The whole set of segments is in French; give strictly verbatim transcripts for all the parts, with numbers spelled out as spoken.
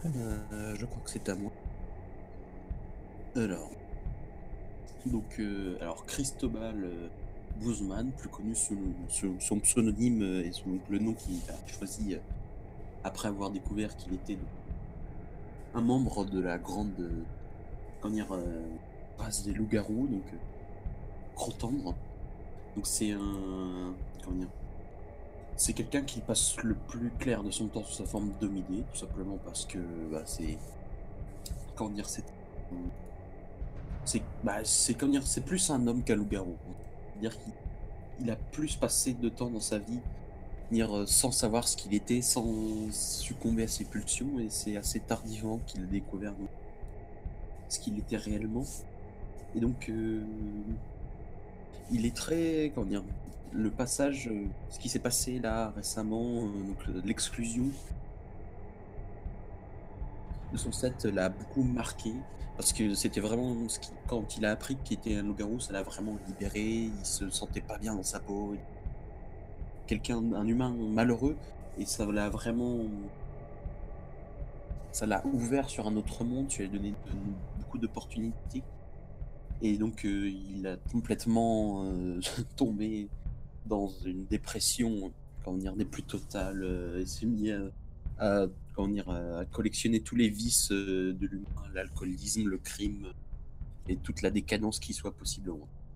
Euh, je crois que c'est à moi. Alors, donc, euh, alors Cristobal euh, Guzman, plus connu sous, sous son pseudonyme euh, et sous le nom qu'il a choisi euh, après avoir découvert qu'il était un membre de la grande euh, comment dire, euh, race des loups-garous, donc euh, Gros Tendre. Donc c'est un comment dire, c'est quelqu'un qui passe le plus clair de son temps sous sa forme dominée, tout simplement parce que bah, c'est comment dire, c'est c'est bah, c'est comment dire, c'est plus un homme qu'un loup-garou. C'est-à-dire qu'il il a plus passé de temps dans sa vie dire, euh, sans savoir ce qu'il était, sans succomber à ses pulsions, et c'est assez tardivement qu'il a découvert donc, ce qu'il était réellement. Et donc, euh, il est très, comment dire, le passage, euh, ce qui s'est passé là récemment, euh, donc l'exclusion de son set l'a beaucoup marqué, parce que c'était vraiment, ce qui, quand il a appris qu'il était un loup-garou, ça l'a vraiment libéré, il se sentait pas bien dans sa peau, quelqu'un, un humain malheureux, et ça l'a vraiment, ça l'a ouvert sur un autre monde, tu lui as donné de, beaucoup d'opportunités, et donc euh, il a complètement euh, tombé dans une dépression, comment dire, des plus totales, euh, et s'est mis à, à, comment dire, à collectionner tous les vices euh, de l'humain, l'alcoolisme, le crime, et toute la décadence qui soit possible.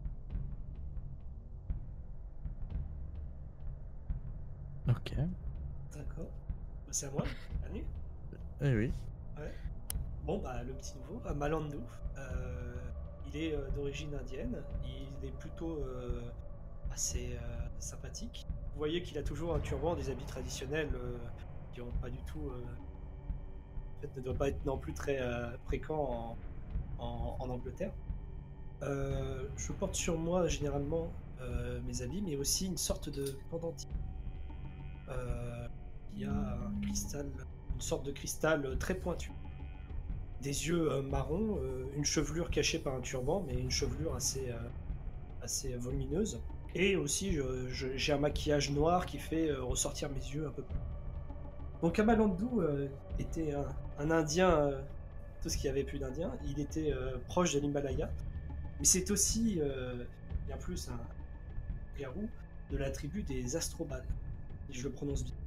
Ok. D'accord. Bah, c'est à moi, Anu. Eh oui. Ouais. Bon, bah, le petit nouveau, euh, Malandou. Euh, il est euh, d'origine indienne. Il est plutôt euh, assez euh, sympathique. Vous voyez qu'il a toujours un turban, des habits traditionnels euh, qui ont pas du tout. Euh, en fait, ne doit pas être non plus très euh, fréquent en, en, en Angleterre. Euh, je porte sur moi généralement euh, mes habits, mais aussi une sorte de pendentif. Euh, il y a un cristal, une sorte de cristal très pointu. Des yeux euh, marrons, euh, une chevelure cachée par un turban, mais une chevelure assez, euh, assez volumineuse. Et aussi, je, je, j'ai un maquillage noir qui fait euh, ressortir mes yeux un peu plus. Donc Amalandou euh, était un, un Indien, euh, tout ce qu'il y avait plus d'Indien. Il était euh, proche de l'Himalaya, mais c'est aussi, euh, bien plus, un garou de la tribu des Astrobal, si je le prononce bien.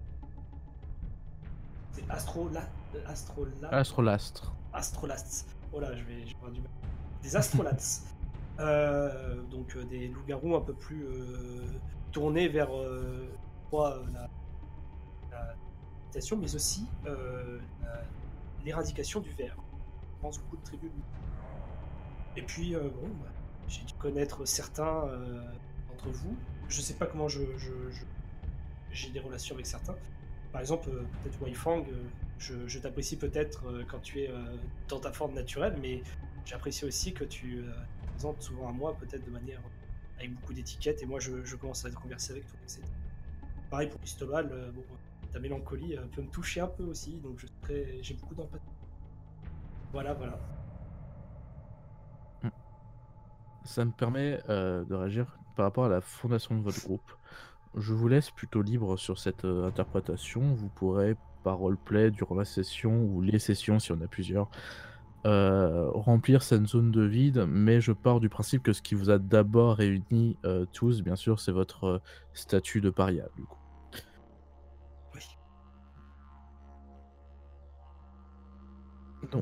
C'est Astrola... Astrola... Astrolastre. Astrolasts. Oh là, je vais, je vais avoir du mal. Des astrolats. euh, donc euh, des loups-garous un peu plus euh, tournés vers euh, quoi, la, la méditation, mais aussi euh, la- l'éradication du ver. Je pense beaucoup de tribus. Et puis, euh, bon, bah, j'ai dû connaître certains euh, d'entre vous. Je sais pas comment je, je- je- j'ai des relations avec certains. Par exemple, euh, peut-être Weifang, euh, je, je t'apprécie peut-être euh, quand tu es euh, dans ta forme naturelle, mais j'apprécie aussi que tu euh, te présentes souvent à moi, peut-être de manière avec beaucoup d'étiquettes, et moi je, je commence à converser avec toi, et cetera. Pareil pour Cristobal, euh, bon, ta mélancolie euh, peut me toucher un peu aussi, donc je suis très- j'ai beaucoup d'empathie. Voilà, voilà. Ça me permet euh, de réagir par rapport à la fondation de votre groupe. Je vous laisse plutôt libre sur cette euh, interprétation. Vous pourrez, par roleplay, durant la session ou les sessions, si on a plusieurs, euh, remplir cette zone de vide. Mais je pars du principe que ce qui vous a d'abord réunis euh, tous, bien sûr, c'est votre euh, statut de paria, du coup. Oui. Donc,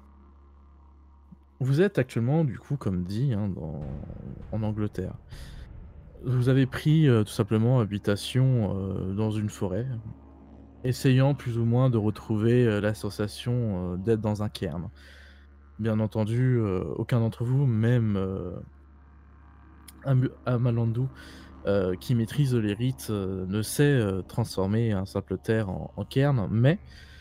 vous êtes actuellement, du coup, comme dit, hein, dans... en Angleterre. Vous avez pris euh, tout simplement habitation euh, dans une forêt, essayant plus ou moins de retrouver euh, la sensation euh, d'être dans un cairn. Bien entendu, euh, aucun d'entre vous, même euh, Am- Amalandou, euh, qui maîtrise les rites, euh, ne sait euh, transformer un simple terre en, en cairn, mais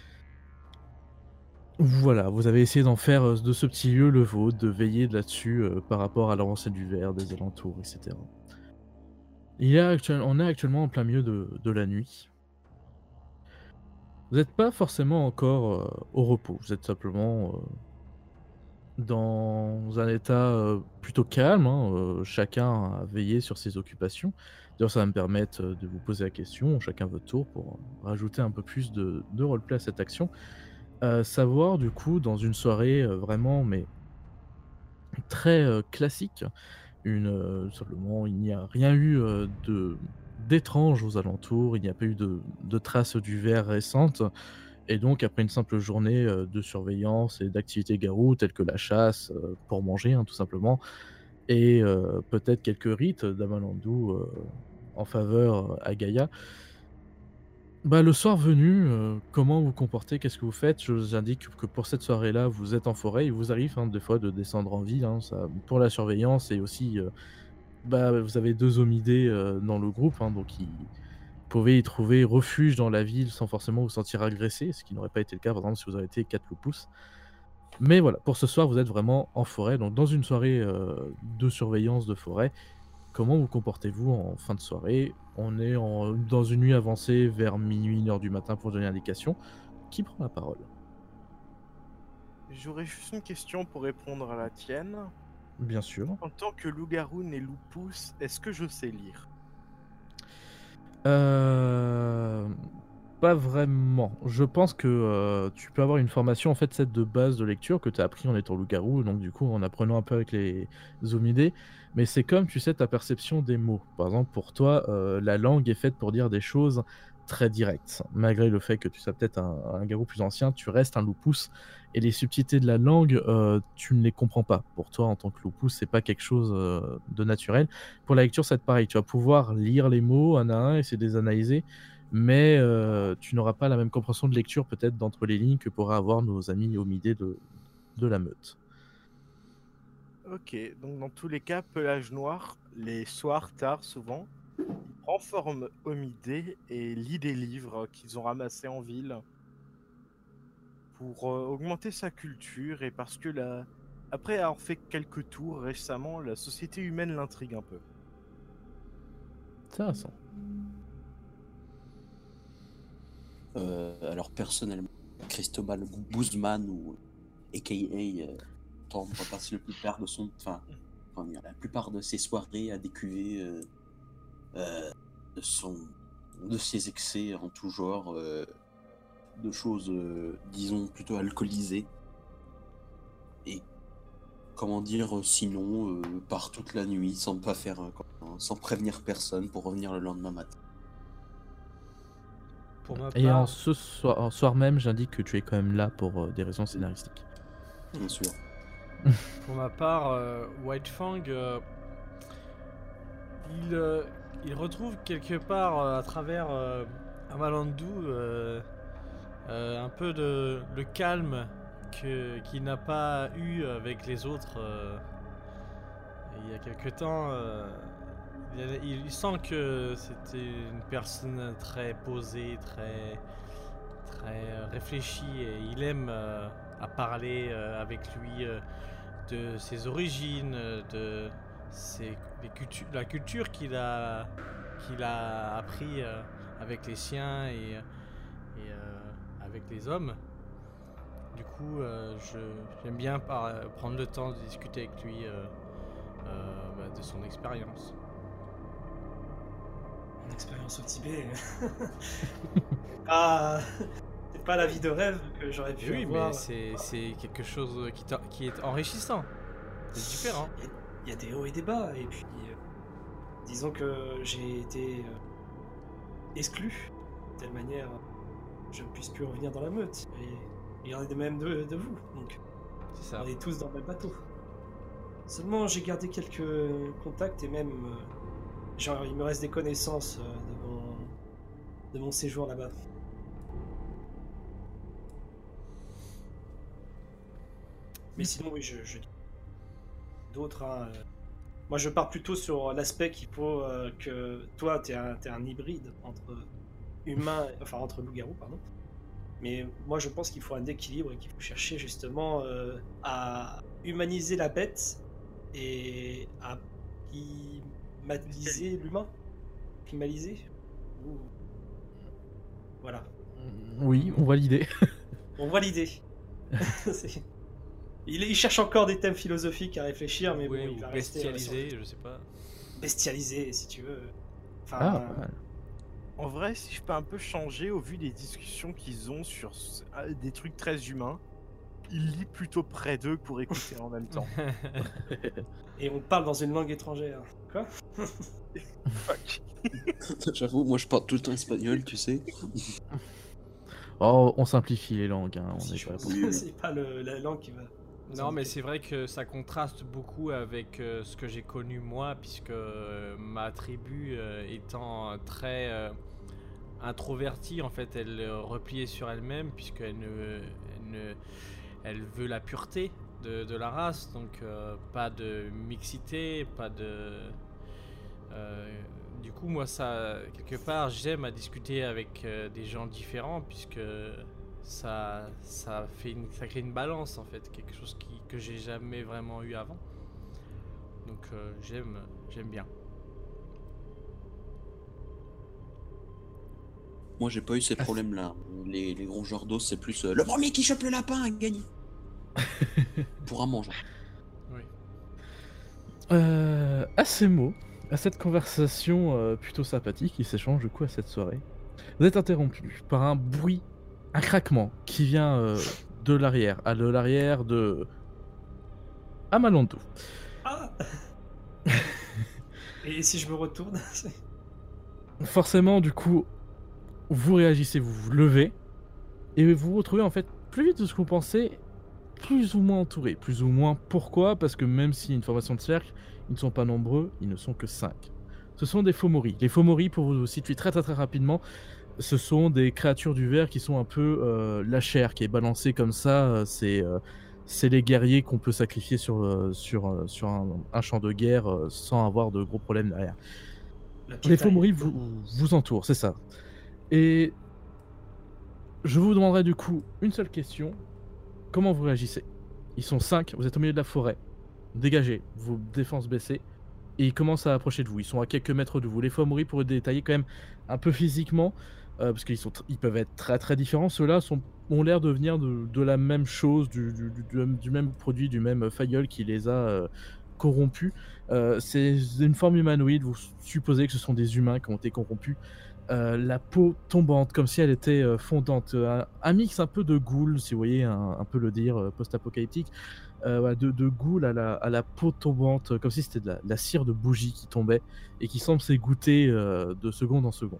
voilà, vous avez essayé d'en faire euh, de ce petit lieu le vôtre, de veiller là-dessus euh, par rapport à l'avancée du verre, des alentours, et cetera. Il y a actuel- on est actuellement en plein milieu de, de la nuit. Vous n'êtes pas forcément encore euh, au repos, vous êtes simplement euh, dans un état euh, plutôt calme, hein, euh, chacun a veillé sur ses occupations. D'ailleurs, ça va me permettre euh, de vous poser la question, chacun votre tour, pour rajouter un peu plus de, de roleplay à cette action. Euh, savoir du coup dans une soirée euh, vraiment mais très euh, classique, une euh, simplement il n'y a rien eu euh, de d'étrange aux alentours, il n'y a pas eu de, de traces du verre récentes, et donc après une simple journée euh, de surveillance et d'activités garou telles que la chasse euh, pour manger hein, tout simplement, et euh, peut-être quelques rites d'Amalandou euh, en faveur euh, à Gaïa. Bah, le soir venu, heu, comment vous comportez? Qu'est-ce que vous faites? Je vous indique que pour cette soirée-là, vous êtes en forêt. Il vous arrive, hein, des fois de descendre en ville, hein, ça pour la surveillance et aussi, heu, bah, vous avez deux homidés, heu, dans le groupe, hein, donc ils pouvaient y trouver refuge dans la ville sans forcément vous sentir agressé, ce qui n'aurait pas été le cas, par exemple, si vous avez été quatre loupus. Mais voilà, pour ce soir, vous êtes vraiment en forêt, donc dans une soirée, heu, de surveillance de forêt. Comment vous comportez-vous en fin de soirée? On est en dans une nuit avancée vers minuit, une heure du matin pour donner l'indication. Qui prend la parole? J'aurais juste une question pour répondre à la tienne. Bien sûr. En tant que loup-garou né lupus, est-ce que je sais lire? Hem, Pas vraiment. Je pense que, heu, tu peux avoir une formation, en fait, cette de base de lecture que tu as appris en étant loup-garou, donc du coup, en apprenant un peu avec les homidés. Mais c'est comme, tu sais, ta perception des mots. Par exemple, pour toi, heu, la langue est faite pour dire des choses très directes. Malgré le fait que tu sois peut-être un un garou plus ancien, tu restes un loup-pouce et les subtilités de la langue, heu, tu ne les comprends pas. Pour toi, en tant que loup-pouce, c'est pas quelque chose, heu, de naturel. Pour la lecture, ça va être pareil. Tu vas pouvoir lire les mots un à un, essayer de les analyser, mais heu, tu n'auras pas la même compréhension de lecture peut-être d'entre les lignes que pourraient avoir nos amis homidés de de la meute. Ok, donc dans tous les cas, pelage noir, les soirs tard souvent, il prend forme homidée et lit des livres qu'ils ont ramassés en ville pour euh, augmenter sa culture et parce que la... après avoir fait quelques tours récemment, la société humaine l'intrigue un peu. Intéressant. Euh, alors personnellement, Cristobal Guzman ou A K A euh, tend à passer la plupart de son, enfin, comment dire, la plupart de ses soirées à décuver euh, euh, de son, de ses excès en tout genre, euh, de choses, euh, disons plutôt alcoolisées. Et comment dire, euh, sinon euh, part toute la nuit sans pas faire, euh, comment- sans prévenir personne pour revenir le lendemain matin. Pour ma Et en part, ce soir en soir même, j'indique que tu es quand même là pour, heu, des raisons scénaristiques. Bien sûr. pour ma part, euh, White Fang, euh, il, euh, il retrouve quelque part euh, à travers euh, Amalandou euh, euh, un peu de le calme que qu'il n'a pas eu avec les autres. euh, il y a quelque temps, euh, il, a- il- il sent que c'était une personne très posée, très très euh, réfléchi, et il aime euh, à parler euh, avec lui euh, de ses origines, euh, de ses, les cultu- la culture qu'il a, qu'il a appris euh, avec les siens et, et euh, avec les hommes. Du coup, euh, je, j'aime bien par- prendre le temps de discuter avec lui euh, euh, bah, de son expérience. Mon expérience au Tibet. Ah, c'est pas la vie de rêve que j'aurais pu Oui, avoir. mais c'est, c'est quelque chose qui, t'a- qui est enrichissant. C'est différent. Il y a- il y, a des hauts et des bas, et puis euh, disons que j'ai été euh, exclu de telle manière je ne puisse plus revenir dans la meute. Et il y en a des même de, de vous, donc C'est ça. on est tous dans le même bateau. Seulement j'ai gardé quelques contacts et même euh, genre il me reste des connaissances euh, de mon de mon séjour là-bas. Mais sinon oui je, je... d'autres hein, euh, moi je pars plutôt sur l'aspect qu'il faut euh, que toi t'es un, t'es un hybride entre humain, enfin entre loup-garou pardon. Mais moi je pense qu'il faut un équilibre et qu'il faut chercher justement euh, à humaniser la bête et à primaliser l'humain. Primaliser Ouh. Voilà. Oui, on voit l'idée. On voit l'idée. C'est- il, il cherche encore des thèmes philosophiques à réfléchir, mais Ouais, bon, il ou va rester euh, bestialisé, sur- je sais pas. bestialisé si tu veux. Enfin, Ah, pas mal. En vrai, si je peux un peu changer au vu des discussions qu'ils ont sur ce- ah, des trucs très humains, il lit plutôt près d'eux pour écouter en même temps. Et on parle dans une langue étrangère. Quoi? Fuck. J'avoue, moi je parle tout le temps espagnol, tu sais. Oh, on simplifie les langues, hein, on Si est je pas... pense- c'est pas le- la langue qui va. Non, mais c'est vrai que ça contraste beaucoup avec euh, ce que j'ai connu moi, puisque euh, ma tribu euh, étant très euh, introvertie, en fait, elle euh, repliée sur elle-même, puisqu'elle ne, elle ne, elle veut la pureté de, de la race, donc euh, pas de mixité, pas de. euh, du coup, moi, ça, quelque part, j'aime à discuter avec euh, des gens différents, puisque ça, ça, fait une, ça crée une balance en fait, quelque chose qui, que j'ai jamais vraiment eu avant. Donc euh, j'aime, j'aime bien. Moi j'ai pas eu ces problèmes-là. Les, les gros genres d'os, c'est plus euh, le premier qui chope le lapin a gagné. Pour un mangeant. Oui. Euh, à ces mots, à cette conversation euh, plutôt sympathique qui s'échange du coup à cette soirée, vous êtes interrompu par un bruit, un craquement qui vient euh, de l'arrière, à de l'arrière de Amalando. Ah. Et si je me retourne? Forcément, du coup, vous réagissez, vous vous levez, et vous vous retrouvez en fait plus vite de ce que vous pensez, plus ou moins entouré. Plus ou moins pourquoi? Parce que même s'il y a une formation de cercle, ils ne sont pas nombreux, ils ne sont que cinq. Ce sont des Fomori. Les Fomori, pour vous situer très très très rapidement, ce sont des créatures du verre qui sont un peu euh, la chair qui est balancée comme ça. euh, C'est euh, c'est les guerriers qu'on peut sacrifier sur, euh, sur, euh, sur un, un champ de guerre euh, sans avoir de gros problèmes derrière. La Les pitaille. Fomori vous, vous entourent, c'est ça. Et je vous demanderai du coup une seule question. Comment vous réagissez? Ils sont cinq, vous êtes au milieu de la forêt. Dégagez, vos défenses baissées. Et ils commencent à approcher de vous. Ils sont à quelques mètres de vous. Les Fomori, pour détailler quand même un peu physiquement, euh, parce qu'ils sont, tr- ils peuvent être très très différents. Ceux-là sont, ont l'air de venir de, de la même chose, du, du, du, du même produit, du même failleul qui les a euh, corrompus. Euh, c'est une forme humanoïde. Vous supposez que ce sont des humains qui ont été corrompus. Euh, la peau tombante, comme si elle était euh, fondante. Euh, un, un mix un peu de ghoul, si vous voyez un, un peu le dire, euh, post-apocalyptique. Euh, ouais, de, de ghoul à la, à la peau tombante, euh, comme si c'était de la, de la cire de bougie qui tombait et qui semble s'égoutter euh, de seconde en seconde.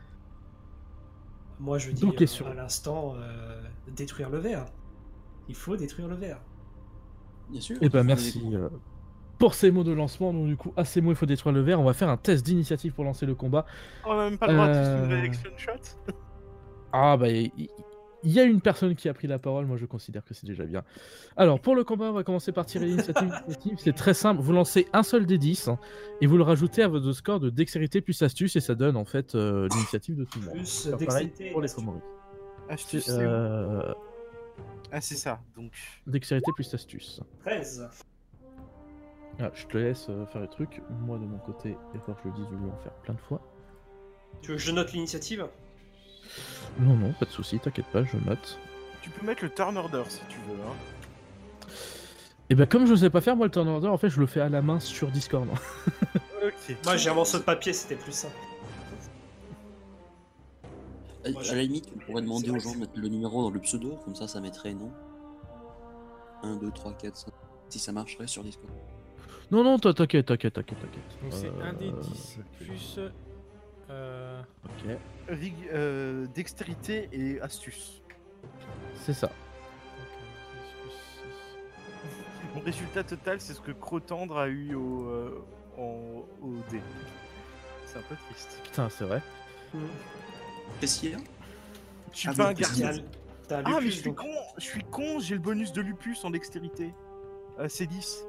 Moi, je dis Donc, euh, question. à l'instant euh, détruire le verre. Il faut détruire le verre. Bien sûr. Et ben il faut merci les- euh, pour ces mots de lancement. Donc du coup, à ces mots, il faut détruire le verre. On va faire un test d'initiative pour lancer le combat. On a même pas le droit de tous une Euh, réaction shot. Ah bah il y, il y a une personne qui a pris la parole. Moi, je considère que c'est déjà bien. Alors pour le combat, on va commencer par tirer l'initiative. L'initiative, c'est très simple. Vous lancez un seul des dix hein, et vous le rajoutez à votre score de dextérité plus astuce et ça donne en fait euh, l'initiative de tout le monde. Plus Faire pareil dextérité et pour les astuce. Fomori. Astuce, C'est, c'est où euh, Ah, c'est ça. Donc, Dextérité plus astuce. treize. Ah, je te laisse euh, faire les trucs. Moi, de mon côté, et quand je le dis, je vais en faire plein de fois. Tu veux que je note l'initiative? Non, non, pas de soucis, t'inquiète pas, je note. tu peux mettre le turn order si tu veux. Hein. Et ben comme je sais pas faire moi le turn order, en fait je le fais à la main sur Discord. Ok. Moi, j'ai un morceau de papier, c'était plus simple. À, Moi, à je- la limite, on pourrait demander C'est vrai aux gens de mettre le numéro dans le pseudo, comme ça, ça mettrait non un, deux, trois, quatre, cinq. Si ça marcherait sur Discord. Non, non, toi, t'inquiète, t'inquiète, t'inquiète, t'inquiète. Donc c'est Euh, un des dix plus. Euh, Ok, Rig- euh, dextérité et astuce. c'est ça. Mon résultat total, c'est ce que Crotandre a eu au, euh, en, au dé. C'est un peu triste. Putain, c'est vrai. Qu'est-ce qu'il y a Je suis Ah, pas bon, un gardien. T'as- T'as Ah, mais Lupus, je suis donc. con, je suis con, j'ai le bonus de Lupus en dextérité. Euh, c'est dix.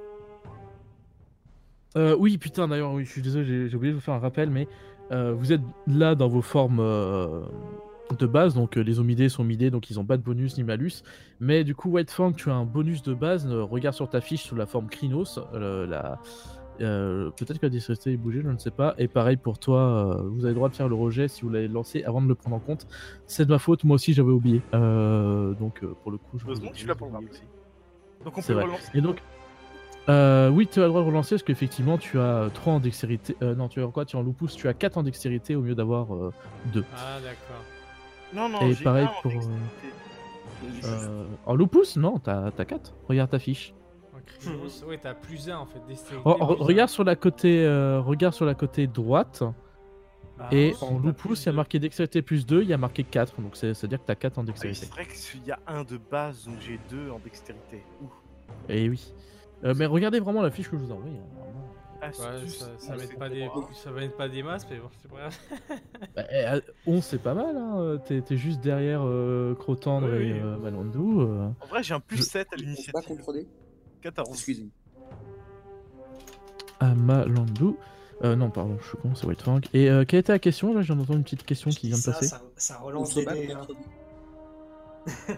Euh, oui, putain, d'ailleurs, oui, je suis désolé, j'ai- j'ai oublié de vous faire un rappel, mais euh, vous êtes là dans vos formes euh, de base, donc euh, les homidés sont midés, donc ils ont pas de bonus ni malus. Mais du coup, Whitefang, tu as un bonus de base. euh, regarde sur ta fiche sous la forme Krynos. euh, la... euh, Peut-être que la dextérité est bougée, je ne sais pas. Et pareil pour toi, euh, vous avez le droit de faire le rejet si vous l'avez lancé avant de le prendre en compte. C'est de ma faute, moi aussi j'avais oublié. Euh, donc euh, pour le coup, je vous- Heureusement que je suis là pour le rappeler. Donc on C'est peut vrai. relancer. Et donc, Euh, oui, tu as le droit de relancer parce qu'effectivement, tu as trois en dextérité. Euh, non, tu as quoi? Tu es en lupus, tu as quatre en dextérité au lieu d'avoir deux. Ah, d'accord. Non, non, Et j'ai pareil un en pour. euh, dextérité. euh, en lupus, non, t'as quatre. Regarde ta fiche. En Cryos, ouais, t'as plus un en fait. Dextérité, Oh, re- plus un. regarde sur la côté, euh, regarde sur la côté droite. Ah, Et t'as en plus lupus, il y a deux. marqué dextérité plus deux, il y a marqué quatre. Donc c'est- c'est-à-dire que t'as quatre en Ah oui, dextérité. c'est vrai qu'il y a un de base, donc j'ai deux en dextérité. Ouh. Et oui. Euh, mais regardez vraiment la fiche que je vous ai envoyée. hein, vraiment. Astuce, Ouais, ça, ça va c'est être pas des, droit. ça va être pas des masses, mais bon, c'est pas grave. Bah, euh, onze, c'est pas mal. Hein. T'es t'es juste derrière euh, Crotendre Oui, et oui. euh, Malandou. euh. En vrai, j'ai un plus Je- sept à Pas l'initiative. contre D. quatorze. Excusez-moi. À Malandou. Euh, non, pardon, je suis con, c'est Whitefang. Et euh, quelle était la question? Là, j'en entends une petite question Je qui dis vient de ça, passer. ça, ça On relance se des bat dés. hein. contre D.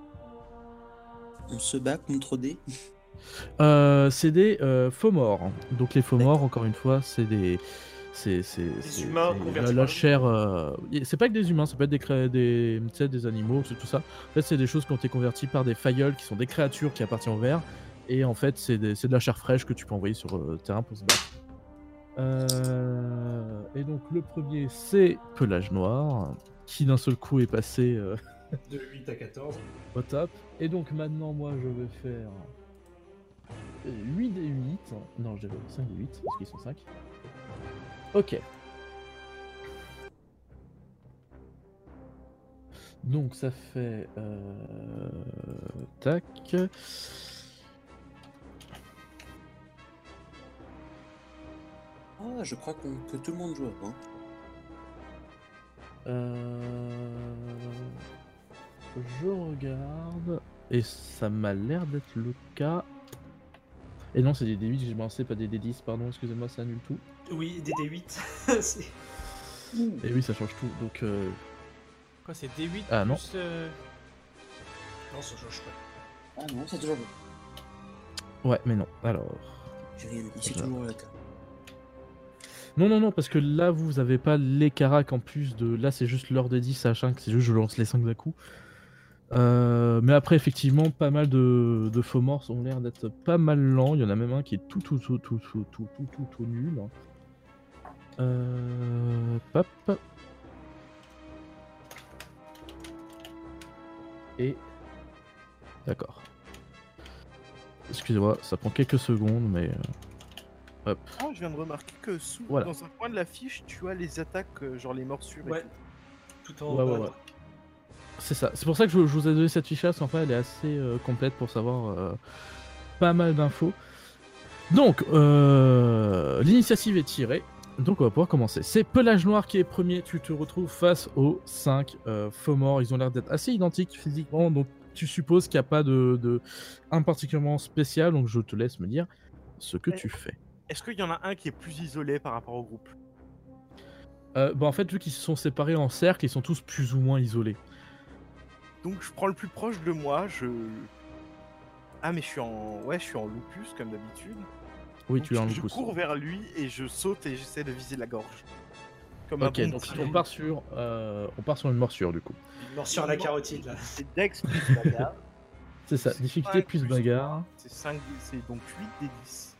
On se bat contre D. Euh, c'est des euh, faux morts. Donc les faux morts, encore une fois, c'est des, c'est c'est c'est- humains c'est convertis la, par la le chair. euh, y- C'est pas que des humains, ça peut être des cré- des, tu sais, des animaux, c'est tout ça. En fait, c'est des choses qui ont été converties par des failloles, qui sont des créatures qui appartiennent au ver. Et en fait, c'est des- c'est de la chair fraîche que tu peux envoyer sur le terrain pour se battre. Euh, et donc le premier, c'est Pelage Noir, qui d'un seul coup est passé euh, De huit à quatorze. au top. Et donc maintenant, moi, je vais faire huit des huit. Non, j'ai cinq des huit, parce qu'ils sont cinq. Ok. Donc ça fait... Euh... Tac. Ah, je crois qu'on que tout le monde joue avant. Euh... Je regarde... Et ça m'a l'air d'être le cas... Et non, c'est des D huit que j'ai balancé, pas des D dix, pardon, excusez-moi, ça annule tout. Oui, des D huit. C'est- Et oui, ça change tout, donc... Euh... Quoi, c'est D huit Ah, non. plus. euh, non, ça change pas. Ah non, c'est toujours bon. Ouais, mais non, alors... J'ai rien dit, c'est Voilà. toujours le cas. Non, non, non, parce que là, vous avez pas les caracs en plus de... Là, c'est juste l'ordre des dix à cinq, c'est juste je lance les cinq d'un coup. Euh, mais après, effectivement, pas mal de, de faux morts ont l'air d'être pas mal lents. Il y en a même un qui est tout, tout, tout, tout, tout, tout, tout, tout, tout nul. Euh... Pop. Et... D'accord. Excusez-moi, ça prend quelques secondes, mais... euh, Hop. Ah, je viens de remarquer que sous, Voilà. dans un coin de la fiche, tu as les attaques, euh, genre les morsures. et Ouais. tout. Tout en Ouais, ouais, bas. ouais. C'est ça. C'est pour ça que je, je vous ai donné cette fiche-là, parce qu'en fait, elle est assez euh, complète pour savoir euh, pas mal d'infos. Donc, euh, l'initiative est tirée. Donc, on va pouvoir commencer. C'est Pelage Noir qui est premier. Tu te retrouves face aux cinq euh, faux morts. Ils ont l'air d'être assez identiques physiquement. Donc, tu supposes qu'il n'y a pas de, de un particulièrement spécial. Donc, je te laisse me dire ce que Eh. tu fais. Est-ce qu'il y en a un qui est plus isolé par rapport au groupe? Euh, bah, en fait, vu qu'ils se sont séparés en cercle, ils sont tous plus ou moins isolés. Donc je prends le plus proche de moi, je... Ah mais je suis en... Ouais, je suis en lupus comme d'habitude. Oui, Donc, tu as un je, je lupus. cours vers lui et je saute et j'essaie de viser la gorge. Comme un Ok, bon donc petit- on part sur, euh, on part sur une morsure du coup. Une morsure à la carotide, là. C'est Dex plus bagarre. C'est ça, C'est difficulté cinq plus plus bagarre. C'est cinq, c'est donc huit des dix.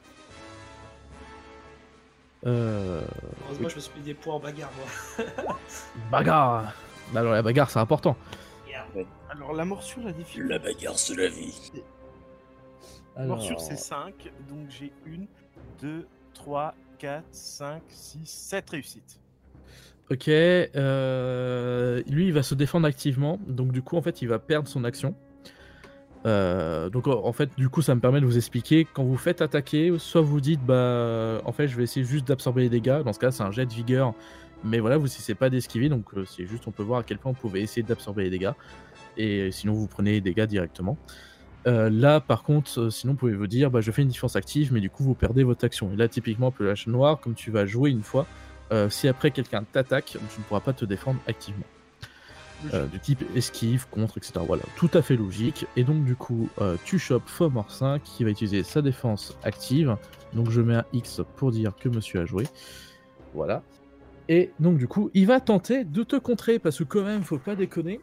Euh... Heureusement, je me suis mis des points en bagarre, moi. Bagarre. Bah alors la bagarre c'est important. Alors la morsure, la difficulté... La bagarre, c'est la vie. Alors... Morsure c'est cinq, donc j'ai une, deux, trois, quatre, cinq, six, sept réussites. Ok, euh... lui il va se défendre activement, donc du coup en fait il va perdre son action. Euh, donc en fait du coup ça me permet de vous expliquer, quand vous faites attaquer, soit vous dites bah en fait je vais essayer juste d'absorber les dégâts, dans ce cas c'est un jet de vigueur, mais voilà vous essayez pas d'esquiver, donc euh, c'est juste on peut voir à quel point vous pouvez essayer d'absorber les dégâts, et sinon vous prenez les dégâts directement. Euh, là par contre euh, sinon vous pouvez vous dire bah je fais une défense active, mais du coup vous perdez votre action, et là typiquement Pelage Noir, comme tu vas jouer une fois, euh, si après quelqu'un t'attaque, tu ne pourras pas te défendre activement. Euh, du type esquive, contre, et cetera. Voilà, tout à fait logique. Et donc du coup, euh, tu chopes Fomor cinq qui va utiliser sa défense active. Donc je mets un X pour dire que monsieur a joué. Voilà. Et donc du coup, il va tenter de te contrer, parce que quand même, faut pas déconner.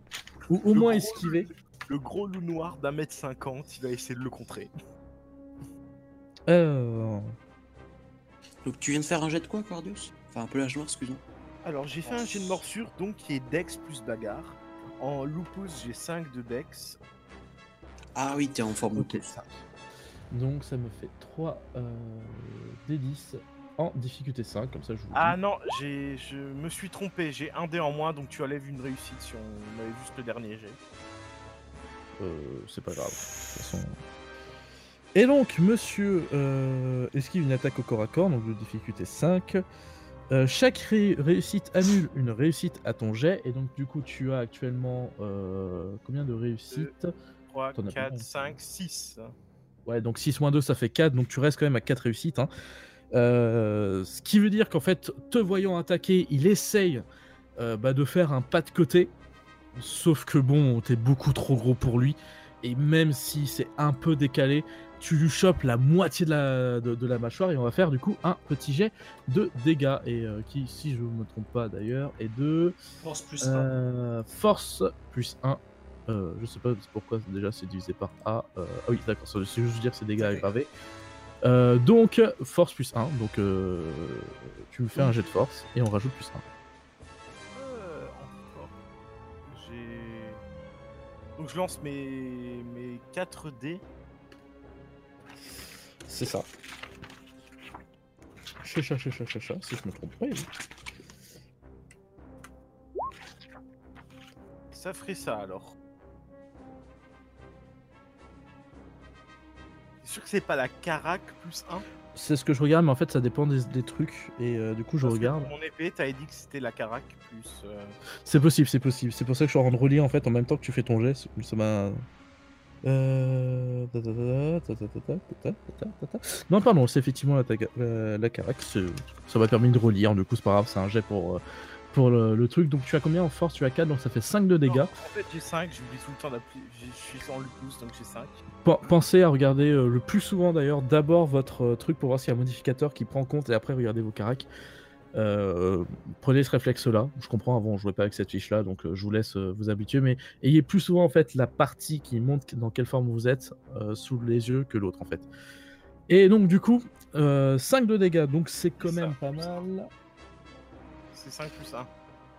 Ou au Le moins gros- esquiver. Le gros loup noir d'un mètre cinquante, il va essayer de le contrer. Alors, Donc tu viens de faire un jet de quoi, Cordius? Enfin, un pelage noir, excuse-moi. Alors j'ai fait un jet de morsure, donc qui est Dex plus bagarre. En lupus, j'ai cinq de Dex. Ah oui, t'es en forme ok, de ça. Donc ça me fait trois euh, D dix en difficulté cinq, comme ça je vous Ah dis. non, j'ai, je me suis trompé, j'ai un dé en moins, donc tu enlèves une réussite si on avait juste le dernier jet. Euh, c'est pas grave, de toute façon. Et donc, monsieur euh, esquive une attaque au corps à corps, donc de difficulté cinq. Euh, chaque ré- réussite annule une réussite à ton jet, et donc du coup tu as actuellement euh, combien de réussites? trois, T'en as pas quatre, mal. cinq, six. Ouais, donc six moins deux ça fait quatre, donc tu restes quand même à quatre réussites. Hein. Euh, ce qui veut dire qu'en fait, te voyant attaquer, il essaye euh, bah, de faire un pas de côté, sauf que bon, t'es beaucoup trop gros pour lui, et même si c'est un peu décalé, tu lui chopes la moitié de la, de, de la mâchoire, et on va faire du coup un petit jet de dégâts, et euh, qui, si je me trompe pas d'ailleurs, est de Force plus un. euh, force plus un. Euh, je sais pas pourquoi déjà c'est divisé par A. Euh, ah oui, d'accord, c'est juste dire que c'est dégâts Ok. aggravés. Euh, donc, force plus un, donc euh, tu me fais un jet de force, et on rajoute plus un. Euh, encore. J'ai. Donc je lance mes, mes quatre dés. C'est ça. Chacha, chacha, chacha, si je me trompe pas. Oui. Ça ferait ça alors. C'est sûr que c'est pas la carac plus un. C'est ce que je regarde, mais en fait ça dépend des, des trucs, et euh, du coup je Parce que regarde. pour mon épée, t'avais dit que c'était la carac plus. euh, C'est possible, c'est possible. C'est pour ça que je suis en train de relire en fait en même temps que tu fais ton jet. c'est- Ça m'a. Euh... ta, ta, ta, ta, ta, ta, ta, ta, ta, ta. Non, pardon, c'est effectivement la, taga- la, la carac. c'est- Ça m'a permis de relire. Du coup, c'est pas grave, c'est un jet pour, euh, pour le, le truc. Donc, tu as combien en force? Tu as quatre, donc ça fait cinq de non, dégâts. en fait, j'ai cinq, j'oublie tout le temps d'appuyer. j'ai- Je suis sans lupus, donc j'ai cinq. Pen- Pensez à regarder euh, le plus souvent d'ailleurs, d'abord votre euh, truc pour voir s'il y a un modificateur qui prend en compte, et après regardez vos caracs. Euh, prenez ce réflexe-là. Je comprends, avant on jouait pas avec cette fiche-là, donc euh, je vous laisse euh, vous habituer, mais ayez plus souvent en fait la partie qui montre dans quelle forme vous êtes euh, sous les yeux que l'autre en fait. Et donc du coup, euh, cinq de dégâts, donc c'est quand C'est même ça, pas plus ça. mal. C'est cinq plus un.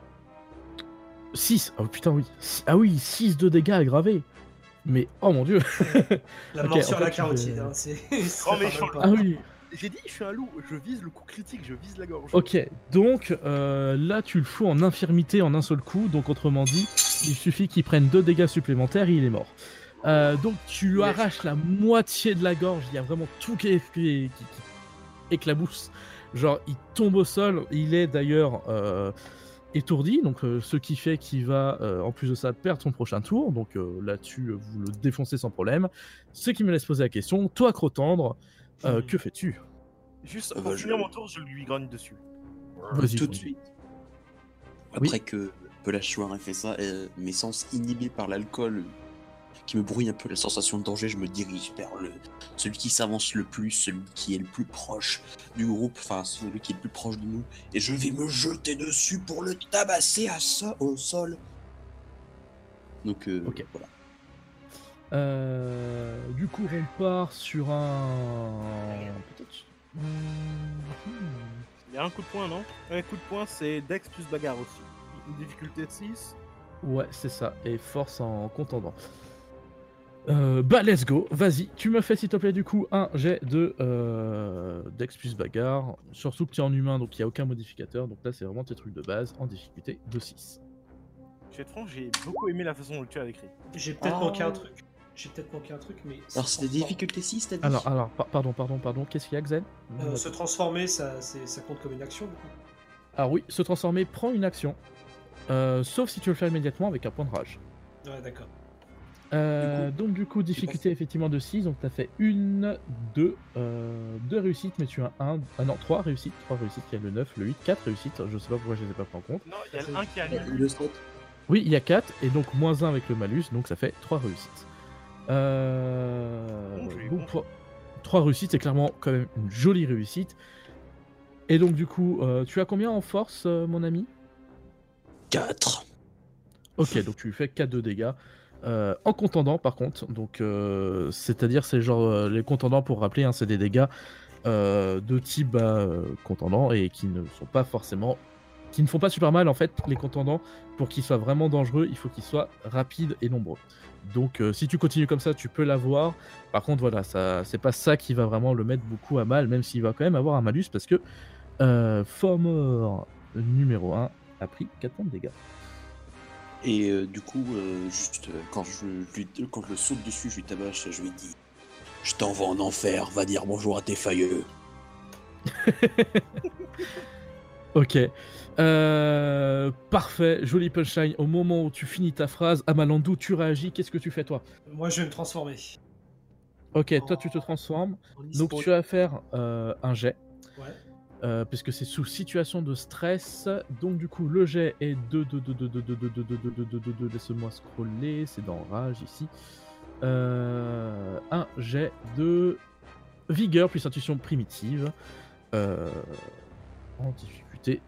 six, oh putain oui. Ah oui, six de dégâts aggravés. Mais oh mon dieu. La Ok, morsure en à la fait, tu carotide, fais- hein, c'est. Grand ça méchant, pardonne Ah pas. oui. J'ai dit, je suis un loup, je vise le coup critique, je vise la gorge. Ok, donc euh, là tu le fous en infirmité en un seul coup, donc autrement dit, il suffit qu'il prenne deux dégâts supplémentaires et il est mort. Euh, donc tu lui Ouais. arraches la moitié de la gorge, il y a vraiment tout qui, est- qui, est- qui- qui éclabousse. Genre il tombe au sol, il est d'ailleurs euh, étourdi, donc euh, ce qui fait qu'il va euh, en plus de ça perdre son prochain tour, donc euh, là-dessus euh, vous le défoncez sans problème. Ce qui me laisse poser la question, toi Crotendre, euh, Hmm. que fais-tu? Juste Ah pour bah, finir je- mon tour, je lui grogne dessus. Vas-y. Tout de Fondy. suite. Après que Pelage Noir ait fait ça, euh, mes sens inhibés par l'alcool qui me brouille un peu la sensation de danger, je me dirige vers le celui qui s'avance le plus, celui qui est le plus proche du groupe, enfin celui qui est le plus proche de nous, et je vais me jeter dessus pour le tabasser à ça au sol. Donc euh, Ok. voilà. Euh, du coup, on part sur un. Peut-être. Hmm, Il y a un coup de poing, non? Un coup de poing, c'est Dex plus bagarre aussi. Une difficulté de six. Ouais, c'est ça. Et force en contendant. Euh, bah, let's go. Vas-y. Tu me fais, s'il te plaît, du coup, un jet de euh, Dex plus bagarre. Surtout que tu es en humain, donc il n'y a aucun modificateur. Donc là, c'est vraiment tes trucs de base en difficulté de six. Je vais être franc, j'ai beaucoup aimé la façon dont tu as écrit. J'ai peut-être Ah. manqué un truc. J'ai peut-être manqué un truc, mais. se Alors c'est des transformer- difficultés six, t'as dit? Alors, alors par- pardon, pardon, pardon. Qu'est-ce qu'il y a, Xen? Euh, se transformer, ça, c'est- ça compte comme une action, du coup. Alors, oui, se transformer prend une action. Euh, sauf si tu veux le faire immédiatement avec un point de rage. Ouais, d'accord. Euh, Du donc du coup, difficulté effectivement de six, donc t'as fait une, deux, euh, deux réussites, mais tu as un, ah non, trois réussites, trois réussites, il y a le neuf, le huit, quatre réussites, je sais pas pourquoi je les ai pas pris en compte. Non, il y a le un qui a Le annulé. sept. Oui, il y a quatre, et donc moins un avec le malus, donc ça fait trois réussites. Euh, Bon, je l'ai donc bon. trois, trois réussites, c'est clairement quand même une jolie réussite. Et donc du coup, euh, tu as combien en force, euh, mon ami? quatre. Ok, donc tu lui fais quatre de dégâts. Euh, en contendant par contre, donc euh, c'est-à-dire c'est genre euh, les contendants pour rappeler, hein, c'est des dégâts euh, de type bah, euh, contendant et qui ne sont pas forcément, qui ne font pas super mal en fait. Les contendants, pour qu'ils soient vraiment dangereux, il faut qu'ils soient rapides et nombreux. Donc euh, si tu continues comme ça, tu peux l'avoir. Par contre voilà, ça c'est pas ça qui va vraiment le mettre beaucoup à mal, même s'il va quand même avoir un malus parce que euh, Formor numéro un a pris quatre points de dégâts. Et euh, du coup, euh, juste euh, quand, je, lui, quand je le saute dessus, je lui tabache, je lui dis « Je t'envoie en enfer, va dire bonjour à tes failleux. » Ok. Euh, parfait, joli punchline. Au moment où tu finis ta phrase, Amalandou, tu réagis. Qu'est-ce que tu fais toi? Moi, je vais me transformer. Ok, toi tu te transformes. En Donc e-sport. tu vas faire euh, un jet. Ouais. Euh, puisque c'est sous situation de stress. Donc du coup le jet est de de de de de de de de de de de de de laisse-moi scroller, c'est dans rage ici. Euh, un jet de vigueur plus intuition primitive. Euh, en difficulté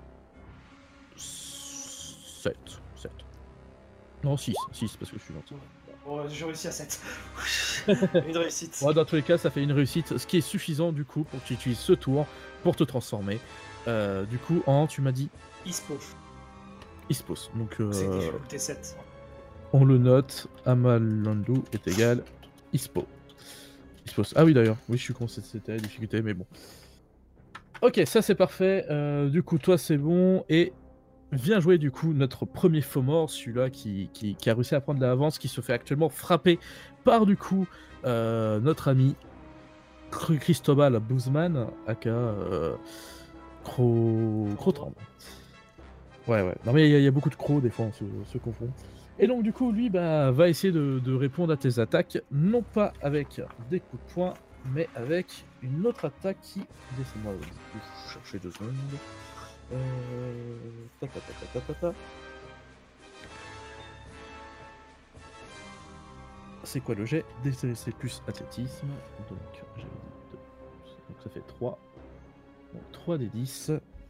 sept. sept. Non six, six parce que je suis gentil. Bon, j'ai réussi à sept. Une réussite. Ouais, dans tous les cas, ça fait une réussite, ce qui est suffisant du coup pour que tu utilises ce tour pour te transformer. Euh, du coup, en, tu m'as dit Ispo. Ispos. Donc, euh, C'est difficulté sept. on le note. Amalandou est égal Ispo. Ispos. Ah oui, d'ailleurs. Oui, je suis con, c'était la difficulté, mais bon. Ok, ça c'est parfait. Euh, du coup, toi c'est bon. Et vient jouer du coup notre premier faux mort, celui-là qui, qui, qui a réussi à prendre de l'avance, qui se fait actuellement frapper par du coup euh, notre ami Cristobal Boozman, aka euh, Cro... Crotran. Ouais, ouais. Non, mais il y, y a beaucoup de crocs, des fois, on se, se confond. Et donc, du coup, lui, bah, va essayer de, de répondre à tes attaques, non pas avec des coups de poing, mais avec une autre attaque qui... Laissez-moi chercher deux secondes. Euh... Ta, ta, ta, ta, ta, ta. C'est quoi le jet? D C C plus athlétisme. Donc, j'avais dit deux. Donc, ça fait trois. Donc, trois des dix.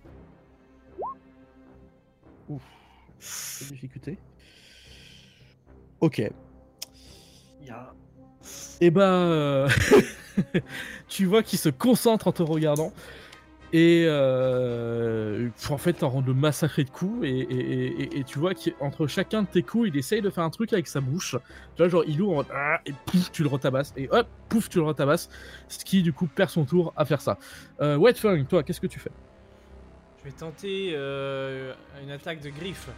Ouf. Quelle difficulté. Ok. Il y a... Et bah... euh, tu vois qu'il se concentre en te regardant. Et euh, en fait, t'en rends le massacré de coups. Et, et, et, et tu vois qu'entre chacun de tes coups, il essaye de faire un truc avec sa bouche. Tu vois, genre, il ouvre en mode, ah, et pouf, tu le retabasses. Et hop, pouf, tu le retabasses. Ce qui, du coup, perd son tour à faire ça. Euh, Whitefang, toi, qu'est-ce que tu fais? Je vais tenter euh, une attaque de griffe.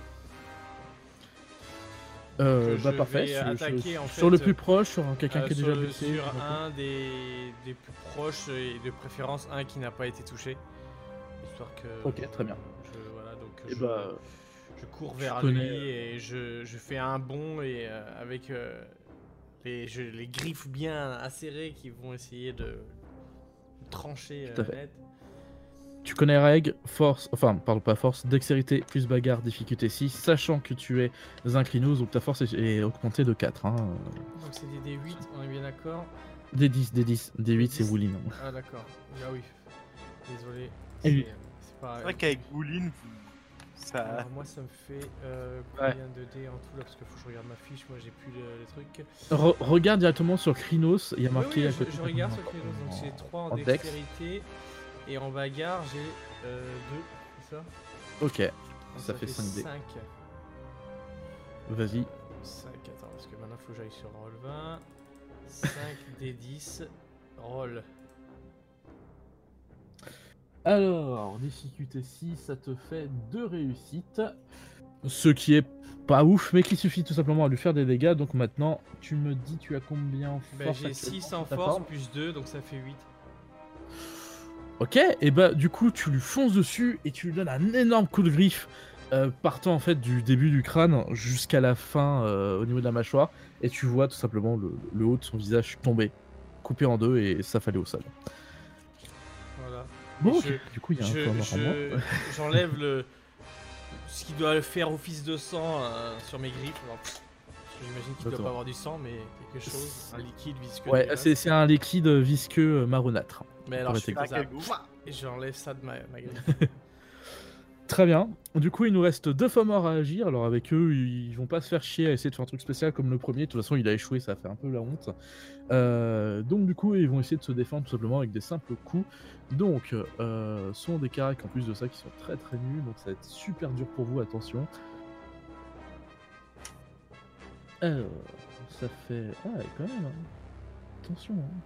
euh, que Bah, je parfait. vais Sur, attaquer, sur- en sur fait, le plus proche, sur quelqu'un Euh, qui est sur déjà le- blessé. sur d'accord. un des, des plus proches et de préférence un qui n'a pas été touché. Histoire que. Ok, très bien. Je, voilà, donc Et je, bah, je cours vers connais- lui et je, je fais un bond et euh, avec euh, les, je- les griffes bien acérées qui vont essayer de trancher euh, Tout à fait. net. tu connais la règle, force, enfin, pardon, pas force, dextérité plus bagarre, difficulté six, sachant que tu es un crinos, donc ta force est, est augmentée de quatre. Hein. Donc c'est des D huit, on est bien d'accord. D dix, D dix, D huit c'est dix. Woolin. Ah d'accord, ah oui. Désolé. Et C'est lui. c'est C'est pas. vrai qu'avec Goulin, ça. Alors moi ça me fait euh, Ouais. combien de dés en tout là parce qu'il faut que je regarde ma fiche, moi j'ai plus le- les trucs. Re- regarde directement sur Crinos, il y a Oui, marqué oui, à je, côté. je regarde sur Crénos, donc en- j'ai trois en, en dex. dextérité et en bagarre j'ai deux, c'est ça? Ok, Donc ça fait cinq dés. cinq. Vas-y. cinq, attends, parce que maintenant faut que j'aille sur roll vingt. cinq D dix, roll. Alors, difficulté six, ça te fait deux réussites. Ce qui est pas ouf, mais qui suffit tout simplement à lui faire des dégâts. Donc maintenant, tu me dis, tu as combien en Ben, force j'ai actuellement six en sur ta force forme plus deux, donc ça fait huit. Ok, et bah du coup, tu lui fonces dessus et tu lui donnes un énorme coup de griffe, euh, partant en fait du début du crâne jusqu'à la fin euh, au niveau de la mâchoire. Et tu vois tout simplement le, le haut de son visage tomber, coupé en deux et s'affaler au sol. Voilà. Bon, Et ok. je- Du coup, il y a un Je- point mort en moins. je- J'enlève le ce qui doit faire office de sang euh, sur mes griffes. Alors, pff, j'imagine qu'il doit Exactement. pas avoir du sang, mais quelque chose, un liquide visqueux. Ouais, dégueulasse. c'est c'est un liquide visqueux euh, marronâtre. Mais alors pour je fais être comme exact. ça, Quel goût. pouah, et j'enlève ça de ma, ma griffe. Très bien. Du coup, il nous reste deux fois morts à agir. Alors avec eux, ils vont pas se faire chier à essayer de faire un truc spécial comme le premier. De toute façon, il a échoué, ça a fait un peu la honte. Euh, donc du coup, ils vont essayer de se défendre tout simplement avec des simples coups. Donc, euh, sont des caracs en plus de ça qui sont très très nuls. Donc ça va être super dur pour vous, attention. Alors, ça fait... Ah, quand même. Hein. Attention. Hein.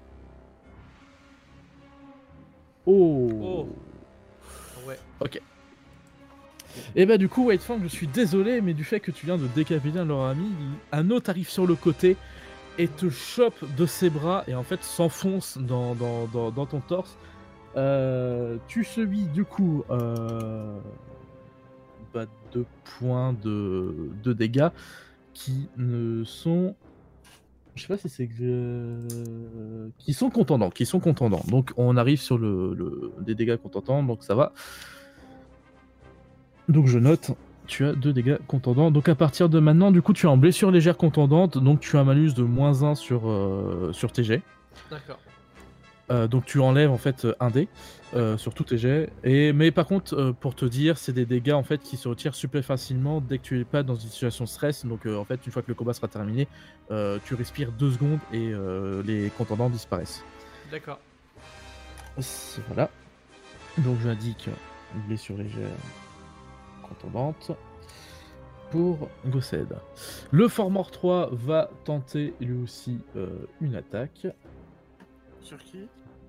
Oh. Oh. Ouais. Ok. Et bah du coup, Whitefang, je suis désolé, mais du fait que tu viens de décapiter leur ami, un autre arrive sur le côté et te chope de ses bras et en fait s'enfonce dans, dans, dans, dans ton torse. Euh, tu subis du coup euh, bah, deux points de, de dégâts qui ne sont... Je sais pas si c'est que euh, qui sont contendants, qui sont contendants. Donc on arrive sur le, le des dégâts contendants, donc ça va. Donc je note, tu as deux dégâts contendants. Donc à partir de maintenant, du coup, tu es en blessure légère contendante, donc tu as un malus de moins un sur, euh, sur tes jets. D'accord. Euh, donc tu enlèves en fait un dé euh, sur tous tes jets. Et, mais par contre, euh, pour te dire, c'est des dégâts en fait qui se retirent super facilement dès que tu n'es pas dans une situation de stress. Donc euh, en fait, une fois que le combat sera terminé, euh, tu respires deux secondes et euh, les contendants disparaissent. D'accord. Voilà. Donc j'indique blessure légère contendante pour Gossed. Le Formor trois va tenter lui aussi euh, une attaque. Sur qui?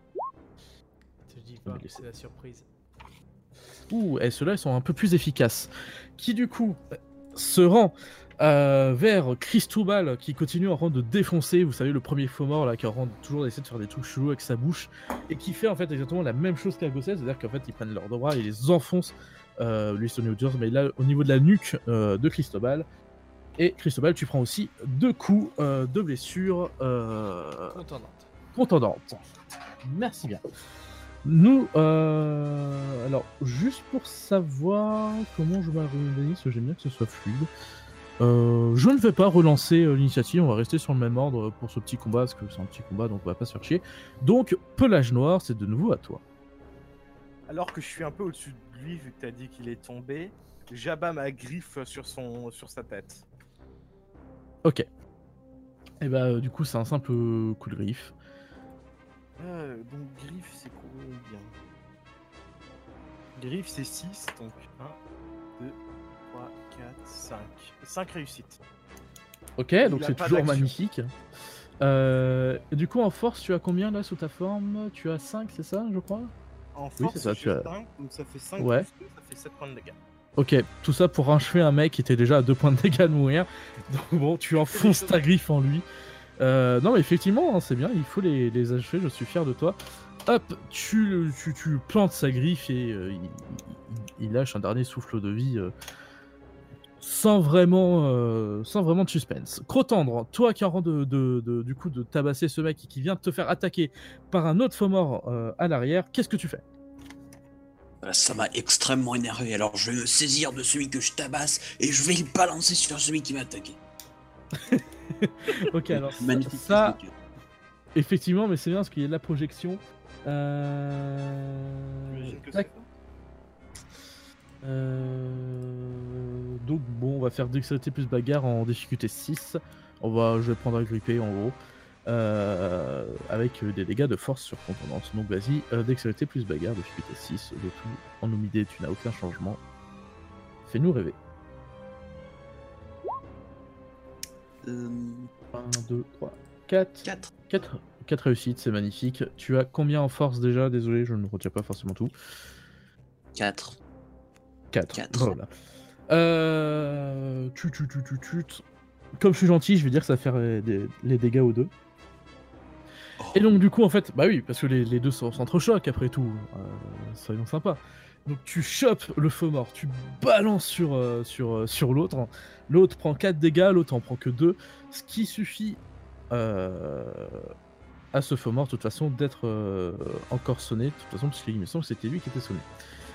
Je dis pas, c'est la surprise. Ouh, et ceux-là ils sont un peu plus efficaces. Qui du coup se rend euh, vers Cristobal qui continue en train de défoncer, vous savez, le premier faux mort là qui rend toujours d'essayer de faire des trucs chelous avec sa bouche et qui fait en fait exactement la même chose qu'à Gossed, c'est-à-dire qu'en fait ils prennent leurs deux bras et les enfoncent. Euh, lui c'est New mais là au niveau de la nuque euh, de Cristobal. Et Cristobal, tu prends aussi deux coups euh, de blessure euh, Contendante. contendante. Merci bien. Nous, euh, alors juste pour savoir comment je vais relancer, parce que j'aime bien que ce soit fluide. Euh, je ne vais pas relancer euh, l'initiative, on va rester sur le même ordre pour ce petit combat, parce que c'est un petit combat, donc on va pas se faire chier. Donc, Pelage Noir, c'est de nouveau à toi. Alors que je suis un peu au-dessus de lui, vu que t'as dit qu'il est tombé, j'abats ma griffe sur, son, sur sa tête. Ok. Et bah, euh, du coup, c'est un simple coup de griffe. Euh, donc, griffe, c'est combien? Griffe, c'est six, donc un, deux, trois, quatre, cinq. cinq réussites. Ok, Il donc a c'est pas toujours d'action. magnifique. Euh, et du coup, en force, tu as combien là sous ta forme? Tu as cinq, c'est ça, je crois? En Oui, force, c'est ça, j'ai tu as- cinq, donc ça fait cinq Ouais. plus deux, ça fait sept points de dégâts. Ok, tout ça pour achever un mec qui était déjà à deux points de dégâts de mourir. Donc bon, tu enfonces ta griffe en lui. Euh, non mais effectivement, hein, c'est bien, il faut les, les achever, je suis fier de toi. Hop, tu, tu, tu plantes sa griffe et euh, il, il- il lâche un dernier souffle de vie euh, sans, vraiment, euh, sans vraiment de suspense. Crotendre, toi qui es en rang de, de, de- du coup de tabasser ce mec et qui vient de te faire attaquer par un autre faux mort euh, à l'arrière, qu'est-ce que tu fais? Voilà, ça m'a extrêmement énervé. Alors je vais me saisir de celui que je tabasse et je vais le balancer sur celui qui m'a attaqué. Ok, alors ça- Magnifique. ça, technique. effectivement, mais c'est bien parce qu'il y a de la projection. Euh... J'imagine que tac. c'est Euh, Donc bon, on va faire dextérité plus bagarre en difficulté six. On va, je vais prendre agrippé en gros. Euh, avec des dégâts de force sur contondance. Donc vas-y, euh, dextérité plus bagarre, difficulté six, le tout en humidé, tu n'as aucun changement. Fais-nous rêver. Euh, un, deux, trois, quatre. quatre. quatre. quatre réussites, c'est magnifique. Tu as combien en force déjà? Désolé, je ne retiens pas forcément tout. quatre. quatre. Quatre. Voilà. Euh... Tu, tu, tu, tu, tu. Comme je suis gentil, je vais dire que ça va faire les, des- les dégâts aux deux. Et donc du coup en fait, bah oui, parce que les, les deux sont- s'entrechoquent après tout, euh, soyons sympas. Donc tu chopes le faux mort, tu balances sur, euh, sur, euh, sur l'autre, l'autre prend quatre dégâts, l'autre en prend que deux, ce qui suffit euh, à ce faux mort de toute façon d'être euh, encore sonné, de toute façon parce qu'il me semble que c'était lui qui était sonné.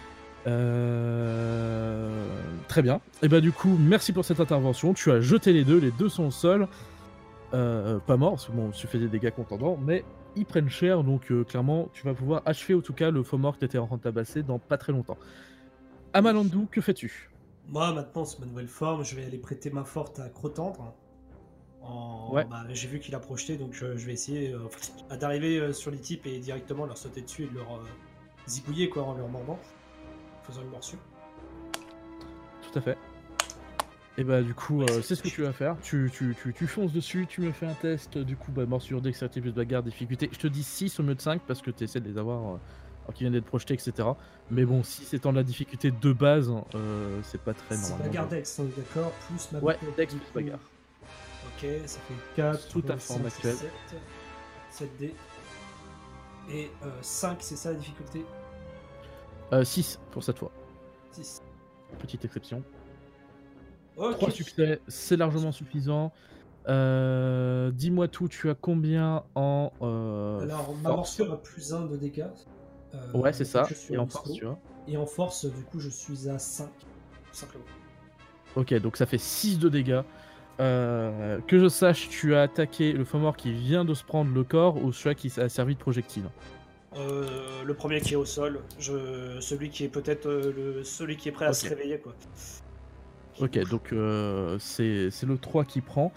Euh... Très bien, et bah du coup merci pour cette intervention, tu as jeté les deux, les deux sont au sol. Euh, pas mort, parce que bon, tu fais des dégâts contendants, mais ils prennent cher, donc euh, clairement, tu vas pouvoir achever en tout cas le faux mort que tu étais en train de tabasser dans pas très longtemps. Amalandou, que fais-tu? Moi, maintenant, c'est ma nouvelle forme, je vais aller prêter main forte à Crotendre. En... Ouais. Bah, j'ai vu qu'il a projeté, donc je, je vais essayer euh, d'arriver euh, sur les types et directement leur sauter dessus et de leur euh, zigouiller quoi, en leur mordant, en faisant une morsure. Tout à fait. Et bah du coup, euh, c'est ce que tu vas faire. Tu, tu, tu, tu fonces dessus, tu me fais un test, du coup, bah, morsure, dextérité plus bagarre, difficulté. Je te dis six au mieux de cinq parce que tu essaies de les avoir euh, alors qu'ils viennent d'être projetés, et cetera. Mais bon, si c'est en la difficulté de base, euh, c'est pas très C'est normalement. bagarre dex, hein, d'accord, plus ma Ouais, bouteille, dex du plus coup. bagarre. Ok, ça fait quatre, Sous ta forme actuelle. sept dés. Et euh, cinq, c'est ça la difficulté? Euh, six pour cette fois. six. Petite exception. Ok. trois succès, c'est largement suffisant. Euh, Dis-moi tout, tu as combien en euh, Alors, ma force? morsure a plus un de dégâts. Euh, Ouais, c'est ça. je suis Et en en force, dispo. tu vois. Et en force, du coup, je suis à cinq. Simplement. Ok, donc ça fait six de dégâts. Euh, que je sache, tu as attaqué le faux mort qui vient de se prendre le corps ou celui qui a servi de projectile? Euh, le premier qui est au sol, je... celui qui est peut-être euh, le... celui qui est prêt à Ok. se réveiller, quoi. Qui Ok, bouge. donc euh, c'est c'est le trois qui prend.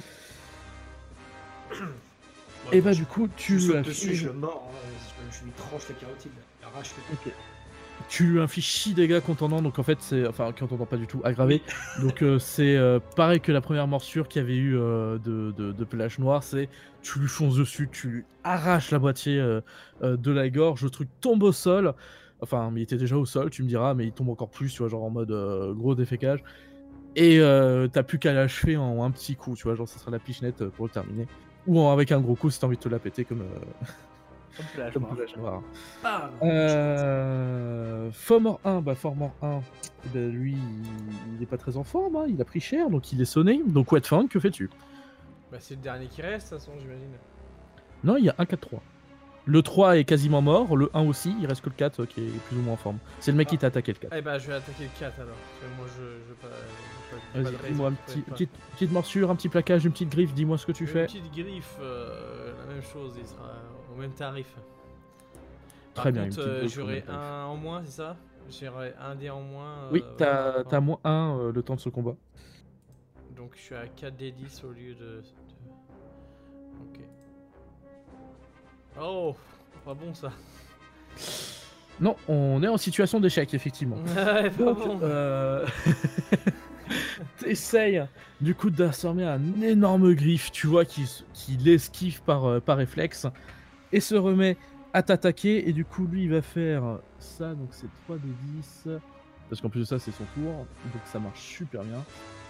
Ouais, Et bah je- du coup, je tu saute lui dessus, infliges- je le mords, hein, je, je lui tranche la carotide, je lui arrache le Ok. Tu lui infliges six dégâts contondants, donc en fait c'est... Enfin, contondant pas du tout, aggravé. Donc euh, c'est euh, pareil que la première morsure qu'il y avait eu euh, de, de, de pelage noir, c'est tu lui fonces dessus, tu lui arraches la moitié euh, euh, de la gorge, le truc tombe au sol. Enfin, mais il était déjà au sol, tu me diras, mais il tombe encore plus, tu vois, genre en mode euh, gros défécage. Et euh, t'as plus qu'à l'achever en un petit coup, tu vois, genre ça sera la pichenette pour le terminer. Ou en- avec un gros coup si t'as envie de te la péter comme... euh, Comme pelage comme noir. pelage noir. Bam. Euh... Formor un, bah Formor un, eh ben, lui, il- il est pas très en forme, hein, il a pris cher, donc il est sonné. Donc Wetfang, que fais-tu? Bah, c'est le dernier qui reste, de toute façon, j'imagine. Non, il y a un quatre trois. Le trois est quasiment mort, le un aussi, il reste que le quatre euh, qui est plus ou moins en forme. C'est le mec qui t'a attaqué le quatre. Eh bah, je vais attaquer le quatre alors. Parce que moi, je. je veux pas. j'ai pas- j'ai pas de Vas-y, raison dis-moi, un pour petit, être pas. petite, petite morsure, un petit plaquage, une petite griffe, dis-moi ce que tu Une fais. petite griffe, euh, la même chose, il sera au même tarif. Par Très bien, une contre, petite euh, griffe, j'aurai au même tarif. un en moins, c'est ça? J'aurai un dé en moins. euh, Oui, par t'as rapport- t'as moins un euh, le temps de ce combat. Donc je suis à quatre d dix au lieu de. de- Ok. Oh! Pas bon ça. Non, on est en situation d'échec, effectivement. Ouais, pas Donc, bon. euh... t'essayes du coup d'assommer un énorme griffe, tu vois, qui, s- qui l'esquive par, euh, par réflexe et se remet à t'attaquer. Et du coup, lui, il va faire ça, donc c'est trois d dix. Parce qu'en plus de ça, c'est son tour, donc ça marche super bien.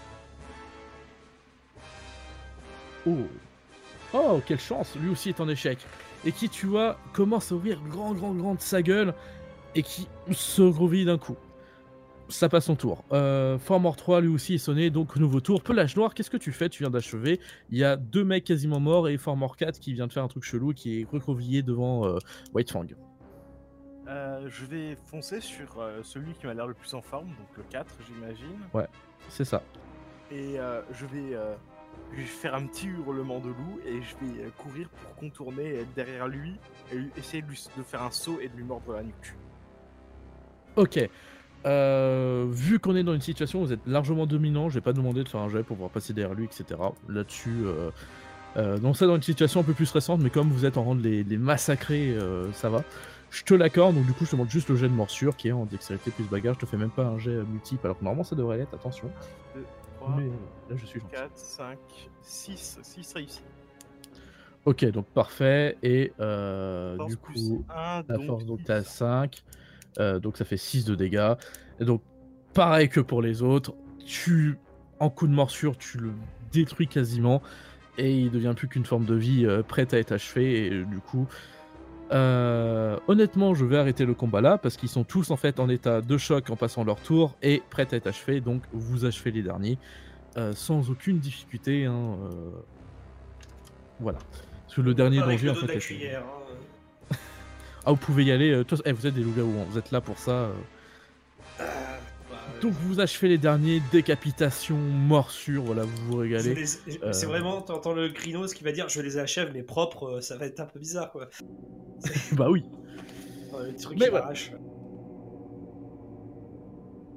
Oh! Oh, quelle chance! Lui aussi est en échec. Et qui, tu vois, commence à ouvrir grand, grand, grand sa gueule et qui se revit d'un coup. Ça passe son tour. Euh, Formor trois, lui aussi, est sonné, donc nouveau tour. Pelage noir, qu'est-ce que tu fais? Tu viens d'achever. Il y a deux mecs quasiment morts et Formor quatre qui vient de faire un truc chelou qui est recroquevillé devant euh, Whitefang. Euh, je vais foncer sur euh, celui qui m'a l'air le plus en forme, donc le quatre, j'imagine. C'est ça. Et euh, je vais euh, je vais faire un petit hurlement de loup et je vais euh, courir pour contourner euh, derrière lui et lui- essayer de, lui, de faire un saut et de lui mordre la nuque. Ok. Euh, vu qu'on est dans une situation où vous êtes largement dominant, je vais pas demander de faire un jet pour pouvoir passer derrière lui, et cetera. Là-dessus, euh, euh, non, ça dans une situation un peu plus récente, mais comme vous êtes en train de les, les massacrer, euh, ça va. Je te l'accorde, donc du coup, je te demande juste le jet de morsure qui est en dextérité plus bagarre. Je te fais même pas un jet multiple, alors que normalement ça devrait l'être, attention. deux, trois, Mais euh, là, je suis gentil. quatre, cinq, six, six réussis. Ok, donc parfait. Et euh, Force du plus coup, un, la donc force, donc six. t'as cinq. Euh, donc ça fait six de dégâts. Et donc, pareil que pour les autres, tu, en coup de morsure, tu le détruis quasiment. Et il devient plus qu'une forme de vie euh, prête à être achevée. Et euh, du coup, euh, honnêtement, je vais arrêter le combat là. Parce qu'ils sont tous en fait en état de choc en passant leur tour. Et prêts à être achevés. Donc vous achevez les derniers. euh, sans aucune difficulté. Hein, euh, Voilà. Parce que le dernier Pas avec danger le en dos fait. de la était- cuillère, hein. Ah, vous pouvez y aller. euh, tous- eh, vous êtes des loups-garous, hein, vous êtes là pour ça. euh. Ah, bah, euh, Donc vous achevez les derniers, décapitation, morsure, voilà, vous vous je régalez. les- Euh. C'est vraiment, t'entends le Grinos qui va dire je les achève mais propres, euh, ça va être un peu bizarre quoi. Bah oui. Euh, le truc Mais qui voilà. m'arrache.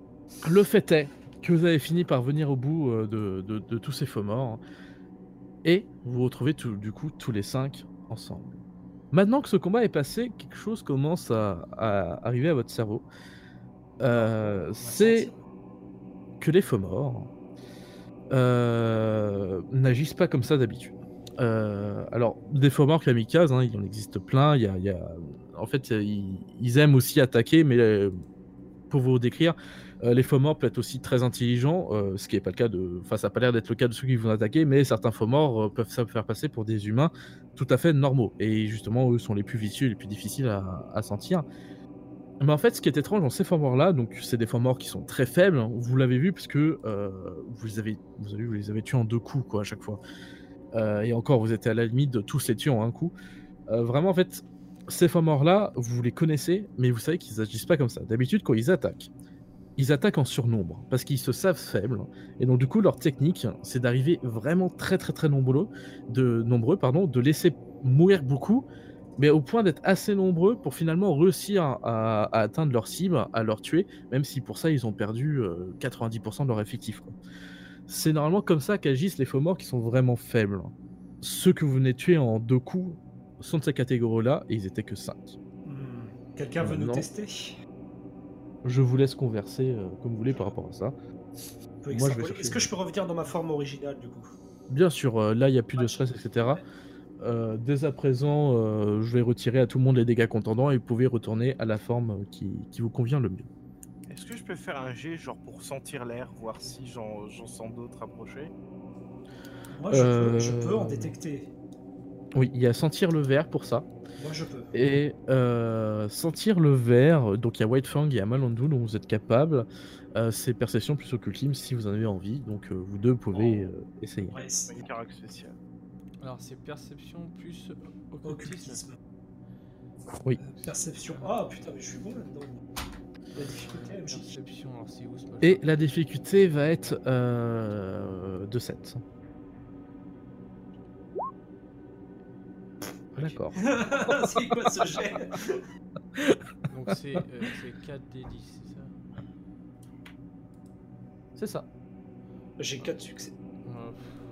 Le fait est que vous avez fini par venir au bout euh, de, de- de tous ces faux morts et vous vous retrouvez tout- du coup tous les cinq ensemble. Maintenant que ce combat est passé, quelque chose commence à, à arriver à votre cerveau. Euh, On va c'est sentir. que les faux morts euh, n'agissent pas comme ça d'habitude. Euh, alors, des faux morts kamikazes, hein, il en existe plein. Il y a, il y a- En fait, ils, ils aiment aussi attaquer, mais euh, pour vous décrire, euh, les faux morts peuvent être aussi très intelligents, euh, ce qui n'est pas le cas de. Enfin, ça n'a pas l'air d'être le cas de ceux qui vont attaquer, mais certains faux morts euh, peuvent se faire passer pour des humains tout à fait normaux. Et justement, eux sont les plus vicieux, les plus difficiles à, à sentir. Mais en fait, ce qui est étrange dans ces faux morts-là, donc c'est des faux morts qui sont très faibles. Hein, vous l'avez vu parce que euh, vous les avez, vous avez, vous les avez tués en deux coups, quoi, à chaque fois. Euh, et encore, vous étiez à la limite de tous les tuer en un coup. Euh, vraiment, en fait, ces faux morts-là, vous les connaissez, mais vous savez qu'ils agissent pas comme ça. D'habitude, quand ils attaquent, ils attaquent en surnombre parce qu'ils se savent faibles. Et donc, du coup, leur technique, c'est d'arriver vraiment très, très, très nombreux, de nombreux, pardon, de laisser mourir beaucoup, mais au point d'être assez nombreux pour finalement réussir à, à atteindre leur cible, à leur tuer, même si pour ça, ils ont perdu euh, quatre-vingt-dix pour cent de leur effectif, quoi. C'est normalement comme ça qu'agissent les faux morts qui sont vraiment faibles. Ceux que vous venez de tuer en deux coups sont de cette catégorie-là, et ils étaient que cinq. Hmm. Quelqu'un veut nous Non. tester? Je vous laisse converser euh, comme vous voulez par rapport à ça. On peut Moi, je vais extrapoler. chercher Est-ce que je peux revenir dans ma forme originale du coup? Bien sûr, euh, là, il n'y a plus de Ouais, stress, je- et cetera. Euh, dès à présent, euh, je vais retirer à tout le monde les dégâts contendants et vous pouvez retourner à la forme qui, qui vous convient le mieux. Est-ce que je peux faire un jet, genre pour sentir l'air, voir si j'en j'en sens d'autres approcher? Moi je, peux, je Euh, peux en détecter. Oui, il y a sentir le verre pour ça. Moi je peux. Et euh, sentir le verre, donc il y a White Fang et Amalandu dont vous êtes capable. Euh, c'est perception plus occultisme si vous en avez envie. Donc euh, vous deux pouvez euh, essayer. Ouais, c'est Une carac spéciale. Alors, c'est perception plus occultisme. occultisme. Oui. Euh, perception. Ah putain, mais je suis bon là-dedans. La difficulté M J. Perception, alors c'est où ce machin? Et la difficulté va être euh, de sept. D'accord. C'est quoi ce jet? Donc, c'est euh, c'est quatre D dix, c'est ça? C'est ça. J'ai quatre succès. Euh,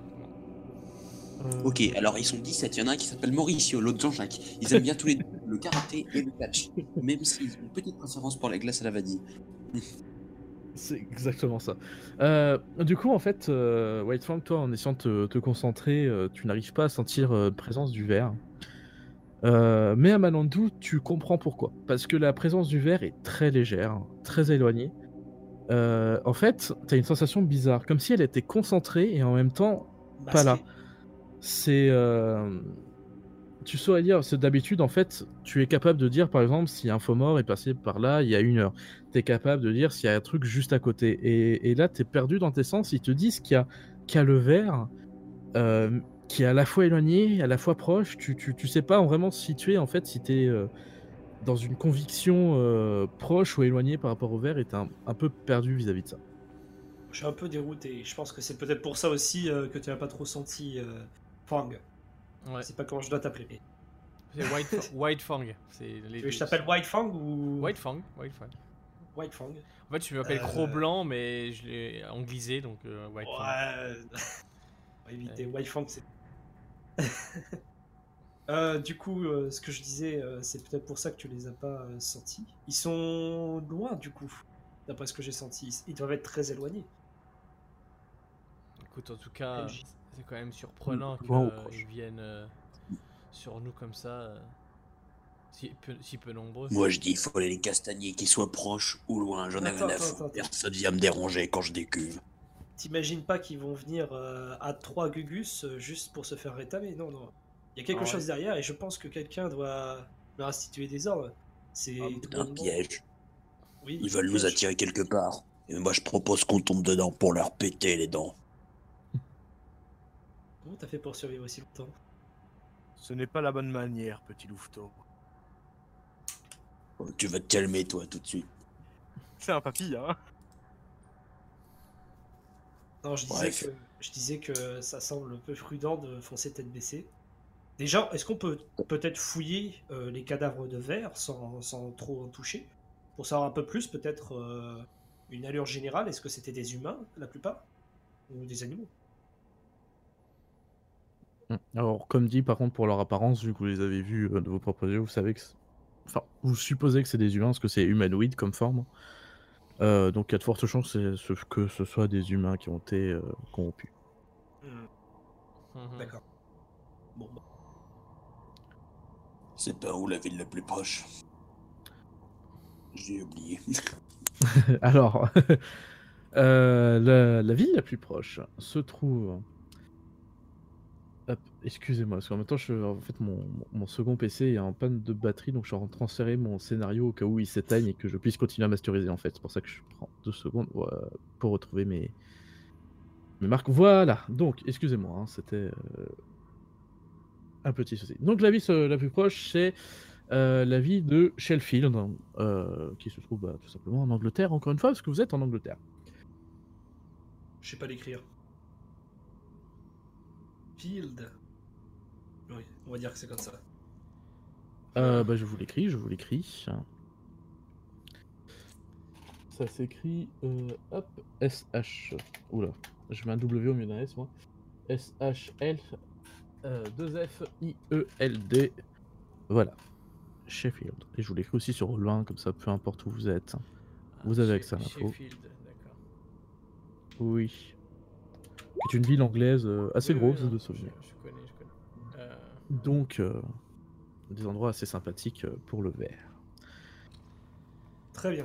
Euh, Ok, alors ils sont dix-sept, il y en a un qui s'appelle Mauricio, l'autre Jean-Jacques. Ils aiment bien tous les deux le karaté et le catch, même s'ils ont une petite préférence pour la glace à la vanille. C'est exactement ça. Euh, du coup, en fait, euh, White Fang, toi, en essayant de te, te concentrer, euh, tu n'arrives pas à sentir euh, présence du verre. Euh, mais à Malandu, tu comprends pourquoi. Parce que la présence du verre est très légère, très éloignée. Euh, en fait, tu as une sensation bizarre, comme si elle était concentrée et en même temps pas là. Masqué. C'est. euh, Tu saurais dire, c'est d'habitude, en fait, tu es capable de dire, par exemple, si un faux mort est passé par là il y a une heure. Tu es capable de dire s'il y a un truc juste à côté. Et, et là, tu es perdu dans tes sens. Ils te disent qu'il y a, qu'il y a le verre euh, qui est à la fois éloigné, à la fois proche. Tu, tu, tu sais pas vraiment se situer, en fait, si tu es euh, dans une conviction euh, proche ou éloignée par rapport au verre et tu es un, un peu perdu vis-à-vis de ça. Je suis un peu dérouté. Je pense que c'est peut-être pour ça aussi euh, que tu n'as pas trop senti euh, Fang. ouais. C'est pas comment je dois t'appeler. C'est White, Fa- White Fang. C'est les Tu veux deux. que je t'appelle White Fang ou White Fang. White Fang. White Fang. En fait, tu m'appelles Euh, Croc Blanc, mais je l'ai anglisé, donc euh, White Fang. Ouais. On va éviter. White Fang, c'est. Euh, du coup, euh, ce que je disais, euh, c'est peut-être pour ça que tu les as pas euh, sentis. Ils sont loin, du coup, d'après ce que j'ai senti. Ils doivent être très éloignés. Écoute, en tout cas, M J. c'est quand même surprenant Loin ou proche. qu'ils viennent euh, sur nous comme ça, euh, si, peu, si peu nombreux. Moi je dis, il faut les castagner, qu'ils soient proches ou loin, j'en ai Attends, rien à attends, foutre. attends. Personne vient me déranger quand je décuve. T'imagines pas qu'ils vont venir euh, à trois Gugus euh, juste pour se faire rétamer? Non, non. Il y a quelque Ah ouais. chose derrière et je pense que quelqu'un doit leur instituer des ordres. C'est Ah, tout C'est un bonnement- piège. Oui, Ils veulent nous piège. attirer quelque part. Et moi je propose qu'on tombe dedans pour leur péter les dents. Comment t'as fait pour survivre aussi longtemps? Ce n'est pas la bonne manière, petit louveteau. Oh, tu vas te calmer toi tout de suite. C'est un papy, hein? Non, je disais, Bref. que, je disais que ça semble un peu prudent de foncer tête baissée. Déjà, est-ce qu'on peut peut-être fouiller euh, les cadavres de verre sans, sans trop en toucher? Pour savoir un peu plus, peut-être euh, une allure générale, est-ce que c'était des humains, la plupart? Ou des animaux? Alors, comme dit, par contre, pour leur apparence, vu que vous les avez vus euh, de vos propres yeux, vous savez que. c'est- Enfin, vous supposez que c'est des humains parce que c'est humanoïde comme forme. Euh, donc, il y a de fortes chances que ce- que ce soit des humains qui ont été euh, corrompus. Hmm, Mhm. D'accord. Bon, bah, C'est pas où la ville la plus proche? J'ai oublié. Alors, euh, la, la ville la plus proche se trouve. Hop, excusez-moi, parce qu'en même temps, je, en fait, mon, mon second P C est en panne de batterie, donc je suis en train de transférer mon scénario au cas où il s'éteigne et que je puisse continuer à masteriser en fait. C'est pour ça que je prends deux secondes euh, pour retrouver mes, mes marques. Voilà, donc, excusez-moi, hein, c'était euh, un petit souci. Donc, la ville euh, la plus proche, c'est euh, la ville de Sheffield, euh, qui se trouve bah, tout simplement en Angleterre, encore une fois, parce que vous êtes en Angleterre. je sais pas l'écrire. Field. Oui, on va dire que c'est comme ça. Euh, bah, je vous l'écris, je vous l'écris. Ça s'écrit euh, hop, S H. Oula, je mets un W au milieu d'un S moi. S H L deux F I E L D. Voilà. Sheffield. Et je vous l'écris aussi sur Roll vingt, comme ça, peu importe où vous êtes. Vous avez accès à l'info. Sheffield, d'accord. Oui. C'est une ville anglaise euh, assez Oui, grosse oui, non, de je, souvenir. je connais, je connais. Euh, Donc, euh, des endroits assez sympathiques euh, pour le verre. Très bien.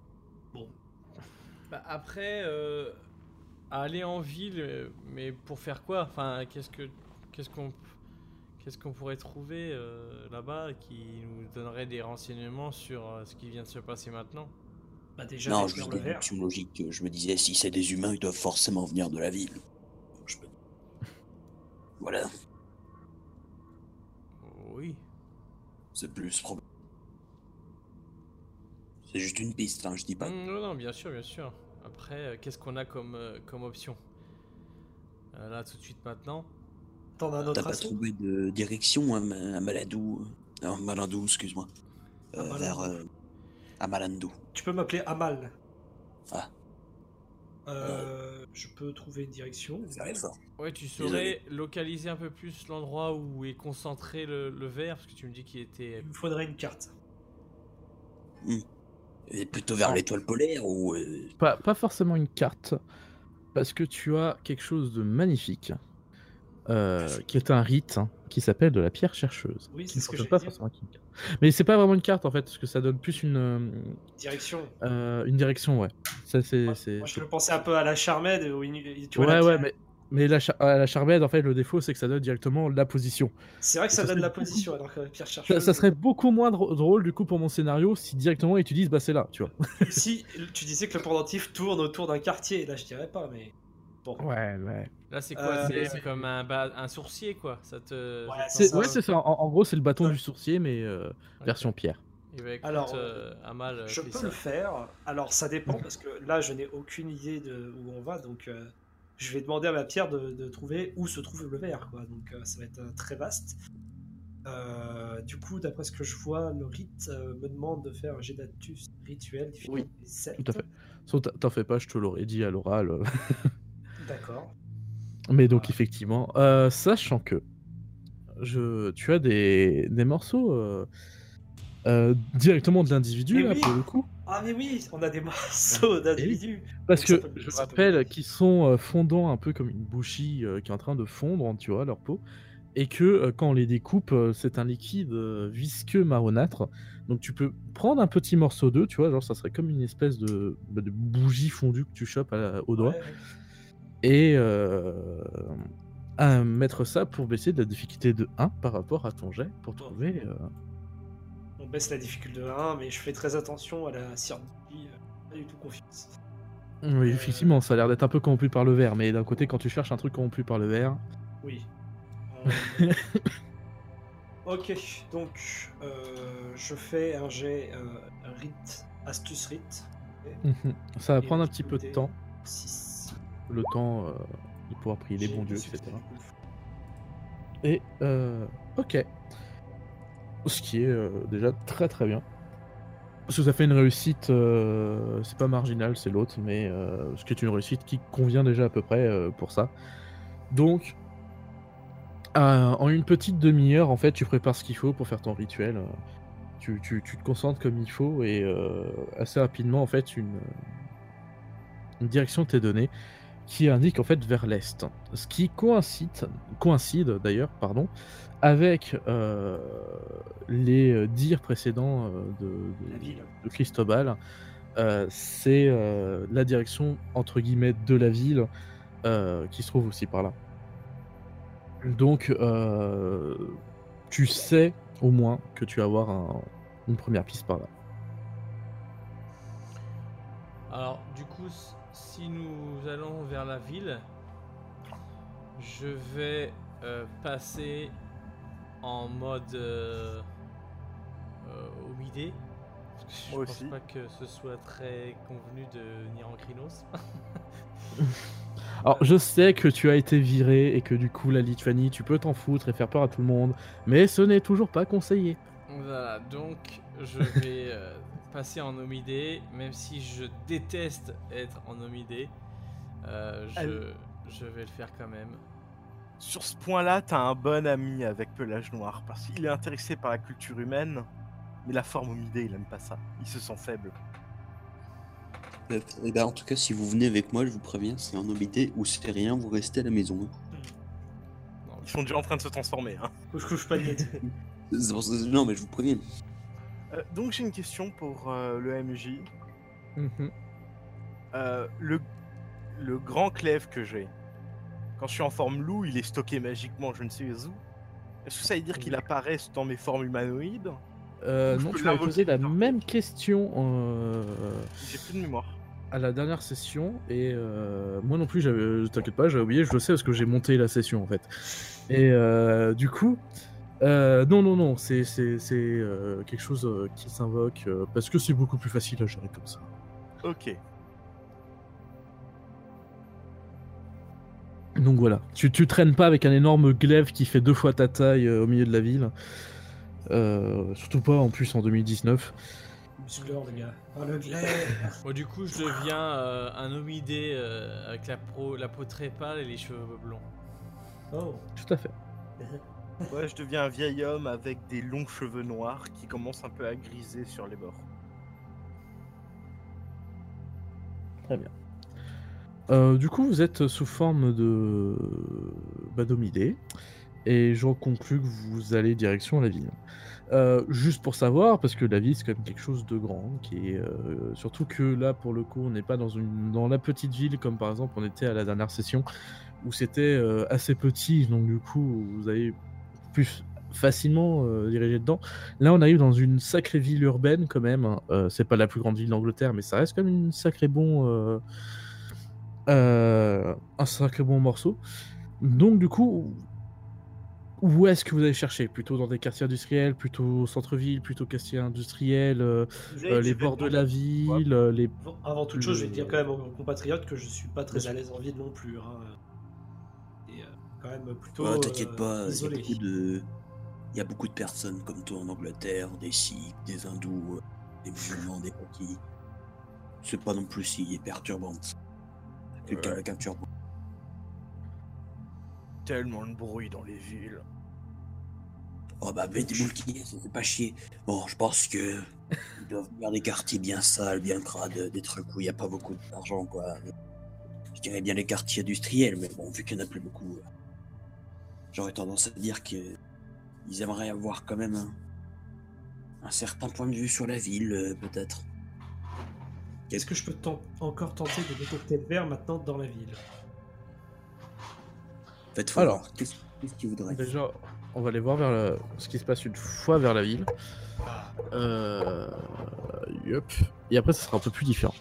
bah, après, euh, aller en ville, euh, mais pour faire quoi? Enfin, qu'est-ce que, qu'est-ce qu'on, qu'est-ce qu'on pourrait trouver euh, là-bas qui nous donnerait des renseignements sur euh, ce qui vient de se passer maintenant? Bah déjà, Non, détruire juste le des verre. déductions logiques. Je me disais, si c'est des humains, ils doivent forcément venir de la ville. Donc, je me- Voilà, Oui. c'est plus probable. C'est juste une piste, hein, je dis pas. Mm, non, non, bien sûr, bien sûr. Après, euh, qu'est-ce qu'on a comme, euh, comme option? Euh, Là, tout de suite, maintenant. T'en as un T'as autre pas assaut? trouvé de direction à, Ma- à Maladou Non, Malandou, excuse-moi. À Euh, Malandou. vers euh, à Malandou. Tu peux m'appeler Amal. Ah, Euh, Je peux trouver une direction. faire effort. Ouais, tu Désolé. saurais localiser un peu plus l'endroit où est concentré le, le verre, parce que tu me dis qu'il était... Il me faudrait une carte. Et plutôt vers Ah. l'étoile polaire ou. euh, Pas, pas forcément une carte, parce que tu as quelque chose de magnifique, euh, qui est un rite hein, qui s'appelle de la pierre chercheuse. Oui, qui c'est ne ce que fonctionne j'allais pas dire. forcément avec une carte. Mais c'est pas vraiment une carte en fait, parce que ça donne plus une, euh, Direction. euh, une direction, ouais. Ça, c'est, Moi, c'est, moi, je c'est- le pensais un peu à la Charmed où il- tu vois la Ouais, ouais, pierre. mais, mais la, char- euh, la charbède, en fait, le défaut, c'est que ça donne directement la position. C'est vrai que Et ça ça donne serait la beaucoup- position alors que la pierre Ça, chercheuse. ça serait beaucoup moins dro- drôle, du coup, pour mon scénario, si directement ils te disent, bah c'est là, tu vois. Si tu disais que le pendentif tourne autour d'un quartier, là je dirais pas, mais bon. Ouais, ouais. Là, c'est quoi? Euh, c'est mais- c'est comme un, ba- un sourcier, quoi. Ça te... Ouais, ça te c'est C'est, ça. ouais, tente c'est ça. En, en gros, c'est le bâton Ouais. du sourcier, mais euh, Ok. version pierre. Eh ben, écoute, Alors, euh, Amal, euh, Je fais peux ça. le faire. Alors ça dépend parce que là je n'ai aucune idée de où on va, donc euh, je vais demander à ma pierre de, de trouver où se trouve le verre, quoi. Donc euh, ça va être euh, très vaste. Euh, du coup, d'après ce que je vois, le rite euh, me demande de faire un jet d'astuce rituel difficile Oui, sept. Tout à fait. Sauf, t'en- t'en fais pas, je te l'aurais dit à l'oral. euh. D'accord. Mais donc, effectivement, euh, sachant que je, tu as des, des morceaux euh, euh, directement de l'individu, Mais là, oui. pour le coup. Ah mais oui, on a des morceaux d'individus. Parce Donc, que ça peut- je ça peut rappelle m'aider. qu'ils sont euh, fondants un peu comme une bouchie euh, qui est en train de fondre, tu vois, leur peau. Et que euh, quand on les découpe, euh, c'est un liquide euh, visqueux marronâtre. Donc tu peux prendre un petit morceau d'eux, tu vois, genre ça serait comme une espèce de, bah, de bougie fondue que tu chopes à la- au doigt. Ouais, ouais. Et euh, à mettre ça pour baisser de la difficulté de un par rapport à ton jet, pour Bon. trouver... euh, On baisse la difficulté de un, mais je fais très attention à la cire de vie, euh, pas du tout confiance. Oui, Euh, effectivement, ça a l'air d'être un peu corrompu par le verre, mais d'un côté, quand tu cherches un truc corrompu par le verre... Oui. Euh, ok, donc euh, je fais un jet, euh, un rite, astuce rite. ça va Et prendre la un petit peu de difficulté, temps, six. le temps euh, de pouvoir prier les J'ai bons deux dieux, succès, et cetera. du coup. Et euh, ok. Ce qui est euh, déjà très très bien. Ça, ça fait une réussite, euh, c'est pas marginal, c'est l'autre, mais euh, ce qui est une réussite qui convient déjà à peu près euh, pour ça. Donc, euh, en une petite demi-heure, en fait, tu prépares ce qu'il faut pour faire ton rituel. euh, Tu, tu- tu te concentres comme il faut et euh, assez rapidement, en fait, une, une direction t'est donnée qui indique en fait vers l'est. Ce qui coïncide, coïncide d'ailleurs, pardon, avec euh, les euh, dires précédents euh, de, de- La ville. de Cristobal. Euh, c'est euh, la direction entre guillemets de la ville euh, qui se trouve aussi par là. Donc, euh, tu sais au moins que tu vas avoir un- une première piste par là. Alors, du coup, s- si nous allons vers la ville, je vais euh, passer en mode euh, euh, homidé. Parce que je Moi pense aussi. pas que ce soit très convenu de Nyrankrinos. Alors, je sais que tu as été viré et que du coup, la Lituanie, tu peux t'en foutre et faire peur à tout le monde, mais ce n'est toujours pas conseillé. Voilà, donc je vais euh, passer en homidé, même si je déteste être en homidé, euh, je, Elle- je vais le faire quand même. Sur ce point-là, t'as un bon ami avec Pelage Noir, parce qu'il est intéressé par la culture humaine, mais la forme homidée, il aime pas ça. Il se sent faible. Euh, Et ben, en tout cas, si vous venez avec moi, je vous préviens, c'est en homidé ou c'est rien, vous restez à la maison. hein. Non, Ils sont déjà en train de se transformer. Hein. Couche, couche, pagnette. C'est pour ça- Non, mais je vous préviens. Euh, donc j'ai une question pour euh, le M J. Mhm. Euh, le, le grand clève que j'ai, quand je suis en forme loup, il est stocké magiquement, je ne sais où. Est-ce que ça veut dire qu'il apparaît dans mes formes humanoïdes? Euh, Je non, peux tu m'avais posé la l'invoquer. même question euh, J'ai plus de mémoire. à la dernière session et euh, moi non plus, j'avais, t'inquiète pas, j'avais oublié, je le sais parce que j'ai monté la session en fait. Et euh, du coup, euh, non, non, non, c'est, c'est, c'est euh, quelque chose euh, qui s'invoque euh, parce que c'est beaucoup plus facile à gérer comme ça. Ok. Donc voilà, tu, tu traînes pas avec un énorme glaive qui fait deux fois ta taille euh, au milieu de la ville. Euh, surtout pas en plus en deux mille dix-neuf. Muscleur, le gars. Oh, le glaive. Bon, du coup, je deviens euh, un homidé euh, avec la, pro, la peau très pâle et les cheveux blonds. Oh. Tout à fait. Ouais, je deviens un vieil homme avec des longs cheveux noirs qui commencent un peu à griser sur les bords. Très bien. Euh, du coup, vous êtes sous forme de bah, d'homidé, et j'en conclus que vous allez direction la ville. Euh, juste pour savoir, parce que la ville c'est quand même quelque chose de grand, qui est euh, surtout que là pour le coup on n'est pas dans une dans la petite ville comme par exemple on était à la dernière session où c'était euh, assez petit, donc du coup vous avez pu facilement euh, diriger dedans. Là on arrive dans une sacrée ville urbaine quand même. hein. Euh, c'est pas la plus grande ville d'Angleterre, mais ça reste quand même une sacrée bon euh, euh, un sacré bon morceau. Donc du coup, où est-ce que vous allez chercher? Plutôt dans des quartiers industriels, plutôt au centre-ville, plutôt quartier industriel, euh, Vous euh, avez les des bords de vêtements. la ville, euh, les... Avant- Avant toute chose, je vais Le- dire quand même aux compatriotes que je suis pas très Bien à sûr. l'aise en ville non plus. Hein. Et euh, quand même plutôt Oh, t'inquiète euh, pas, il y a isolé. beaucoup de. Il y a beaucoup de personnes comme toi en Angleterre, des Sikhs, des hindous, euh, des musulmans, des paquis. C'est pas non plus si perturbante. Quelqu'un avec un turban. Tellement de bruit dans les villes. Oh bah, mais des boules qui ça fait pas chier. Bon, je pense que. Ils doivent faire des quartiers bien sales, bien crades, des trucs où il n'y a pas beaucoup d'argent, quoi. Je dirais bien les quartiers industriels, mais bon, vu qu'il n'y en a plus beaucoup, euh, j'aurais tendance à dire qu'ils aimeraient avoir quand même un, un certain point de vue sur la ville, euh, peut-être. Est-ce que je peux ten- encore tenter de détecter le verre maintenant dans la ville? Faites Alors. voir. Qu'est-ce qu'est-ce qu'ils voudraient? Déjà, on va aller voir vers le- ce qui se passe une fois vers la ville. Euh... yup. Et après, ça sera un peu plus différent.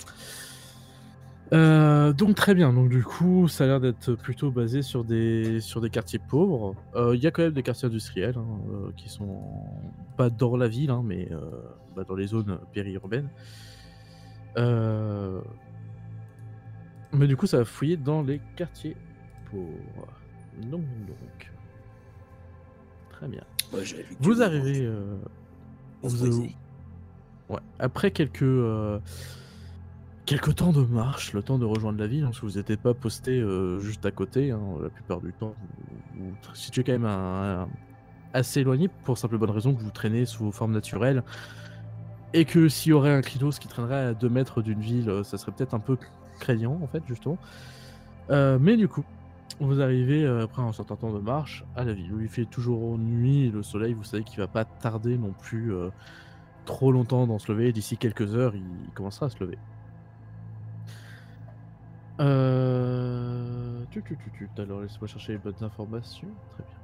Euh, donc très bien, donc du coup ça a l'air d'être plutôt basé sur des, sur des quartiers pauvres. Euh, Il y a quand même des quartiers industriels hein, euh, qui sont pas dans la ville, hein, mais euh, bah, dans les zones périurbaines. Euh... Mais du coup ça va fouiller dans les quartiers pauvres. Donc, donc. Très bien. Ouais, j'avais vu que Vous tu- arrivez... euh, On se vous- brisait. Ouais. Après quelques, euh, quelques temps de marche, le temps de rejoindre la ville, hein, parce que vous n'étiez pas posté euh, juste à côté, hein, la plupart du temps, vous vous vous situez quand même un, un- assez éloigné, pour simple bonne raison que vous traînez sous vos formes naturelles, et que s'il y aurait un Krynos qui traînerait à deux mètres d'une ville, euh, ça serait peut-être un peu craignant, en fait, justement. Euh, mais du coup, vous arrivez, euh, après un certain temps de marche, à la ville, où il fait toujours nuit, et le soleil, vous savez qu'il va pas tarder non plus euh, trop longtemps dans se lever. D'ici quelques heures, il, il commencera à se lever. Euh... Tu, tu, tu, tu. Alors, laisse-moi chercher les bonnes informations. Très bien.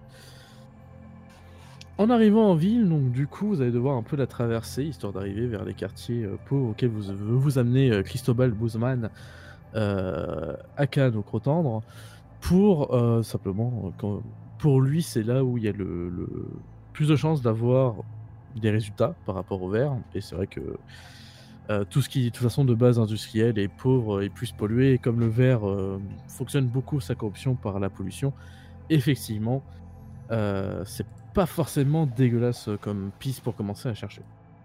En arrivant en ville, donc du coup, vous allez devoir un peu la traverser, histoire d'arriver vers les quartiers euh, pauvres auxquels vous veut vous amener euh, Cristobal Bouzman, euh, aka nos Crotandres, pour euh, simplement, euh, quand- pour lui, c'est là où il y a le, le plus de chances d'avoir des résultats par rapport au verre. Et c'est vrai que euh, tout ce qui, de toute façon, de base industrielle est pauvre et plus pollué, et comme le verre euh, fonctionne beaucoup sa corruption par la pollution, effectivement, euh, c'est pas forcément dégueulasse euh, comme piste pour commencer à chercher.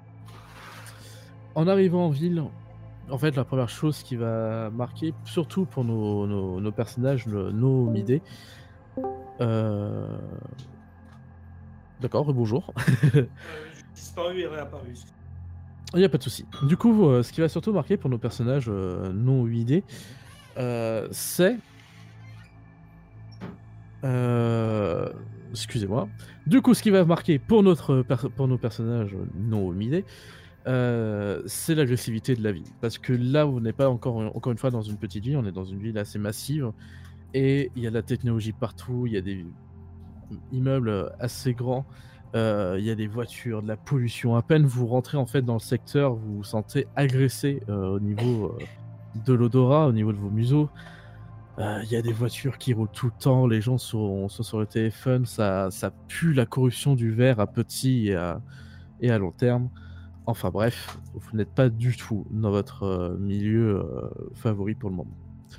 En arrivant en ville, en fait, la première chose qui va marquer, surtout pour nos, nos, nos personnages, le- nos midés, euh... d'accord, bonjour. Euh, j'ai disparu et réapparu. Il n'y a pas de souci. Du coup, euh, ce qui va surtout marquer pour nos personnages euh, non midés, euh, c'est... Euh... Excusez-moi. Du coup, ce qui va marquer pour, notre per- pour nos personnages non midés, Euh, c'est l'agressivité de la ville. Parce que là, on n'est pas encore, encore une fois dans une petite ville, on est dans une ville assez massive, et il y a de la technologie partout, il y a des immeubles assez grands, euh, il y a des voitures, de la pollution. À peine vous rentrez en fait dans le secteur, vous vous sentez agressé euh, au niveau euh, de l'odorat, au niveau de vos museaux. Euh, Il y a des voitures qui roulent tout le temps, les gens sont, sont sur le téléphone, ça, ça pue la corruption du verre à petit et à, et à long terme. Enfin bref, vous n'êtes pas du tout dans votre euh, milieu euh, favori pour le moment.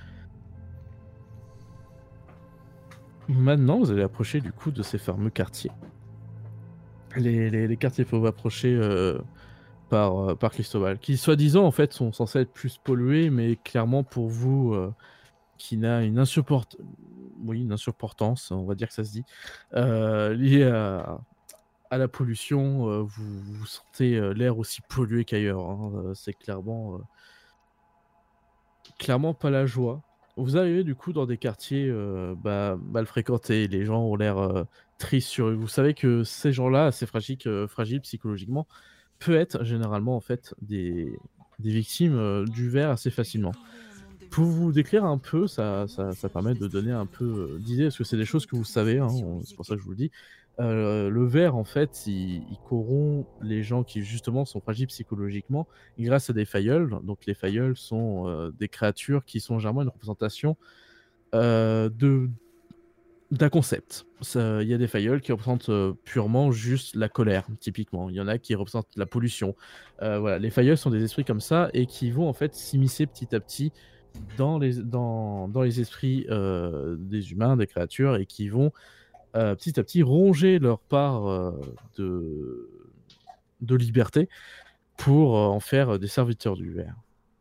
Maintenant, vous allez approcher du coup de ces fameux quartiers. Les, les, les quartiers peuvent approcher euh, par, euh, par Cristobal, qui soi-disant en fait sont censés être plus pollués, mais clairement pour vous, euh, qui n'a une insupport... oui, une insurportance, on va dire que ça se dit, euh, liée à, à la pollution, euh, vous, vous sentez euh, l'air aussi pollué qu'ailleurs. Hein. Euh, C'est clairement... euh, clairement pas la joie. Vous arrivez du coup dans des quartiers euh, bah, mal fréquentés, les gens ont l'air euh, tristes sur eux. Vous savez que ces gens-là, assez fragiles, euh, fragiles psychologiquement, peuvent être généralement en fait des, des victimes euh, du verre assez facilement. Pour vous décrire un peu, ça, ça, ça permet de donner un peu euh, d'idées, parce que c'est des choses que vous savez, hein, on- c'est pour ça que je vous le dis. Euh, le verre, en fait, il, il corrompt les gens qui, justement, sont fragiles psychologiquement grâce à des failleuls. Donc, les failleuls sont euh, des créatures qui sont généralement une représentation euh, de, d'un concept. Ça- Il y a des failleuls qui représentent euh, purement juste la colère, typiquement. Il y en a qui représentent la pollution. Euh, voilà, les failleuls sont des esprits comme ça et qui vont, en fait, s'immiscer petit à petit dans les, dans, dans les esprits euh, des humains, des créatures, et qui vont euh, petit à petit ronger leur part euh, de, de liberté pour euh, en faire des serviteurs du verre.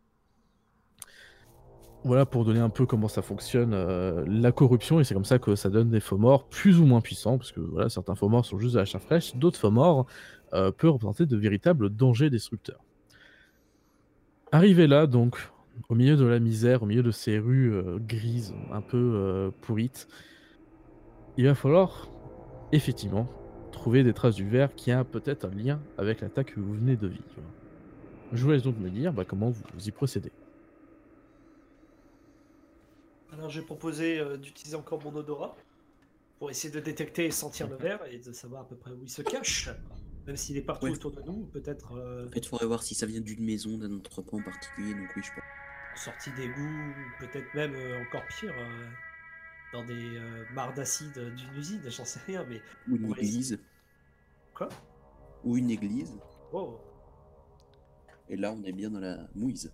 Voilà pour donner un peu comment ça fonctionne, euh, la corruption, et c'est comme ça que ça donne des faux morts plus ou moins puissants, parce que voilà, certains faux morts sont juste de la chair fraîche, d'autres faux morts euh, peuvent représenter de véritables dangers destructeurs. Arrivé là, donc, au milieu de la misère, au milieu de ces rues euh, grises, un peu euh, pourrites, il va falloir, effectivement, trouver des traces du verre qui a peut-être un lien avec l'attaque que vous venez de vivre. Je vous laisse donc me dire bah, comment vous, vous y procédez. Alors j'ai proposé euh, d'utiliser encore mon odorat pour essayer de détecter et sentir le verre et de savoir à peu près où il se cache. Même s'il est partout Ouais. autour de nous, peut-être euh, En fait, il faudrait voir si ça vient d'une maison, d'un entrepôt en particulier. Donc oui, je pense. en sortie d'égout, ou peut-être même euh, encore pire, euh, dans des euh, mares d'acide d'une usine, j'en sais rien, mais... Ou une on va essayer. église. Quoi? Ou une église. Oh. Et là, on est bien dans la mouise.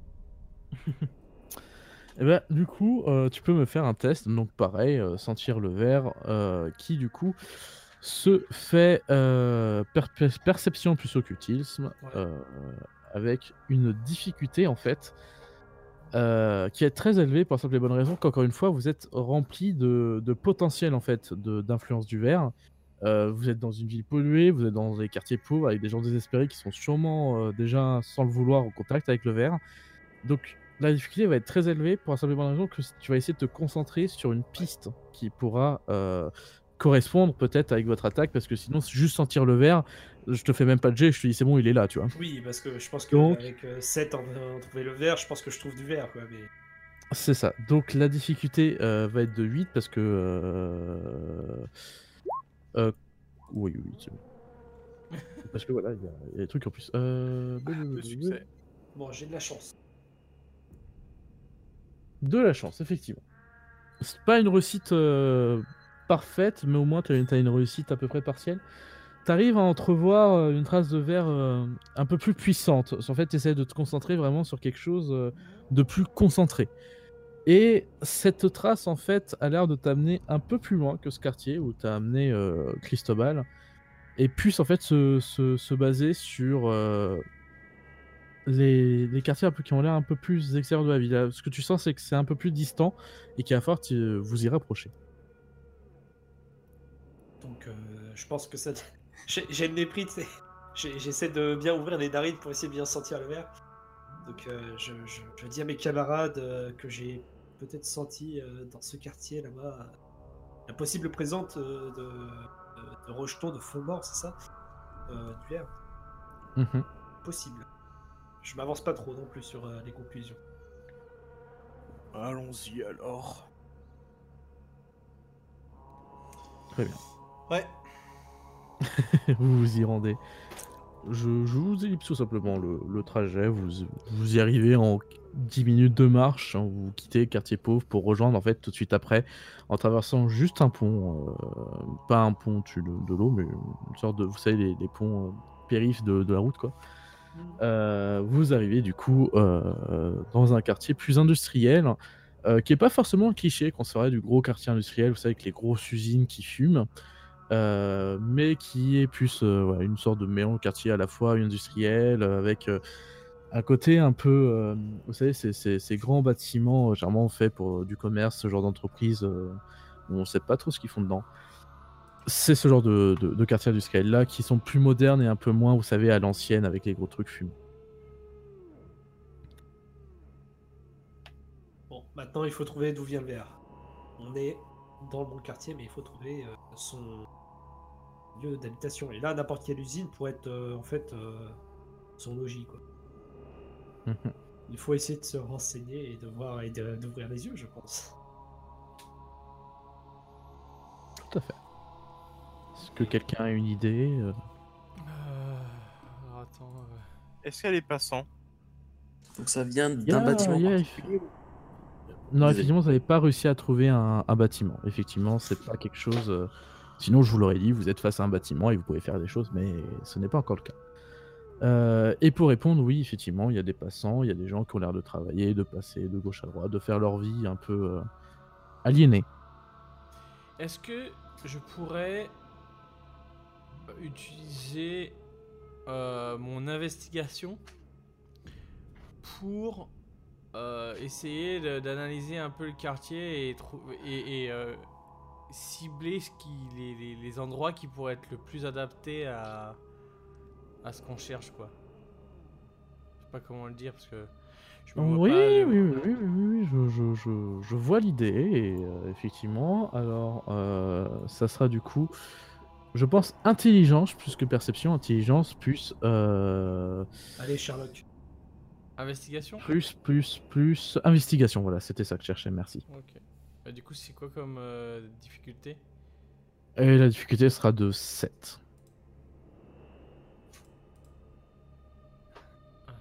Et bah, du coup, euh, tu peux me faire un test, donc pareil, euh, sentir le verre, euh, qui du coup se fait euh, per- per- perception plus occultisme, Ouais. euh, avec une difficulté en fait euh, qui est très élevée pour la simple et bonne raison qu'encore une fois vous êtes rempli de, de potentiel en fait de- d'influence du verre. Euh, vous êtes dans une ville polluée, vous êtes dans des quartiers pauvres avec des gens désespérés qui sont sûrement euh, déjà sans le vouloir en contact avec le verre. Donc la difficulté va être très élevée pour la simple et bonne raison que tu vas essayer de te concentrer sur une piste qui pourra euh, correspondre peut-être avec votre attaque, parce que sinon juste sentir le verre, je te fais même pas de jet, je te dis c'est bon, il est là, tu vois. Oui, parce que je pense Donc- qu'avec euh, sept en, en trouver le vert, je pense que je trouve du vert, quoi. Mais... C'est ça. Donc la difficulté euh, va être de huit parce que... euh, euh, Oui, oui, c'est bon. Parce que voilà, il y, a- il y a des trucs en plus. Euh... Le succès. Bon, j'ai de la chance. De la chance, effectivement. C'est pas une réussite euh, parfaite, mais au moins tu as une réussite à peu près partielle. T'arrives à entrevoir euh, une trace de verre euh, un peu plus puissante. En fait, tu essaies de te concentrer vraiment sur quelque chose euh, de plus concentré. Et cette trace, en fait, a l'air de t'amener un peu plus loin que ce quartier où t'as amené euh, Cristobal. Et puisse en fait se, se, se baser sur euh, les, les quartiers un peu qui ont l'air un peu plus extérieurs de la ville. Ce que tu sens, c'est que c'est un peu plus distant et qu'il va falloir t'y- vous y rapprocher. Donc, euh, je pense que ça. J'ai j'ai le mépris, tu sais. J'ai- J'essaie de bien ouvrir les narines pour essayer de bien sentir le verre. Donc, euh, je, je- je dis à mes camarades euh, que j'ai peut-être senti euh, dans ce quartier là-bas euh, la possible présence euh, de, de, de rejetons de feu mort, c'est ça euh, Du verre. Mhm. Possible. Je m'avance pas trop non plus sur euh, les conclusions. Allons-y alors. Très bien. Ouais. Vous vous y rendez. Je, je vous ellipse tout simplement le, le trajet. Vous, vous y arrivez en dix minutes de marche. Hein, vous quittez le quartier pauvre pour rejoindre en fait tout de suite après, en traversant juste un pont. Euh, pas un pont au-dessus de, de l'eau, mais une sorte de, vous savez, les, les ponts euh, périphes de, de la route, quoi. Euh, vous arrivez du coup euh, dans un quartier plus industriel, euh, qui est pas forcément un cliché qu'on serait du gros quartier industriel, vous savez, avec les grosses usines qui fument. Euh, mais qui est plus euh, ouais, une sorte de mélange de quartier à la fois industriel, euh, avec euh, un côté un peu, euh, vous savez, ces, ces, ces grands bâtiments euh, généralement faits pour euh, du commerce, ce genre d'entreprise, euh, où on sait pas trop ce qu'ils font dedans. C'est ce genre de, de, de quartier industriel là qui sont plus modernes et un peu moins, vous savez, à l'ancienne avec les gros trucs fumés. Bon, maintenant il faut trouver d'où vient le verre. On est dans le bon quartier, mais il faut trouver euh, son lieu d'habitation. Et là, n'importe quelle usine pourrait être euh, en fait euh, son logis, quoi. Mhm. Il faut essayer de se renseigner et de voir et de- d'ouvrir les yeux, je pense. Tout à fait. Est-ce que quelqu'un a une idée euh Euh, alors attends. euh, Est-ce qu'elle est passant? Donc ça vient Il y a- d'un bâtiment il y a- particulier. Non, Désolé. effectivement, vous n'avez pas réussi à trouver un, un bâtiment. Effectivement, c'est pas quelque chose. euh, Sinon, je vous l'aurais dit, vous êtes face à un bâtiment et vous pouvez faire des choses, mais ce n'est pas encore le cas. Euh, et pour répondre, oui, effectivement, il y a des passants, il y a des gens qui ont l'air de travailler, de passer de gauche à droite, de faire leur vie un peu euh, aliénée. Est-ce que je pourrais utiliser euh, mon investigation pour euh, essayer de- d'analyser un peu le quartier et, trou- et, et, euh, cibler ce qui, les, les- les endroits qui pourraient être le plus adaptés à, à ce qu'on cherche, quoi. Je sais pas comment le dire parce que je me vois Oui, pas aller- oui, oui, oui, oui, oui, je, je, je, je vois l'idée, et euh, effectivement, alors euh, ça sera du coup, je pense, intelligence plus que perception, intelligence plus, euh, Allez, Sherlock. Investigation. plus, plus, plus, investigation, voilà, c'était ça que je cherchais, merci. Ok. Bah, du coup, c'est quoi comme euh, difficulté? Et la difficulté sera de sept. Ah,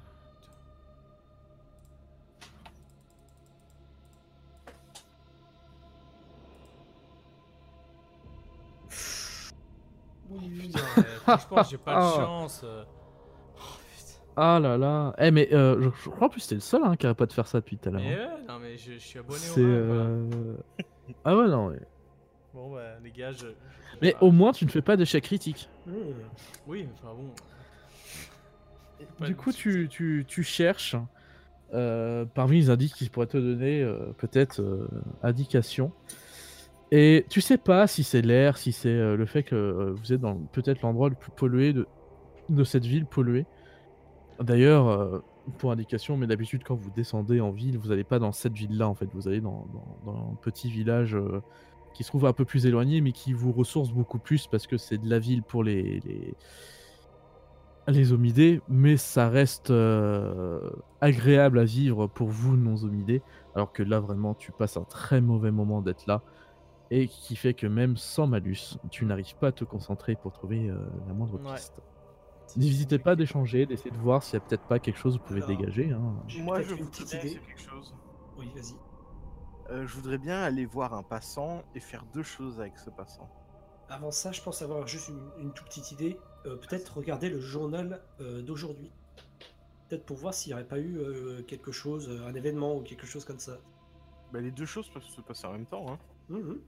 putain, ouais, franchement, j'ai pas de Ah. chance. euh. Oh, putain. Ah là là, eh mais euh, je, je crois en plus c'était le seul hein, qui arrête pas de faire ça depuis tout à l'heure. Mais hein. ouais, non, mais je, je suis abonné C'est au vin, quoi. euh... ah ouais non, ouais. Bon, bah, les gars, je. je- Mais bah, au moins, tu ne fais pas d'échec critique. Mmh. Oui, enfin bon. Pas Du de coup, succès. tu, tu, tu cherches euh, parmi les indices qui pourraient te donner euh, peut-être euh, indication. Et tu sais pas si c'est l'air, si c'est euh, le fait que euh, vous êtes dans peut-être l'endroit le plus pollué de, de cette ville polluée. D'ailleurs, euh, pour indication, mais d'habitude quand vous descendez en ville, vous n'allez pas dans cette ville-là en fait, vous allez dans, dans, dans un petit village euh, qui se trouve un peu plus éloigné, mais qui vous ressource beaucoup plus parce que c'est de la ville pour les, les, les homidés, mais ça reste euh, agréable à vivre pour vous non-homidés, alors que là vraiment tu passes un très mauvais moment d'être là, et qui fait que même sans malus, tu n'arrives pas à te concentrer pour trouver euh, la moindre Ouais. piste. N'hésitez pas d'échanger, d'essayer de voir s'il y a peut-être pas quelque chose que vous pouvez Alors, dégager. Hein. J'ai Moi, peut-être je une voudrais petite bien idée. essayer quelque chose. Oui, vas-y. Euh, je voudrais bien aller voir un passant et faire deux choses avec ce passant. Avant ça, je pense avoir juste une, une toute petite idée. Euh, peut-être regarder le journal euh, d'aujourd'hui. Peut-être pour voir s'il n'y aurait pas eu euh, quelque chose, euh, un événement ou quelque chose comme ça. Bah, les deux choses peuvent se passer en même temps. Hein. Mhm.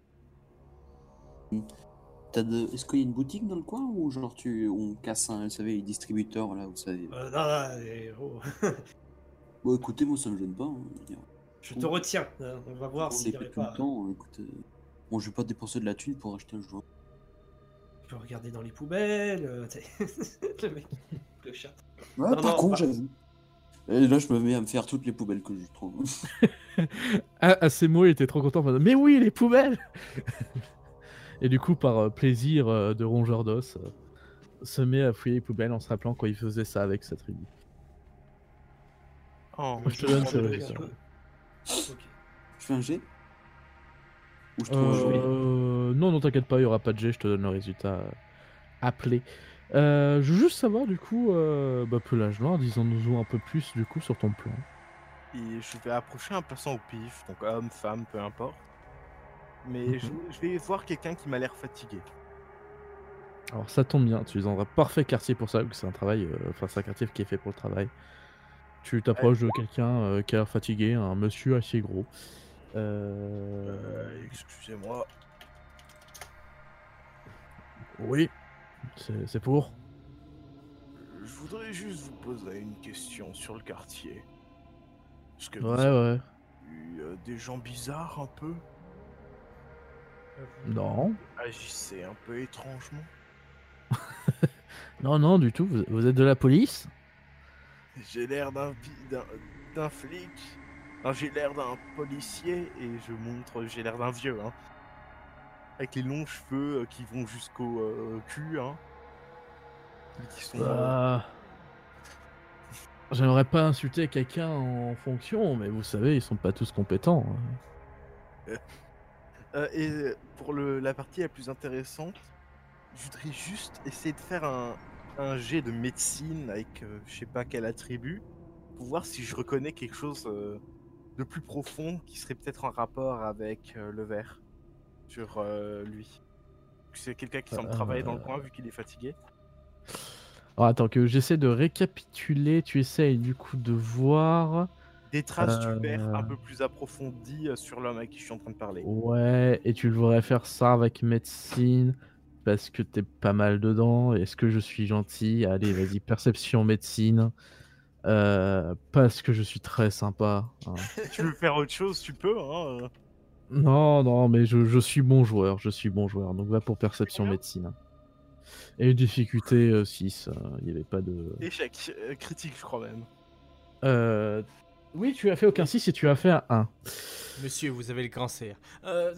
T'as de... Est-ce qu'il y a une boutique dans le coin ou genre tu... on casse un, vous savez, les distributeurs là, vous savez. Euh, non, non, eh, oh. Bon, écoutez, moi ça me gêne pas. Hein, je veux dire. Je te retiens. hein. On va voir On s'il n'y l'épée aurait tout pas. le temps. euh, Écoute, euh, bon, je vais pas dépenser de la thune pour acheter un joueur. Tu peux regarder dans les poubelles. euh, t'sais. Le mec, le chat. Ouais, Non, par non, contre, pas- j'avoue. Et là, je me mets à me faire toutes les poubelles que je trouve. À, à ces mots, il était trop content. en mode, mais oui, les poubelles. Et du coup, par euh, plaisir euh, de rongeur d'os, euh, se met à fouiller les poubelles en se rappelant quand il faisait ça avec sa tribu. Oh, Je te donne prends ce des résultat. pressions. Ok. Je fais un jet ou je trouve un jouet. Euh, non, non, t'inquiète pas, il y aura pas de jet, je te donne le résultat euh, appelé. Euh, je veux juste savoir, du coup, euh, bah, Pelage Noir, disons-nous un peu plus, du coup, sur ton plan. Et je vais approcher un passant au pif, donc homme, femme, peu importe. Mais je, je vais voir quelqu'un qui m'a l'air fatigué. Alors, ça tombe bien, tu es dans un parfait quartier pour ça, vu que c'est un travail, euh, enfin, c'est un quartier qui est fait pour le travail. Tu t'approches de quelqu'un euh, qui a l'air fatigué, un monsieur assez gros. Euh... Euh, excusez-moi. Oui, c'est c'est pour. Je voudrais juste vous poser une question sur le quartier. Est-ce que Ouais, vous avez ouais. eu euh, des gens bizarres un peu? Non. Agissez un peu étrangement? Non, non, du tout. Vous, vous êtes de la police? J'ai l'air d'un pi- d'un d'un flic. Non, j'ai l'air d'un policier et je montre, j'ai l'air d'un vieux, hein. Avec les longs cheveux euh, qui vont jusqu'au euh, cul, hein. Et qui sont. euh, Euh, J'aimerais pas insulter quelqu'un en fonction, mais vous savez, ils sont pas tous compétents. hein. euh, et euh, pour le, la partie la plus intéressante, je voudrais juste essayer de faire un, un jet de médecine avec euh, je sais pas quel attribut pour voir si je reconnais quelque chose euh, de plus profond qui serait peut-être en rapport avec euh, le verre sur euh, lui. C'est quelqu'un qui semble Euh, travailler dans le coin vu qu'il est fatigué. Alors attends, que j'essaie de récapituler. Tu essayes du coup de voir. Des traces Euh, du verre un peu plus approfondies euh, sur l'homme avec qui je suis en train de parler. Ouais, et tu devrais faire ça avec médecine. Parce que t'es pas mal dedans. Est-ce que je suis gentil? Allez, vas-y, perception médecine. Euh, parce que je suis très sympa. hein. Si tu veux faire autre chose, tu peux. Hein. euh. Non, non, mais je, je suis bon joueur, je suis bon joueur. Donc va pour perception Combien médecine. Et difficulté euh, six, il n'y avait pas de... Échec, euh, critique je crois même. Euh... Oui, tu as fait aucun six et tu as fait un un. Monsieur, vous avez le cancer. Euh...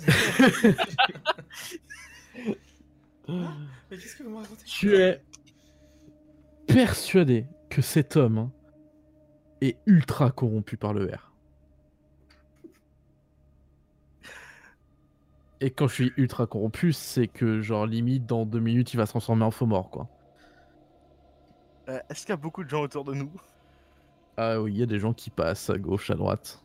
Mais qu'est-ce que vous me racontez? Tu es persuadé que cet homme hein, est ultra corrompu par le R. Et quand je suis ultra corrompu, c'est que genre limite dans deux minutes il va se transformer en faux mort quoi. Euh, Est-ce qu'il y a beaucoup de gens autour de nous? Ah oui, il y a des gens qui passent à gauche, à droite.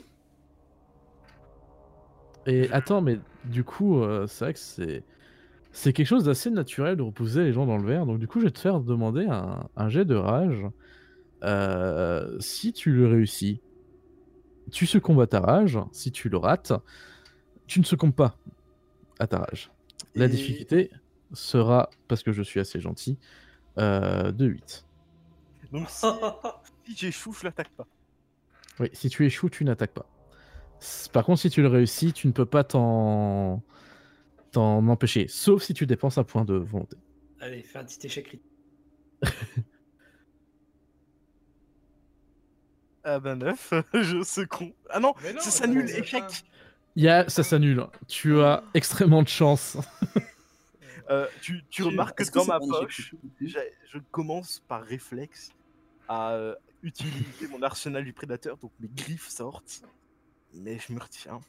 Et attends, mais du coup, euh, c'est vrai que c'est... C'est quelque chose d'assez naturel de repousser les gens dans le verre. Donc du coup, je vais te faire demander un, un jet de rage. Euh, si tu le réussis, tu succombes à ta rage. Si tu le rates, tu ne succombes pas. à ta rage. La Et- difficulté sera, parce que je suis assez gentil, euh, de huit. Donc si, si j'échoue, je l'attaque pas. Oui, si tu échoues, tu n'attaques pas. S- Par contre, si tu le réussis, tu ne peux pas t'en t'en empêcher, sauf si tu dépenses un point de volonté. Allez, fais un petit échec critique. Ah ben neuf, je seconde. Ah non, Mais non, ça ça s'annule, laisse échec. pas. Il y a, ça s'annule. Tu as extrêmement de chance. Euh, tu, tu Tu- remarques que est-ce que dans c'est ma pas un échec poche, critique ? j'ai- je commence par réflexe à euh, utiliser mon arsenal du prédateur, donc mes griffes sortent. Mais je me retiens.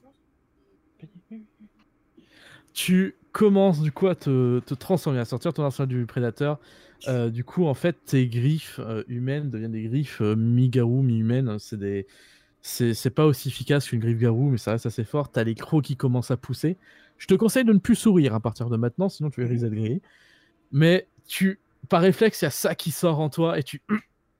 Tu commences du coup à te, te transformer, à sortir ton arsenal du prédateur. Euh, du coup, en fait, tes griffes euh, humaines deviennent des griffes euh, mi-garou, mi-humaines. C'est des... c'est c'est pas aussi efficace qu'une griffe garou, mais ça reste assez fort. T'as les crocs qui commencent à pousser. Je te conseille de ne plus sourire à partir de maintenant, sinon tu risques d'être grillé. Mais tu, par réflexe, il y a ça qui sort en toi et tu.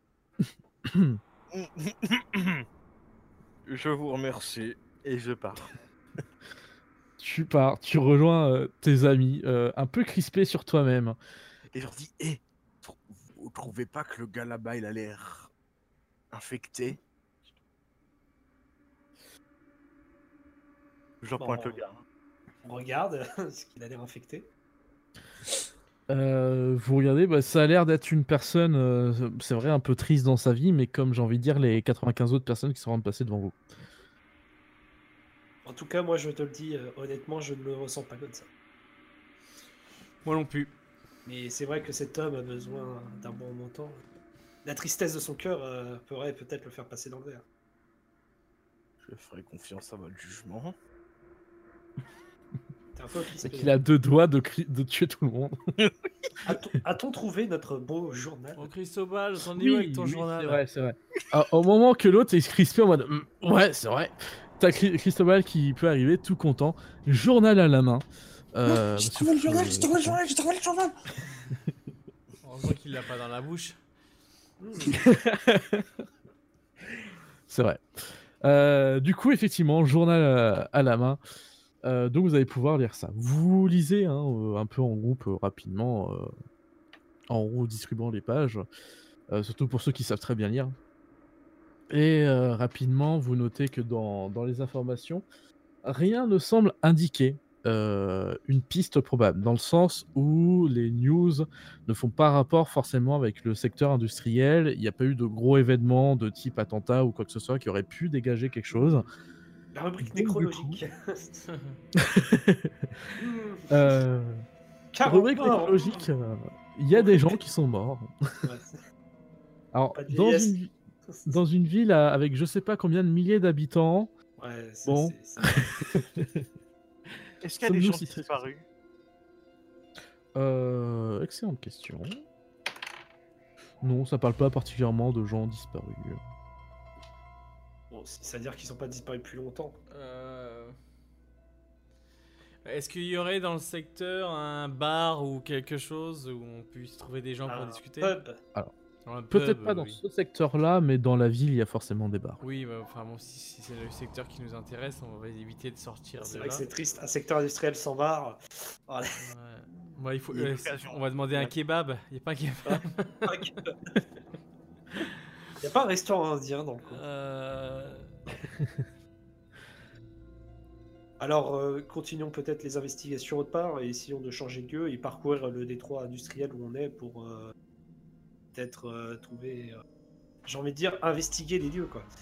Je vous remercie et je pars. Tu pars, tu rejoins euh, tes amis, euh, un peu crispés sur toi-même. Et je leur dis, hé, vous trouvez pas que le gars là-bas, il a l'air infecté? Je leur Bon. pointe le gars. On regarde, ce qu'il a l'air infecté. Euh, vous regardez, bah, ça a l'air d'être une personne, euh, c'est vrai, un peu triste dans sa vie, mais comme j'ai envie de dire, les quatre-vingt-quinze autres personnes qui sont en train de passer devant vous. En tout cas, moi, je te le dis, euh, honnêtement, je ne le ressens pas comme ça. Moi non plus. Mais c'est vrai que cet homme a besoin d'un bon montant. La tristesse de son cœur euh, pourrait peut-être le faire passer dans le verre. Je ferai confiance à votre jugement. T'es un peu C'est crispé. qu'il a deux doigts de, cri- de tuer tout le monde. A-t- A-t-on trouvé notre beau journal? Oh Cristobal, t'en es où avec ton journal c'est vrai, c'est vrai. Ah, au moment que l'autre est crispé en mode Hum, ouais, c'est vrai. T'as Cri- Cristobal qui peut arriver tout content, journal à la main. Euh, J'ai parce trouvé le que- journal, j'ai trouvé le journal, j'ai trouvé le journal. Heureusement qu'il l'a pas dans la bouche. C'est vrai. Euh, du coup, effectivement, journal à, à la main. Euh, donc, vous allez pouvoir lire ça. Vous lisez hein, euh, un peu en groupe euh, rapidement, euh, en redistribuant les pages, euh, surtout pour ceux qui savent très bien lire. Et euh, rapidement, vous notez que dans, dans les informations, rien ne semble indiquer euh, une piste probable, dans le sens où les news ne font pas rapport forcément avec le secteur industriel. Il n'y a pas eu de gros événements de type attentat ou quoi que ce soit qui aurait pu dégager quelque chose. La rubrique Donc, du nécrologique. Euh, quarante rubrique morts. nécrologique, euh, il y a des gens qui sont morts. Ouais, c'est- Alors, Pas de dans vieillesse. une, vi- dans une ville à- avec je sais pas combien de milliers d'habitants, Ouais, ça, Bon. c'est- c'est- Est-ce qu'il y a des Sommes-nous gens si tristes disparus? euh, excellente question. Non, ça parle pas particulièrement de gens disparus. Bon, c'est-à-dire qu'ils sont pas disparus depuis longtemps. Euh, Est-ce qu'il y aurait dans le secteur un bar ou quelque chose où on puisse trouver des gens pour Un discuter? pub. Un Peut-être pub, pas dans oui. ce secteur-là, mais dans la ville, il y a forcément des bars. Oui, bah, enfin bon, si, si c'est le secteur qui nous intéresse, on va éviter de sortir C'est de vrai que là. c'est triste. Un secteur industriel sans bar. Voilà. Ouais. Bah, il faut, Il y a une euh, occasion. on va demander un kebab. Il n'y a pas un kebab. Il n'y a pas un restaurant indien dans le coin. Euh, Alors, euh, continuons peut-être les investigations autre part et essayons de changer de lieu et parcourir le détroit industriel où on est pour euh, peut-être euh, trouver. euh, J'ai envie de dire, investiguer les lieux, quoi.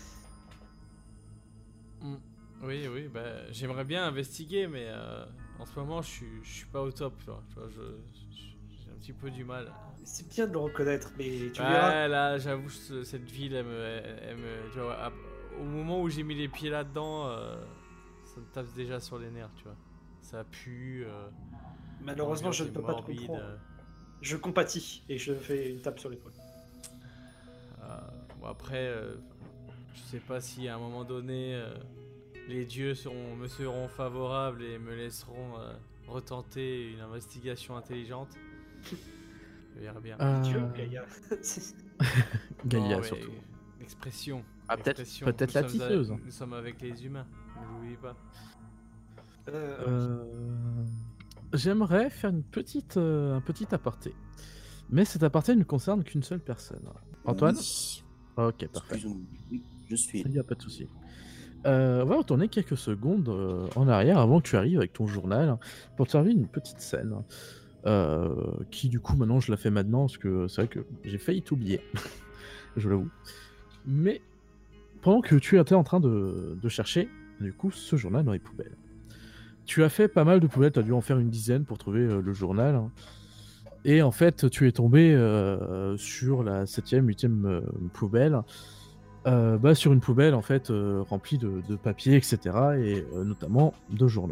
mm. Oui, oui, bah, j'aimerais bien investiguer, mais euh, en ce moment, je suis, je suis pas au top. Tu vois, Tu vois, je, je- j'ai un petit peu du mal. C'est bien de le reconnaître, mais tu Ouais, verras. là, j'avoue, ce- cette ville, elle me, elle- elle me- tu vois, à- au moment où j'ai mis les pieds là-dedans, euh, ça me tape déjà sur les nerfs, tu vois. Ça pue. euh, Malheureusement, je ne peux pas te morbide, comprendre. euh, Je compatis et je fais une tape sur l'épaule. euh, bon, après, euh, je sais pas si à un moment donné, euh, les dieux seront, me seront favorables et me laisseront euh, retenter une investigation intelligente. Je verrai bien. Euh, Dieu, Gaïa. Gaïa, Non, mais surtout. L'expression. Ah, peut-être- l'expression. peut-être Nous la sommes à- tisseuse. Nous sommes avec les humains, ne l'oubliez pas. Euh, Euh, J'aimerais faire une petite, euh, un petit aparté. Mais cet aparté ne concerne qu'une seule personne. Antoine? Oui. Ok, parfait. Excusez-moi. Oui, je suis. Il n'y a pas de souci. Euh, on va retourner quelques secondes euh, en arrière avant que tu arrives avec ton journal pour te servir une petite scène euh, qui du coup maintenant je la fais maintenant parce que c'est vrai que j'ai failli t'oublier, je l'avoue. Mais pendant que tu étais en train de, de chercher du coup ce journal dans les poubelles, tu as fait pas mal de poubelles, tu as dû en faire une dizaine pour trouver euh, le journal. Hein. Et en fait tu es tombé euh, sur la septième, huitième euh, poubelle. Euh, bah, sur une poubelle en fait euh, remplie de, de papier, et cetera. Et euh, notamment de journaux.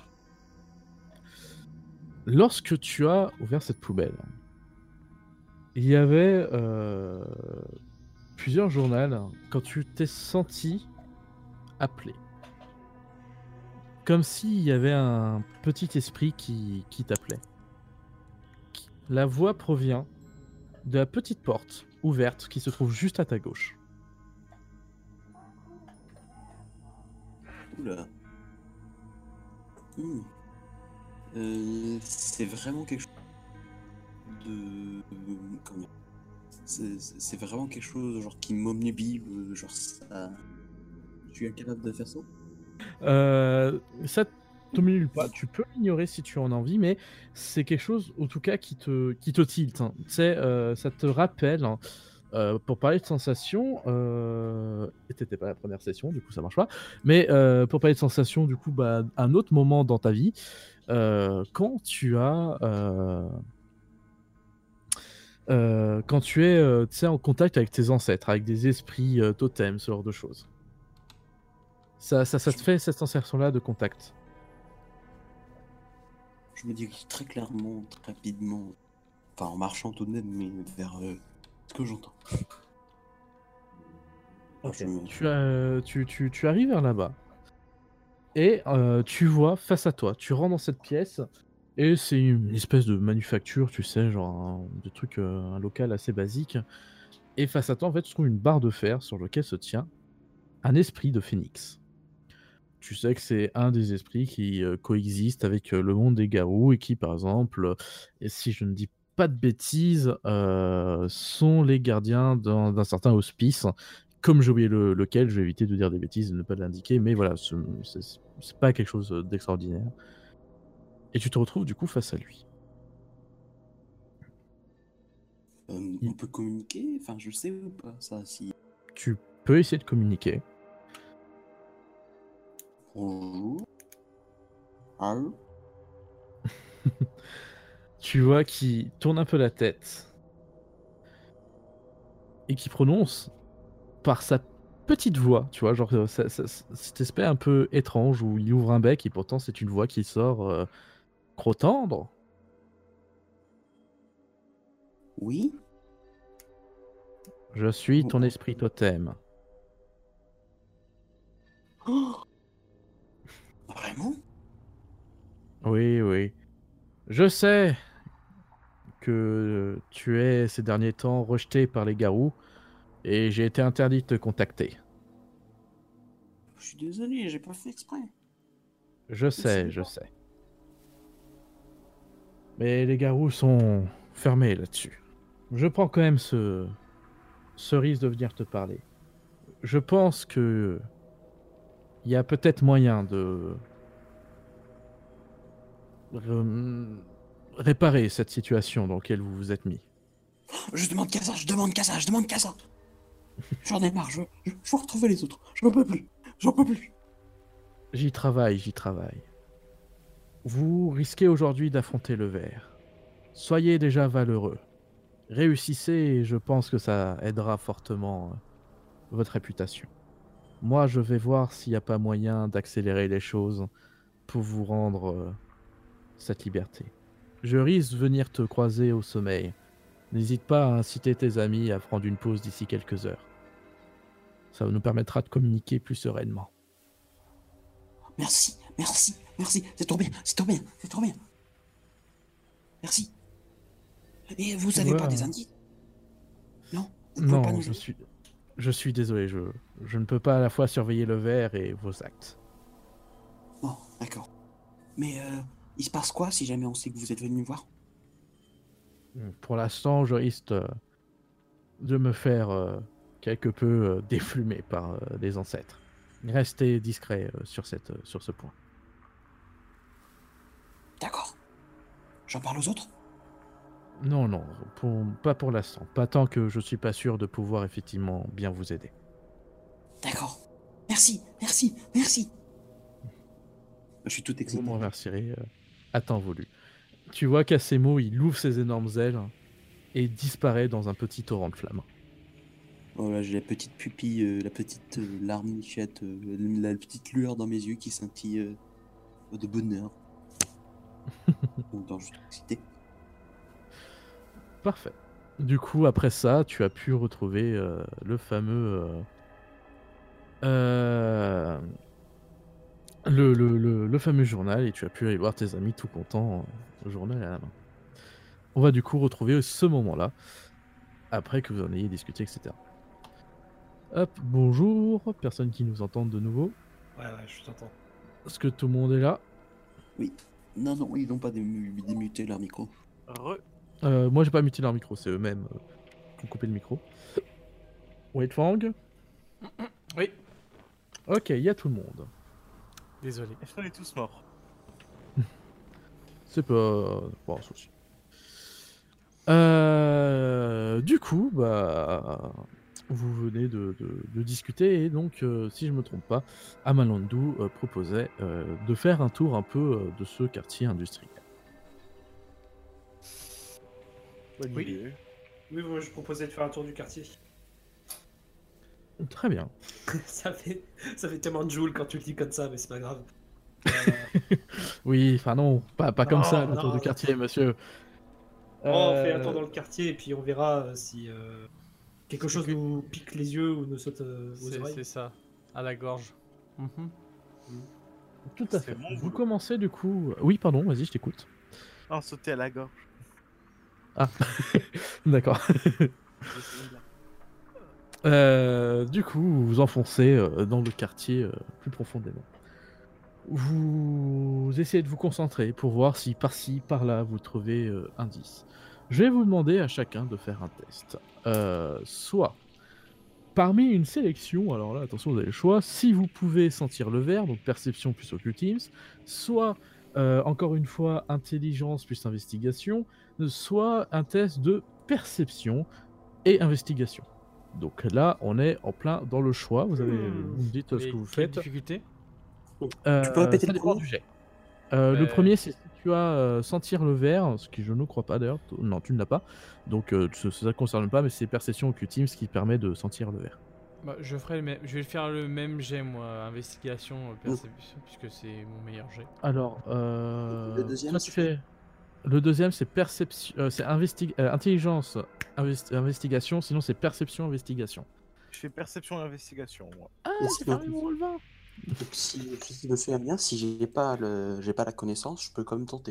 Lorsque tu as ouvert cette poubelle, il y avait euh, plusieurs journaux quand tu t'es senti appelé. Comme s'il y avait un petit esprit qui, qui t'appelait. La voix provient de la petite porte ouverte qui se trouve juste à ta gauche. Oula. Hmm. Euh, c'est vraiment quelque chose de. Comment dire C'est c'est vraiment quelque chose genre qui m'omnibule, genre ça. Je suis incapable de faire ça. Euh, ça t'omnibule pas, tu peux l'ignorer si tu en as envie, mais c'est quelque chose, en tout cas, qui te, qui te tilte. Hein. Tu sais, euh, ça te rappelle, hein, euh, pour parler de sensations, euh... et t'étais pas la première session, du coup ça marche pas, mais euh, pour parler de sensations, du coup, bah, un autre moment dans ta vie, euh, quand tu as... Euh... Euh, quand tu es euh, tu sais, en contact avec tes ancêtres, avec des esprits euh, totems, ce genre de choses. Ça, ça, ça te fait cette sensation-là de contact. Je me dirige très clairement, très rapidement, enfin en marchant tout de même, mais vers euh, ce que j'entends. Ok. Je me- Tu, euh, tu, tu, tu arrives vers là-bas et euh, tu vois face à toi, tu rentres dans cette pièce et c'est une espèce de manufacture, tu sais, genre un, des trucs, euh, un local assez basique. Et face à toi, en fait, tu trouves une barre de fer sur laquelle se tient un esprit de phénix. Tu sais que c'est un des esprits qui euh, coexiste avec euh, le monde des garous et qui, par exemple, euh, et si je ne dis pas de bêtises, euh, sont les gardiens d'un d'un certain hospice. Comme j'ai oublié le, lequel, je vais éviter de dire des bêtises et de ne pas l'indiquer, mais voilà, ce- c'est c'est pas quelque chose d'extraordinaire. Et tu te retrouves du coup face à lui. Euh, Il- on peut communiquer, enfin je sais ou pas ça, si. Tu peux essayer de communiquer. Bonjour. Allô. Tu vois qu'il tourne un peu la tête et qui prononce par sa petite voix, tu vois, genre euh, ça- ça- cet aspect un peu étrange où il ouvre un bec et pourtant c'est une voix qui sort euh, trop tendre. Oui. Je suis ton Oh. esprit totem. Oh. Vraiment? Oui, oui. Je sais que tu es ces derniers temps rejeté par les garous et j'ai été interdit de te contacter. Je suis désolé, j'ai pas fait exprès. Je sais, Merci. je sais. Mais les garous sont fermés là-dessus. Je prends quand même ce, ce risque de venir te parler. Je pense que il y a peut-être moyen de ré- réparer cette situation dans laquelle vous vous êtes mis. Je demande qu'à ça, je demande qu'à ça, je demande qu'à ça. J'en ai marre, je, je, je veux retrouver les autres. J'en peux plus, j'en peux plus. J'y travaille, j'y travaille. Vous risquez aujourd'hui d'affronter le ver. Soyez déjà valeureux. Réussissez et je pense que ça aidera fortement euh, votre réputation. Moi, je vais voir s'il n'y a pas moyen d'accélérer les choses pour vous rendre euh, cette liberté. Je risque de venir te croiser au sommeil. N'hésite pas à inciter tes amis à prendre une pause d'ici quelques heures. Ça nous permettra de communiquer plus sereinement. Merci, merci, merci. C'est trop bien, c'est trop bien, c'est trop bien. Merci. Et vous avez Ouais. pas des indices? Non? Vous pouvez pas Non, nous je aider? suis, je suis désolé, je, je ne peux pas à la fois surveiller le verre et vos actes. Bon, d'accord. Mais euh, il se passe quoi si jamais on sait que vous êtes venu me voir? Pour l'instant, je risque euh, de me faire euh, quelque peu euh, déflumer par euh, les ancêtres. Restez discret euh, sur, cette, euh, sur ce point. D'accord. J'en parle aux autres? Non, non, pour- pas pour l'instant. Pas tant que je suis pas sûr de pouvoir effectivement bien vous aider. D'accord. Merci, merci, merci. Je suis tout Vous excité. me remercierez euh, à temps voulu. Tu vois qu'à ces mots, il ouvre ses énormes ailes et disparaît dans un petit torrent de flammes. Oh là, j'ai la petite pupille, euh, la petite euh, larmichette, euh, la petite lueur dans mes yeux qui scintille euh, de bonheur. Content, je suis tout excité. Parfait. Du coup, après ça, tu as pu retrouver euh, le fameux... euh, euh, le, le, le, le fameux journal et tu as pu aller voir tes amis tout contents, euh, le journal à la main. On va du coup retrouver ce moment-là, après que vous en ayez discuté, et cetera. Hop, bonjour, personne qui nous entende de nouveau. Ouais, ouais, je t'entends. Est-ce que tout le monde est là? Oui. Non, non, ils n'ont pas dému- démuté leur micro. Re. euh, Moi j'ai pas muté leur micro, c'est eux-mêmes euh, qui ont coupé le micro. Wait Fang. Oui, Ok, il y a tout le monde. désolé. Est-ce qu'on est tous morts? C'est pas... pas un souci. Euh, du coup, bah, vous venez de, de- de discuter et donc, euh, si je me trompe pas, Amalandu euh, proposait euh, de faire un tour un peu euh, de ce quartier industriel. Bonne Oui. idée. Oui, moi je proposais de faire un tour du quartier. Très bien. ça, fait, ça fait tellement de joules quand tu le dis comme ça, mais c'est pas grave. Euh, Oui, enfin non, pas, pas comme Non, ça, le non, tour du non. quartier, monsieur. On fait un Euh, tour dans le quartier et puis on verra euh, si euh, quelque chose que- nous pique les yeux ou nous saute euh, aux C'est oreilles. c'est ça, à la gorge. Mhm. Tout à C'est fait. mon Vous boulot. commencez du coup... Oui, pardon, vas-y, je t'écoute. Ah, sauter à la gorge. Ah, d'accord. Euh, du coup, vous vous enfoncez euh, dans le quartier euh, plus profondément. Vous essayez de vous concentrer pour voir si par-ci, par-là, vous trouvez euh, indice. Je vais vous demander à chacun de faire un test. Euh, soit, parmi une sélection, alors là, attention, vous avez le choix, si vous pouvez sentir le verre, donc perception plus occultisme, soit, euh, encore une fois, intelligence plus investigation, soit un test de perception et investigation. Donc là, on est en plein dans le choix. Vous, avez, Hmm. vous me dites euh, ce Et que vous quelle faites. difficulté? Euh, Tu peux répéter ça le dépend premier du jet. Euh, Le Ben- premier, c'est si tu as euh, sentir le verre, ce qui je ne crois pas d'ailleurs. T- Non, tu ne l'as pas. Donc euh, ça ne concerne pas, mais c'est perception occultisme qui permet de sentir le verre. Bah, je ferai le même. Je vais faire le même jet, moi, investigation, euh, perception, puisque c'est mon meilleur jet. Alors, euh, Le deuxième, toi, tu c'est fais. Le deuxième, c'est perception, euh, c'est investi- euh, intelligence, investi- investigation. Sinon, c'est perception, investigation. Je fais perception et investigation, moi. Ah, Et c'est sinon, parmi mon relevé. donc, si, si je me souviens bien, si j'ai pas le, j'ai pas la connaissance, je peux quand même tenter.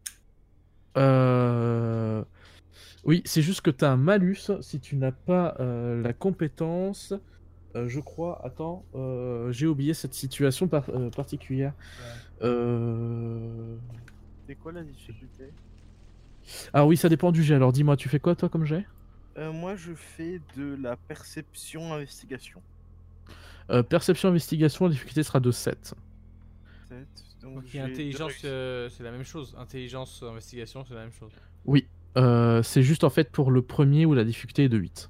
Euh... Oui, c'est juste que tu as un malus si tu n'as pas euh, la compétence. Euh, je crois. Attends, euh, j'ai oublié cette situation par- euh, particulière. Euh... C'est quoi la difficulté? Ah oui, ça dépend du jet. Alors dis-moi, tu fais quoi toi comme jet? Euh, Moi, je fais de la perception investigation. Euh, Perception investigation, la difficulté sera de sept. sept, donc Ok, j'ai deux intelligence, réussites. euh, c'est la même chose. Intelligence, investigation, c'est la même chose. Oui, euh, c'est juste en fait pour le premier où la difficulté est de huit.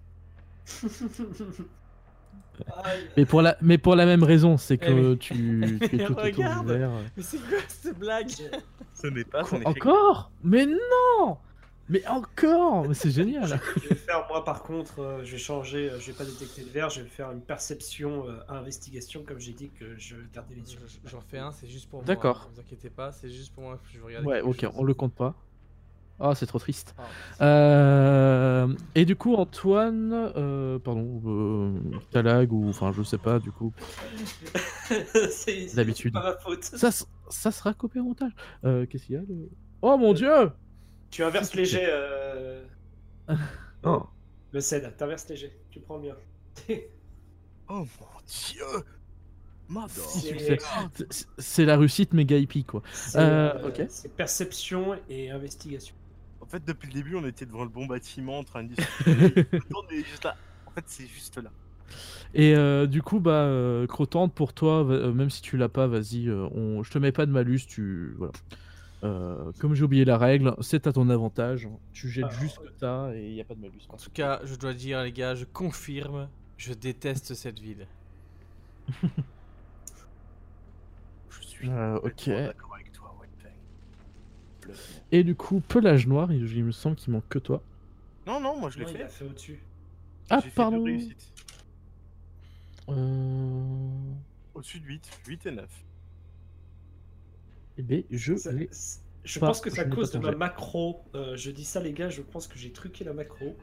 Aïe. Mais pour la, mais pour la même raison, c'est que Eh mais- tu, tu es tout autour Regarde. du verre. Mais c'est quoi cette blague? Ce n'est pas Quoi, un effet- encore? Mais non! Mais encore! Mais c'est génial! Je vais faire, moi par contre, euh, je vais changer, euh, je vais pas détecter le verre, je vais faire une perception euh, investigation, comme j'ai dit que je gardais les yeux. Je- J'en fais un, c'est juste pour moi. D'accord. Ne vous inquiétez pas, c'est juste pour moi. Je vais regarder. Ouais, quelque ok, chose. on le compte pas. Ah, c'est trop triste. Ah, Euh, Et du coup, Antoine, euh, pardon, euh, Talag ou enfin, je sais pas, du coup, c'est c'est D'habitude. pas ma faute. ça, s- ça sera coupé au montage. Euh, Qu'est-ce qu'il y a le... Oh mon dieu! Tu inverses les jets, euh... Oh. le C E D, t'inverses les jets, tu prends bien. Oh mon dieu! Mordor. Si C'est- succès. C'est- C'est la réussite méga hippie, quoi. C'est Euh, euh, ok. c'est perception et investigation. En fait, depuis le début, on était devant le bon bâtiment en train de discuter. On est juste là. En fait, c'est juste là. Et euh, du coup, bah, euh, Crotante, pour toi, va- euh, même si tu l'as pas, vas-y, euh, on... je te mets pas de malus, tu... Voilà. Euh, comme j'ai oublié la règle, c'est à ton avantage. Tu jettes Alors, juste ce que t'as et il n'y a pas de malus. En tout cas, je dois dire, les gars, je confirme, je déteste cette ville. Je suis Euh, complètement ok. d'accord avec toi, White Fang. Complètement. Et du coup, pelage noir, il, il me semble qu'il manque que toi. Non, non, moi je l'ai Non, il fait. a fait au-dessus. Ah, J'ai fait pardon. deux réussites. Euh... Au-dessus de huit. huit et neuf. Eh bien, je Ça- l'ai c'est- Je pas- pense que je c'est à n'ai cause pas de ton ma jet. macro. Euh, je dis ça, les gars, je pense que j'ai truqué la macro.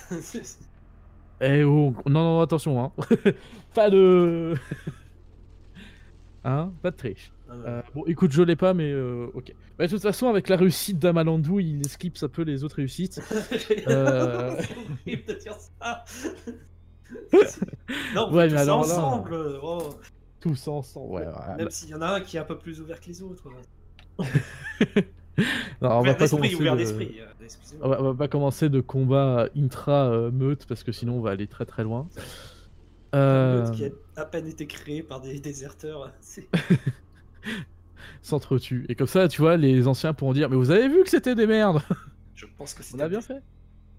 Eh oh, non, non, attention, hein. Pas de... hein, pas de triche. Euh, bon, écoute, je l'ai pas, mais euh, ok. Bah, de toute façon, avec la réussite d'Amalandou, il esquipe un peu les autres réussites. Euh. C'est horrible de dire ça. Non, on Ouais, fait mais tout ça alors là- ensemble. oh. Tous ensemble, ouais. ouais, Même bah, s'il y en a un qui est un peu plus ouvert que les autres. non, on va Ouvert pas d'esprit, commencer ouvert de- d'esprit. euh, excusez-moi. On va, on va pas commencer de combat intra-meute parce que sinon on va aller très très loin. Un Euh, meute qui a à peine été créé par des déserteurs. C'est- S'entretuent. Et comme ça, tu vois, les anciens pourront dire: mais vous avez vu que c'était des merdes. Je pense que On c'était a bien fait.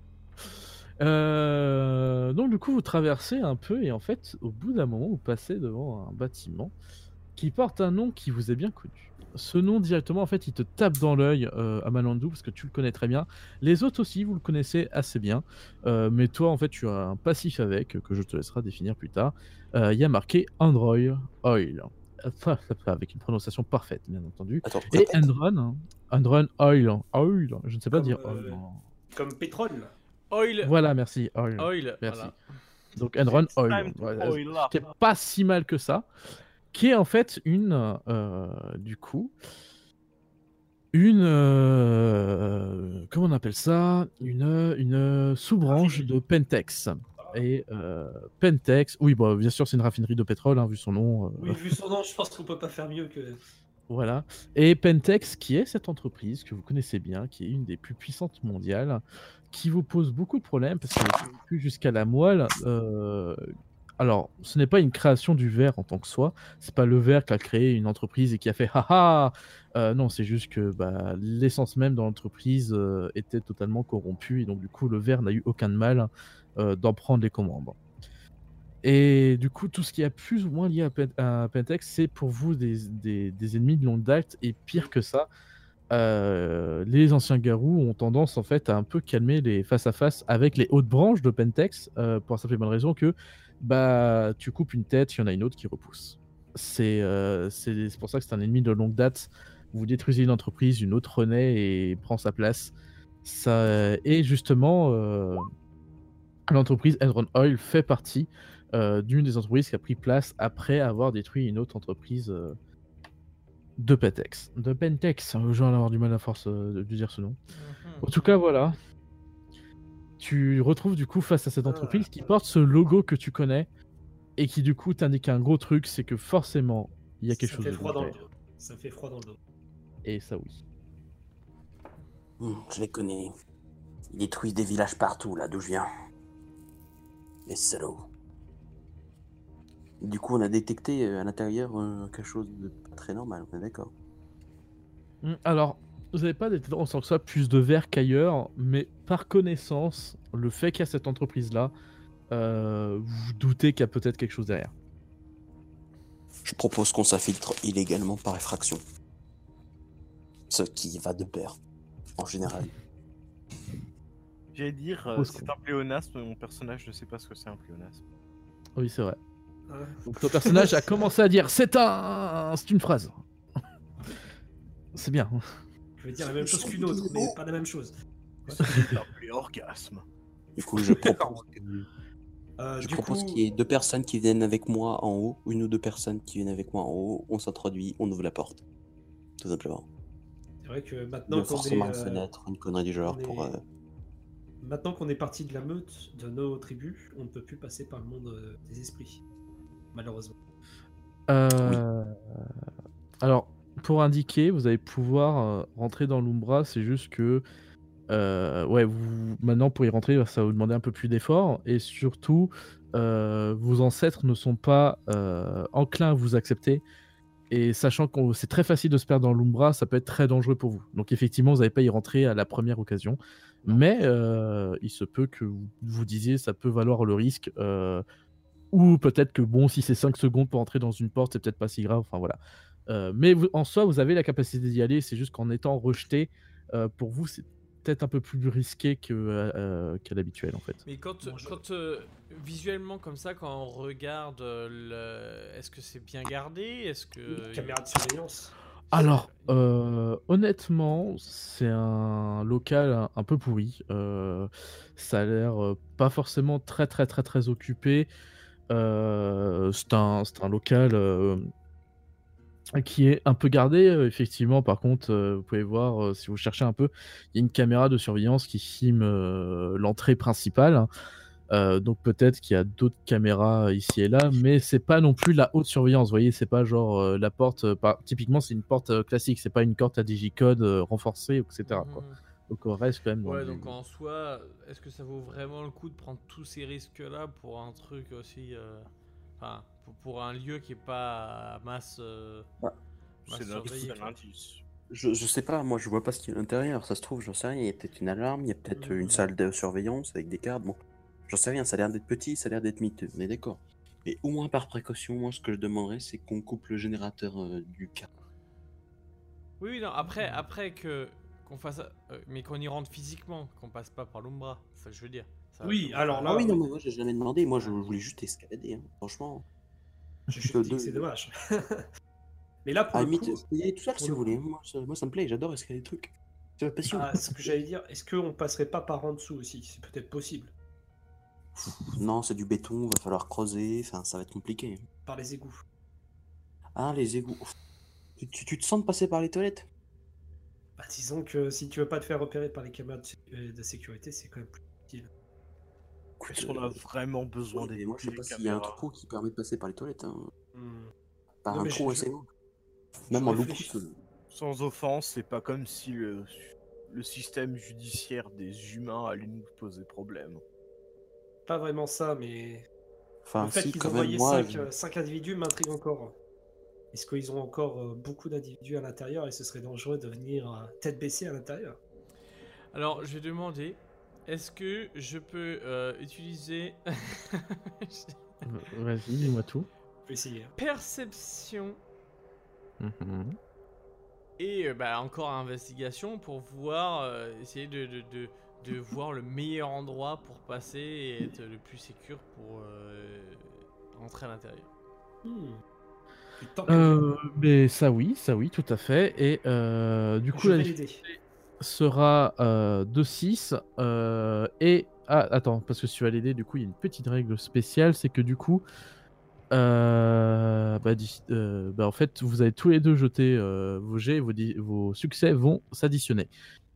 Euh, Donc du coup, vous traversez un peu et en fait, au bout d'un moment, vous passez devant un bâtiment qui porte un nom qui vous est bien connu. Ce nom directement, en fait, il te tape dans l'œil euh, à Malandou parce que tu le connais très bien. Les autres aussi, vous le connaissez assez bien. Euh, mais toi, en fait, tu as un passif avec que je te laisserai définir plus tard. Euh, Il y a marqué Android Oil. Enfin, avec une prononciation parfaite, bien entendu. Attends, Et répète. Andron, hein. Andron Oil. Oil, je ne sais pas Comme, dire euh, oil. Comme pétrole. Oil, Voilà, merci. Oil. oil, Merci. voilà. Donc Enron It's Oil. time to Voilà, oil up. qui est pas si mal que ça. Qui est en fait une, euh, du coup, une, euh, comment on appelle ça, une, une sous-branche de Pentex. Et euh, Pentex, oui, bon, bien sûr, c'est une raffinerie de pétrole, hein, vu son nom. euh, Oui, vu son nom, je pense qu'on peut pas faire mieux que. Voilà. Et Pentex, qui est cette entreprise que vous connaissez bien, qui est une des plus puissantes mondiales, qui vous pose beaucoup de problèmes parce qu'elle est corrompue jusqu'à la moelle. Euh, Alors, ce n'est pas une création du verre en tant que soi. C'est pas le verre qui a créé une entreprise et qui a fait haha. Euh, non, c'est juste que bah, l'essence même de l'entreprise euh, était totalement corrompue et donc du coup le verre n'a eu aucun mal euh, d'en prendre les commandes. Et du coup, tout ce qui est plus ou moins lié à, Pen- à Pentex, c'est pour vous des, des- des ennemis de longue date. Et pire que ça, euh, les anciens garous ont tendance en fait à un peu calmer les face-à-face avec les hautes branches de Pentex, euh, pour la simple et bonne raison que bah, tu coupes une tête, il y en a une autre qui repousse. C'est euh, c'est c'est pour ça que c'est un ennemi de longue date. Vous détruisez une entreprise, une autre renaît et prend sa place. Ça, et justement, euh, l'entreprise Enron Oil fait partie euh, d'une des entreprises qui a pris place après avoir détruit une autre entreprise euh, de Pentex. De Pentex, je vais avoir du mal à force euh, de dire ce nom. En tout cas, voilà. Tu retrouves du coup face à cette entreprise qui porte ce logo que tu connais et qui du coup t'indique un gros truc, c'est que forcément il y a quelque ça chose fait de froid dans le danger. dos. Ça me fait froid dans le dos. Et ça oui. Hmm, je les connais. Ils détruisent des villages partout, là d'où je viens. Les salauds. Du coup, on a détecté euh, à l'intérieur euh, quelque chose de pas très normal, on est d'accord. Hmm, Alors, vous n'avez pas détecté en tant que ça plus de verre qu'ailleurs, mais par connaissance, le fait qu'il y a cette entreprise-là, euh, vous vous doutez qu'il y a peut-être quelque chose derrière. Je propose qu'on s'infiltre illégalement par effraction. Ce qui va de pair, en général. J'allais dire, euh, Pose c'est con. un pléonasme, mais mon personnage ne sait pas ce que c'est un pléonasme. Oui, c'est vrai. Ouais. Donc ton personnage a commencé à dire c'est un, c'est une phrase. C'est bien. Je vais dire la même chose qu'une autre, mais pas la même chose. C'est un pléorgasme. Du coup, je propose, Euh, je du propose coup, qu'il y ait deux personnes qui viennent avec moi en haut, une ou deux personnes qui viennent avec moi en haut, on s'introduit, on ouvre la porte. Tout simplement. c'est vrai que Il y maintenant a qu'on est, forcément une euh, fenêtre, une connerie du genre on pour... est- euh, maintenant qu'on est parti de la meute de nos tribus, on ne peut plus passer par le monde euh, des esprits, malheureusement. Euh, Alors, pour indiquer, vous allez pouvoir euh, rentrer dans l'Umbra, c'est juste que euh, ouais, vous, maintenant pour y rentrer, ça va vous demander un peu plus d'efforts, et surtout, euh, vos ancêtres ne sont pas euh, enclins à vous accepter, et sachant que c'est très facile de se perdre dans l'Umbra, ça peut être très dangereux pour vous. Donc effectivement, vous n'allez pas y rentrer à la première occasion, mais euh, il se peut que vous vous disiez ça peut valoir le risque, euh, ou peut-être que bon, si c'est cinq secondes pour entrer dans une porte, c'est peut-être pas si grave, enfin voilà. Euh, mais vous- en soi, vous avez la capacité d'y aller, c'est juste qu'en étant rejeté, euh, pour vous, c'est peut-être un peu plus risqué que, euh, euh, qu'à l'habituel en fait. Mais quand, Moi, je- quand euh, visuellement comme ça, quand on regarde, euh, le... est-ce que c'est bien gardé? Est-ce que Caméra de surveillance. Alors, euh, honnêtement, c'est un local un, un peu pourri. Euh, ça a l'air euh, pas forcément très très très très occupé. Euh, c'est un, c'est un local euh, qui est un peu gardé, euh, effectivement. Par contre, euh, vous pouvez voir, euh, si vous cherchez un peu, il y a une caméra de surveillance qui filme euh, l'entrée principale. Euh, donc peut-être qu'il y a d'autres caméras ici et là, mais c'est pas non plus la haute surveillance. Vous voyez, c'est pas genre euh, la porte. euh, par- Typiquement, c'est une porte euh, classique, c'est pas une porte à digicode euh, renforcée, et cetera quoi. Mhm. Donc on reste quand même dans Ouais, du. donc en soi, est-ce que ça vaut vraiment le coup de prendre tous ces risques-là pour un truc aussi, euh, enfin, pour, pour un lieu qui est pas à masse, euh, Bah, masse C'est notre surveillée, seul quoi. indice. Je, je sais pas, moi je vois pas ce qu'il y a à l'intérieur. Ça se trouve, j'en sais rien. Il y a peut-être une alarme, il y a peut-être une Hmm. salle de surveillance avec des cartes. Bon, j'en sais rien. Ça a l'air d'être petit, ça a l'air d'être miteux. On est d'accord. Mais au moins par précaution, moi ce que je demanderais, c'est qu'on coupe le générateur euh, du cas. Oui, oui, non, après, après que qu'on fasse, euh, mais qu'on y rentre physiquement, qu'on passe pas par l'Umbra, enfin, je veux dire. Ça- Oui, ça vaut alors pas- là, Ah oui, non, ouais. mais moi j'ai jamais demandé. Moi je voulais juste escalader, hein. Franchement. Je, je Que dis que deux- c'est dommage. Mais là, pour À la le limite, coup, je peux y aller tout seul pour si le vous voulez. coup- hein. Moi, ça, moi, ça me plaît, j'adore escalader des trucs. C'est ma passion. ah, ce que j'allais dire, est-ce qu'on passerait pas par en dessous aussi? C'est peut-être possible. Non, c'est du béton, va falloir creuser. Enfin, ça va être compliqué. Par les égouts. Ah, les égouts. Tu, tu- tu te sens de passer par les toilettes? Bah, disons que si tu veux pas te faire repérer par les caméras de, sé- euh, de sécurité, c'est quand même plus utile. Est-ce qu'on a vraiment besoin Ouais, mais des moi, je sais pas s'il y a un trou qui permet de passer par les toilettes. Hein. Hmm. Pas Non, un mais trou je- assez long. je Même en loup réfléchis. Sans offense, c'est pas comme si le, le système judiciaire des humains allait nous poser problème. Pas vraiment ça, mais Enfin, le fait si, qu'ils quand ont même, envoyé moi. cinq je- individus m'intrigue encore. Est-ce qu'ils ont encore euh, beaucoup d'individus à l'intérieur et ce serait dangereux de venir euh, tête baissée à l'intérieur? Alors, je vais demander, est-ce que je peux euh, utiliser Vas-y, dis-moi tout. On peut essayer. hein. perception Mhm. et euh, bah, encore investigation pour voir, euh, essayer de, de, de, de voir le meilleur endroit pour passer et être le plus sécure pour euh, entrer à l'intérieur. Hmm. Du temps que Euh, mais ça oui, ça oui, tout à fait. Et euh, du coup, je la vais difficulté l'aider. sera euh, de six. euh, et. Ah, attends, parce que si tu vas l'aider, du coup, il y a une petite règle spéciale, c'est que du coup, euh, bah, dis- euh, bah, en fait, vous avez tous les deux jeté euh, vos jets, vos, di- vos succès vont s'additionner.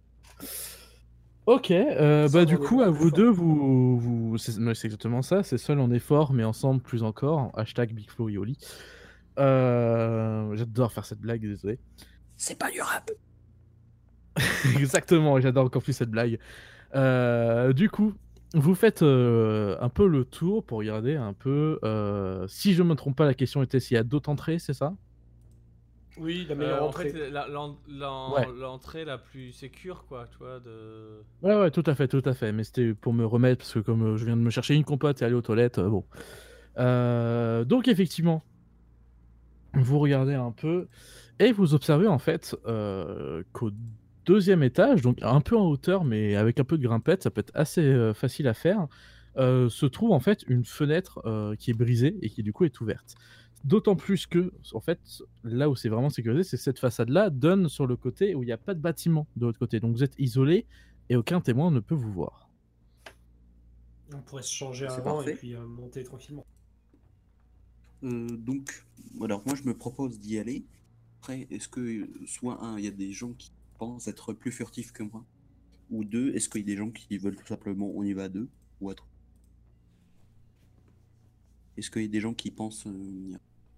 Ok, euh, Ça, bah on du est coup, à beaucoup plus vous fort. deux, vous, vous... c'est mais c'est exactement ça, c'est seul en effort, mais ensemble plus encore. Hashtag Big Flo Yoli. Euh, J'adore faire cette blague, désolé. C'est pas du rap. Exactement, j'adore encore plus cette blague. Euh, du coup, vous faites euh, un peu le tour pour regarder un peu. euh, si je me trompe pas, la question était s'il y a d'autres entrées, c'est ça? Oui, la Euh, meilleure en entrée. fait, la- l'en- l'en- Ouais. l'entrée la plus sécure, quoi, tu vois, de... Ouais, ouais, tout à fait, tout à fait. Mais c'était pour me remettre, parce que comme euh, je viens de me chercher une compote et aller aux toilettes, euh, bon. Euh, donc, effectivement, vous regardez un peu et vous observez en fait euh, qu'au deuxième étage, donc un peu en hauteur, mais avec un peu de grimpette, ça peut être assez euh, facile à faire, euh, se trouve en fait une fenêtre euh, qui est brisée et qui du coup est ouverte. D'autant plus que, en fait, là où c'est vraiment sécurisé, c'est que cette façade-là donne sur le côté où il n'y a pas de bâtiment de l'autre côté. Donc vous êtes isolé et aucun témoin ne peut vous voir. On pourrait se changer C'est avant et parfait. puis euh, monter tranquillement. Euh, donc, alors moi je me propose d'y aller. Après, est-ce que, euh, soit un, il y a des gens qui pensent être plus furtifs que moi, ou deux, est-ce qu'il y a des gens qui veulent tout simplement on y va à deux, ou à trois? Est-ce qu'il y a des gens qui pensent euh, y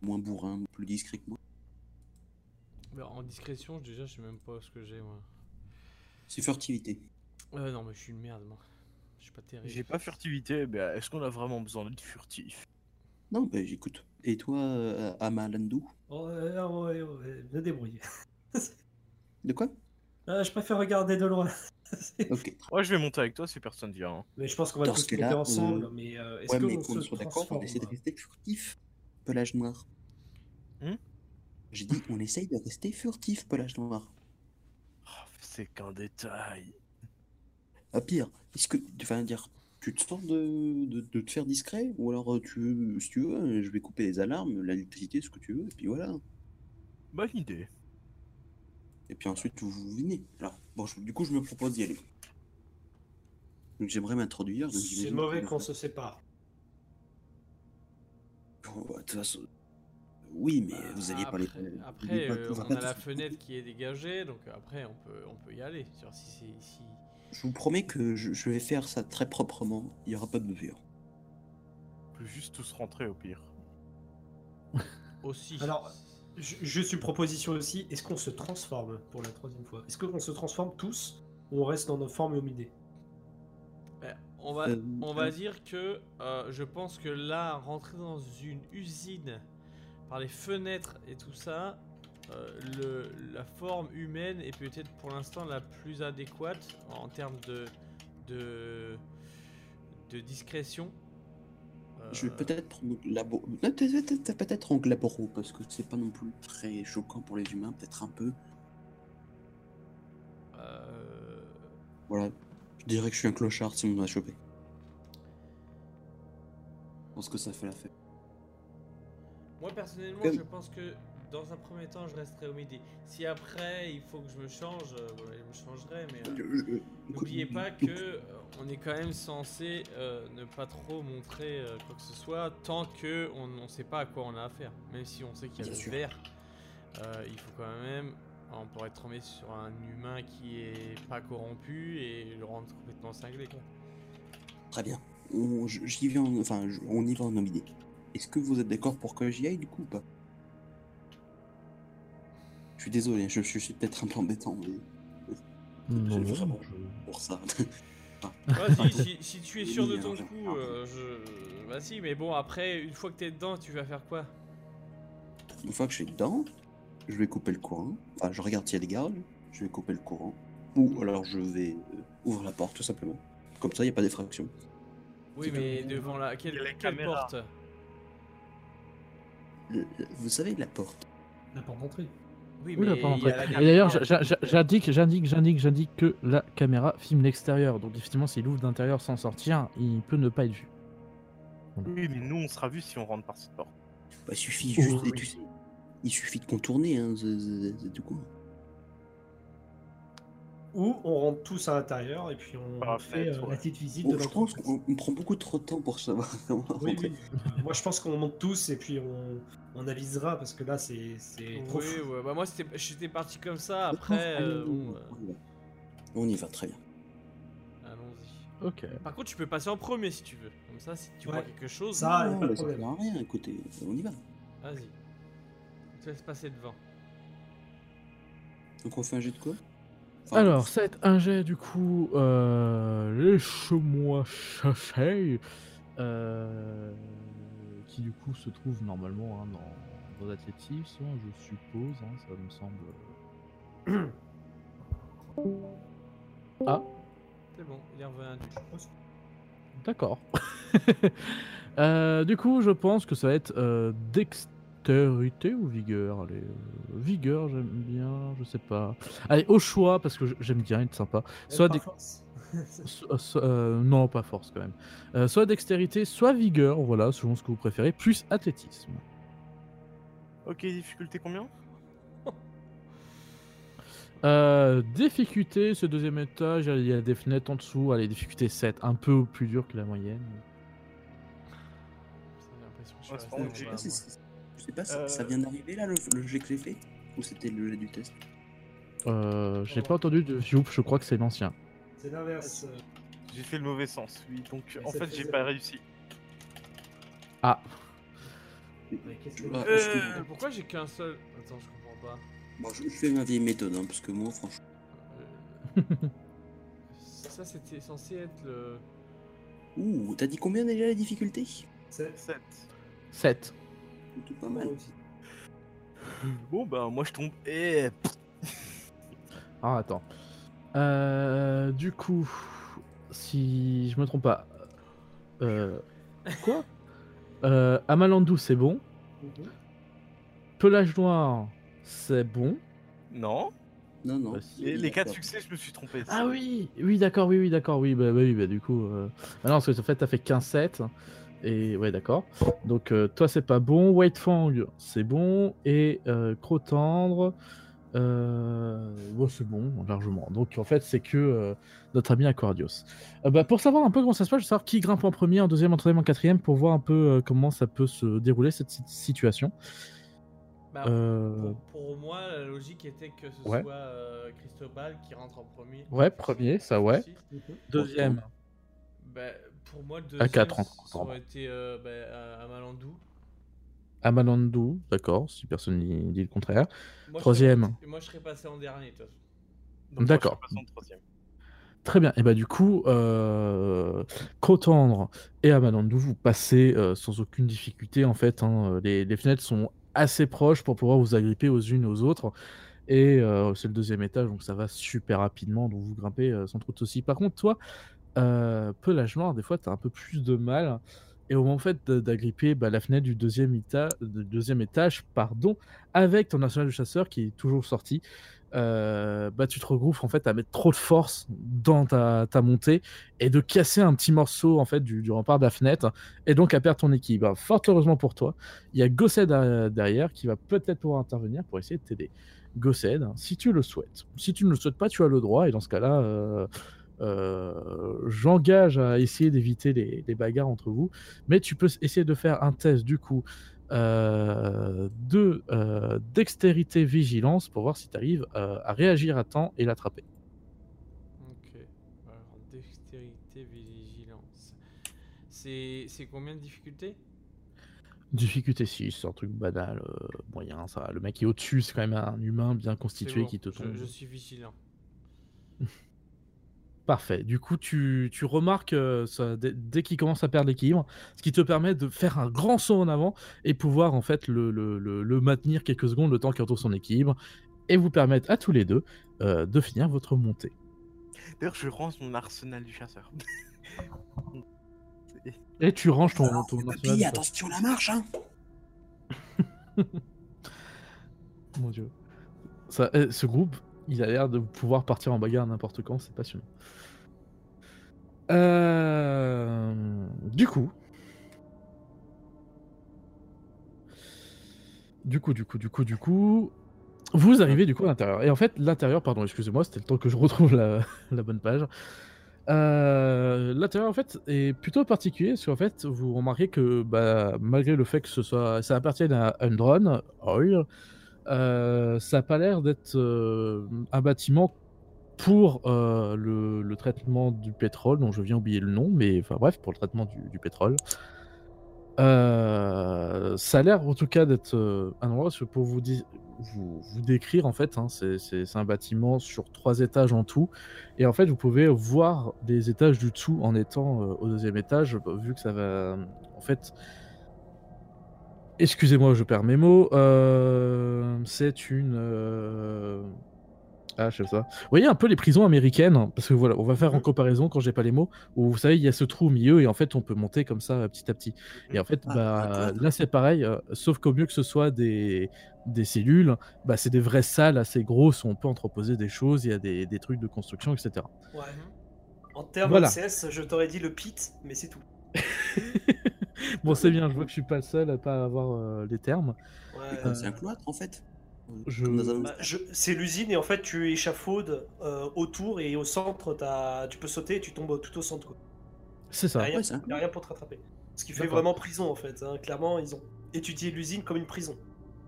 moins bourrin, plus discret que moi. Bah, en discrétion, déjà, je sais même pas ce que j'ai, moi. C'est furtivité. Euh, non, mais je suis une merde, moi. Je suis pas terrible. J'ai pas furtivité, mais est-ce qu'on a vraiment besoin d'être furtif? Non, bah j'écoute. Et toi, euh, Amalandou? Oh, ouais, ouais, ouais, bien débrouillé. De quoi? Ah, je préfère regarder de loin. Ok. Ouais, je vais monter avec toi si personne vient. Hein. Mais je pense qu'on va Dans tous ce monter cas-là, ensemble. on- Mais euh, est-ce Ouais, mais qu'on qu'on se soit d'accord, on transforme essaie de rester furtif, pelage noir. Hmm J'ai dit, on essaye de rester furtif, pelage noir. Oh, c'est qu'un détail. À pire, est-ce que tu vas dire, tu te sens de, de, de te faire discret? Ou alors, tu veux, si tu veux, je vais couper les alarmes, l'électricité, ce que tu veux, et puis voilà. Bonne idée. Et puis ensuite, vous vous venez. Alors, bon, je- du coup, je me propose d'y aller. Donc, j'aimerais m'introduire. donc C'est j'imagine mauvais que- qu'on se sépare. Bon, bah, de toute façon, oui, mais vous alliez pas les. Après, vous après, alliez pas- euh, va on pas a la tous- fenêtre qui est dégagée, donc après, on peut, on peut y aller. Genre, si c'est... Si... Je vous promets que je, je vais faire ça très proprement. Il n'y aura pas de bavure. On peut juste tous rentrer au pire. Aussi. Alors, ju- juste une proposition aussi. Est-ce qu'on se transforme pour la troisième fois? Est-ce qu'on se transforme tous ou on reste dans nos formes hominidées? Eh, on va, Euh, on va euh, dire que euh, je pense que là, rentrer dans une usine par les fenêtres et tout ça, euh, le, la forme humaine est peut-être pour l'instant la plus adéquate en termes de, de, de discrétion. Euh, Je vais peut-être prendre labo. Non, t'as- t'as- t'as peut-être en laboro parce que c'est pas non plus très choquant pour les humains, peut-être un peu. euh, Voilà. Je dirais que je suis un clochard si on m'a chopé. Je pense que ça fait l'affaire. Moi personnellement, Comme- je pense que dans un premier temps, je resterai au midi. Si après il faut que je me change, euh, voilà, je me changerai, mais euh, n'oubliez pas que euh, on est quand même censé euh, ne pas trop montrer euh, quoi que ce soit tant que on ne sait pas à quoi on a affaire. Même si on sait qu'il y a Bien le sûr. verre, euh, il faut quand même, on pourrait tomber sur un humain qui est pas corrompu et le rendre complètement cinglé, quoi. Très bien. On, j- j'y vais en- enfin, je- on y va en homme idée. Est-ce que vous êtes d'accord pour que j'y aille du coup ou pas? Je suis désolé, je, je suis peut-être un peu embêtant, mais Non, j'ai vraiment je- pour ça. Vas-y, si, si tu es Oui, sûr de oui, ton alors, coup, euh, je... Vas-y, mais bon, après, une fois que t'es dedans, tu vas faire quoi? Une fois que je suis dedans, je vais couper le courant. Enfin, je regarde s'il y a des gardes, je vais couper le courant. Ou alors je vais euh, ouvrir la porte tout simplement. Comme ça, il n'y a pas d'effraction. Oui, C'est mais comme- devant la... Il y a Quelle, la quelle caméra. porte? Le- le- Vous savez, la porte. La porte d'entrée. Oui, Oui, mais la porte il y a d'entrée. la Et caméra. d'ailleurs, j'a- j'a- j'a- j'indique, j'indique, j'indique, j'indique que la caméra filme l'extérieur. Donc effectivement, s'il ouvre d'intérieur sans sortir, il peut ne pas être vu. Oui, mais nous on sera vu si on rentre par cette porte. Bah, il suffit Oh, juste, oui. tu sais, il suffit de contourner, hein, c'est- c'est c'est tout quoi. Ou on rentre tous à l'intérieur et puis on Par la fait fenêtre, euh, ouais. la petite visite Bon, de je l'entreprise. pense qu'on on prend beaucoup trop de temps pour savoir comment Oui, rentrer. oui. Euh, moi, je pense qu'on monte tous et puis on, on avisera parce que là, c'est c'est trop Oui, fou. ouais, bah moi c'était, j'étais parti comme ça, après, Allez, euh, bon, euh, on y va. On y va, très bien. allons-y. Ok. Par contre, tu peux passer en premier si tu veux. Comme ça, si tu Ouais. vois quelque chose, Ça, Ah, y a Non, pas de mais ça problème. sert à rien, écoutez, on y va. vas-y. Je te laisse passer devant. Donc on fait un jet de quoi? Enfin, Alors, ça va être un jet du coup. Euh, Laisse-moi chercher. Euh, qui du coup se trouve normalement hein, dans, dans l'athlétisme, je suppose. Hein, ça me semble. Ah, C'est bon, il est revenu. d'accord. Euh, du coup, je pense que ça va être euh, dextérité ou vigueur. Allez, euh, vigueur, j'aime bien, je sais pas. Allez, au choix, parce que j'aime bien être sympa. Soit Pas des... force. So- so- euh, non, pas force quand même. Euh, soit dextérité, soit vigueur, voilà, selon ce que vous préférez, plus athlétisme. Ok, difficulté combien? Euh, difficulté, ce deuxième étage, il y a des fenêtres en dessous. Allez, difficulté sept, un peu plus dur que la moyenne. J'ai l'impression que je suis Ouais, c'est resté pas en bon, j'ai- bas, Ah, c'est- moi. c'est- je sais pas, ça, Euh, ça vient d'arriver là le, le jet que j'ai fait? Ou c'était le jet du test? Euh, j'ai pas entendu de Youp, je crois que c'est l'ancien. C'est l'inverse. euh, J'ai fait le mauvais sens, oui. Donc Mais en ça fait, te j'ai faisait pas pas. réussi. Ah, Mais qu'est-ce que... Ah, Euh, excuse-moi. pourquoi j'ai qu'un seul... Attends, je comprends pas. Bon, je, je fais ma vieille méthode, hein, parce que moi, franchement. Euh, Ça, c'était censé être le... Ouh, t'as dit combien déjà la difficulté? C'est... sept. sept. Tout pas mal. Bon, bah, moi je tombe. Et. Ah, attends. Euh, du coup, si je me trompe pas. Euh, quoi euh, Amalandou, c'est bon. Mhm. Pelage noir, c'est bon. Non. Non, non. Bah, si. Les, il les a quatre pas. succès, je me suis trompé. Ah oui, oui, d'accord, oui, oui, d'accord, oui, bah, bah oui, bah du coup. Euh... Ah non, parce que en fait, t'as fait quinze sept. Et ouais, d'accord. Donc, euh, toi, c'est pas bon. White Fang, c'est bon. Et euh, Crotendre, euh... bon, c'est bon, largement. Donc, en fait, c'est que euh, notre ami Aquarius. Euh, bah, pour savoir un peu comment ça se passe, je veux savoir qui grimpe en premier, en deuxième, en troisième, en quatrième, pour voir un peu euh, comment ça peut se dérouler, cette si- situation. Bah, Euh... pour, pour moi, la logique était que ce Ouais. soit euh, Cristobal qui rentre en premier. Ouais, premier, ça, ouais. Si. Mhm. Deuxième, Bah, pour moi, le à deuxième, quatre, ça encore. aurait été euh, bah, à- à Malandou. Amalandou, d'accord, si personne n'y dit le contraire. Moi, Troisième. Je serais, moi, je serais passé en dernier, de toute façon. Donc, D'accord. Moi, je suis passé en troisième. Très bien. Et bah du coup, euh, Crotendre et Amalandou, vous passez euh, sans aucune difficulté. En fait, hein, les, les fenêtres sont assez proches pour pouvoir vous agripper aux unes aux autres. Et euh, c'est le deuxième étage, donc ça va super rapidement. Donc vous grimpez euh, sans trop de soucis. Par contre, toi, euh, Pelage Noir, des fois, tu as un peu plus de mal. Et au moment en fait, de- d'agripper bah, la fenêtre du deuxième, éta- du deuxième étage, pardon, avec ton national de chasseur qui est toujours sorti, euh, bah, tu te regouffres en fait à mettre trop de force dans ta, ta montée et de casser un petit morceau en fait du, du rempart de la fenêtre et donc à perdre ton équilibre. Fort heureusement pour toi, il y a Gossed derrière, derrière qui va peut-être pouvoir intervenir pour essayer de t'aider. Gossed, si tu le souhaites. Si tu ne le souhaites pas, tu as le droit et dans ce cas-là, euh, euh, j'engage à essayer d'éviter les, les bagarres entre vous, mais tu peux essayer de faire un test du coup euh, de euh, dextérité vigilance pour voir si tu arrives euh, à réagir à temps et l'attraper. Ok. Alors, dextérité, vigilance. C'est c'est combien de difficultés? Difficulté six, c'est un truc banal, euh, moyen, ça. Le mec qui est au-dessus, c'est quand même un humain bien C'est constitué bon, qui te tombe. je, je suis vigilant. Parfait. Du coup, tu, tu remarques euh, ça, dès, dès qu'il commence à perdre l'équilibre, ce qui te permet de faire un grand saut en avant et pouvoir en fait le, le, le, le maintenir quelques secondes le temps qu'il retrouve son équilibre et vous permettre à tous les deux euh, de finir votre montée. D'ailleurs, je range mon arsenal du chasseur. C'est- Et tu ranges ton, Alors, ton papy, arsenal de chasse. attention la marche, hein. Mon dieu. Ça, eh, ce groupe, il a l'air de pouvoir partir en bagarre n'importe quand, c'est passionnant. Euh... Du coup. Du coup, du coup, du coup, du coup. Vous arrivez du coup à l'intérieur. Et en fait, l'intérieur, pardon, excusez-moi, c'était le temps que je retrouve la, la bonne page. Euh, l'intérieur en fait est plutôt particulier parce qu'en fait vous remarquez que bah, malgré le fait que ce soit ça appartienne à Undrone Oil, euh, ça n'a pas l'air d'être euh, un bâtiment pour euh, le, le traitement du pétrole, dont je viens oublier le nom, mais enfin bref, pour le traitement du, du pétrole. Euh, ça a l'air en tout cas d'être euh, un endroit pour vous, di- vous, vous décrire en fait, hein, c'est, c'est- c'est un bâtiment sur trois étages en tout, et en fait vous pouvez voir des étages du dessous en étant euh, au deuxième étage, vu que ça va en fait. Excusez-moi, je perds mes mots. euh, c'est une. euh, Ah, je sais pas. Vous voyez un peu les prisons américaines, hein, parce que voilà, on va faire en comparaison quand j'ai pas les mots, où vous savez, il y a ce trou au milieu et en fait, on peut monter comme ça euh, petit à petit. Et en fait, Ah, bah, d'accord. là, c'est pareil, euh, sauf qu'au mieux que ce soit des, des cellules, bah, c'est des vraies salles assez grosses où on peut entreposer des choses, il y a des, des trucs de construction, et cetera. Ouais. En termes Voilà. de C S, je t'aurais dit le pit, mais c'est tout. Bon, c'est bien, je vois que je suis pas le seul à pas avoir euh, les termes. Ouais. C'est quoi, c'est un cloître en fait? Je- Comme dans un- Bah, je- c'est l'usine et en fait tu échafaudes euh, autour et au centre t'as- tu peux sauter et tu tombes tout au centre. Quoi. C'est Y a ça. rien, Ouais, c'est un y a rien pour te rattraper. Ce qui fait D'accord. vraiment prison en fait. hein. Clairement ils ont étudié l'usine comme une prison.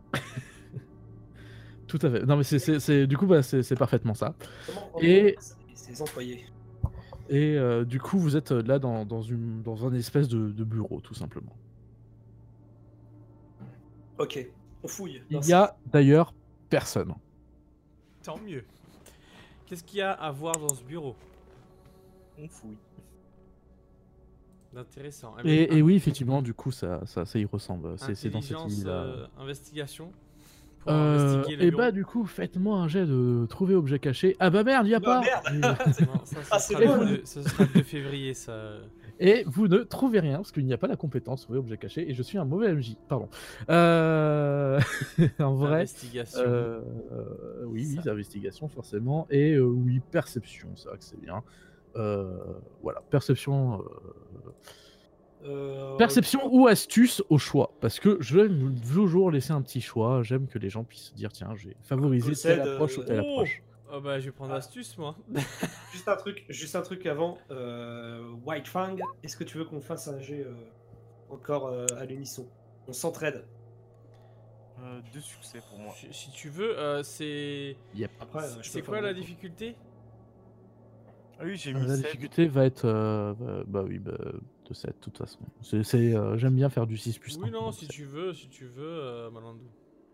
Tout à fait. Non, mais c'est, c'est, c'est- du coup, bah, c'est, c'est parfaitement ça. Comment Et- c'est les employés. Et euh, du coup, vous êtes euh, là dans, dans, une, dans un espèce de, de bureau, tout simplement. Ok, on fouille. Il dans y a d'ailleurs personne. Tant mieux. Qu'est-ce qu'il y a à voir dans ce bureau On fouille. d'intéressant? Et, et oui, effectivement, du coup, ça, ça, ça y ressemble. C'est c'est dans cette Intelligence, île-là. euh, investigation pour Euh, investiguer le et bureau. bah, du coup, faites-moi un jet de trouver objet caché. Ah bah merde, il y a Non, pas. merde. Non, ça, ça Ah, c'est sera bon, le là. deux- ce sera le deux février, ça. Et vous ne trouvez rien parce qu'il n'y a pas la compétence trouver objet caché. Et je suis un mauvais M J. Pardon. Euh... en vrai. Investigation. Euh, euh, oui, oui, Ça. investigation forcément. Et euh, oui, perception, c'est vrai que c'est bien. Euh, voilà, perception. euh, Euh, Perception ou astuce au choix. Parce que j'aime toujours laisser un petit choix. J'aime que les gens puissent se dire tiens, j'ai favorisé Possède, telle approche euh, ou telle Oh approche. Ah bah, je vais prendre Ah. astuce, moi. Juste un truc, juste un truc avant. Euh, White Fang, est-ce que tu veux qu'on fasse un jet euh, encore euh, à l'unisson? On s'entraide. Euh, deux succès pour moi. Si- Si tu veux, euh, c'est. Yep. Après, euh, je C'est peux quoi faire la beaucoup. difficulté? Ah oui, j'ai Euh, mis La sept. difficulté va être. euh, bah, bah oui, bah, de sept, de toute façon. C'est, c'est, euh, j'aime bien faire du six plus Oui, un. non, donc si c'est- tu veux, si tu veux, euh, Malandou.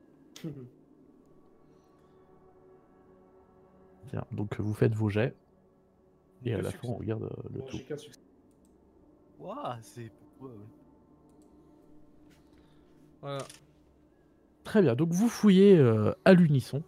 Tiens, donc vous faites vos jets. Et à Deux la fin, succès. on regarde euh, le Bon, tout. j'ai qu'un succès. Ouah, c'est. Ouais, ouais. Voilà. Très bien, donc vous fouillez euh, à l'unisson.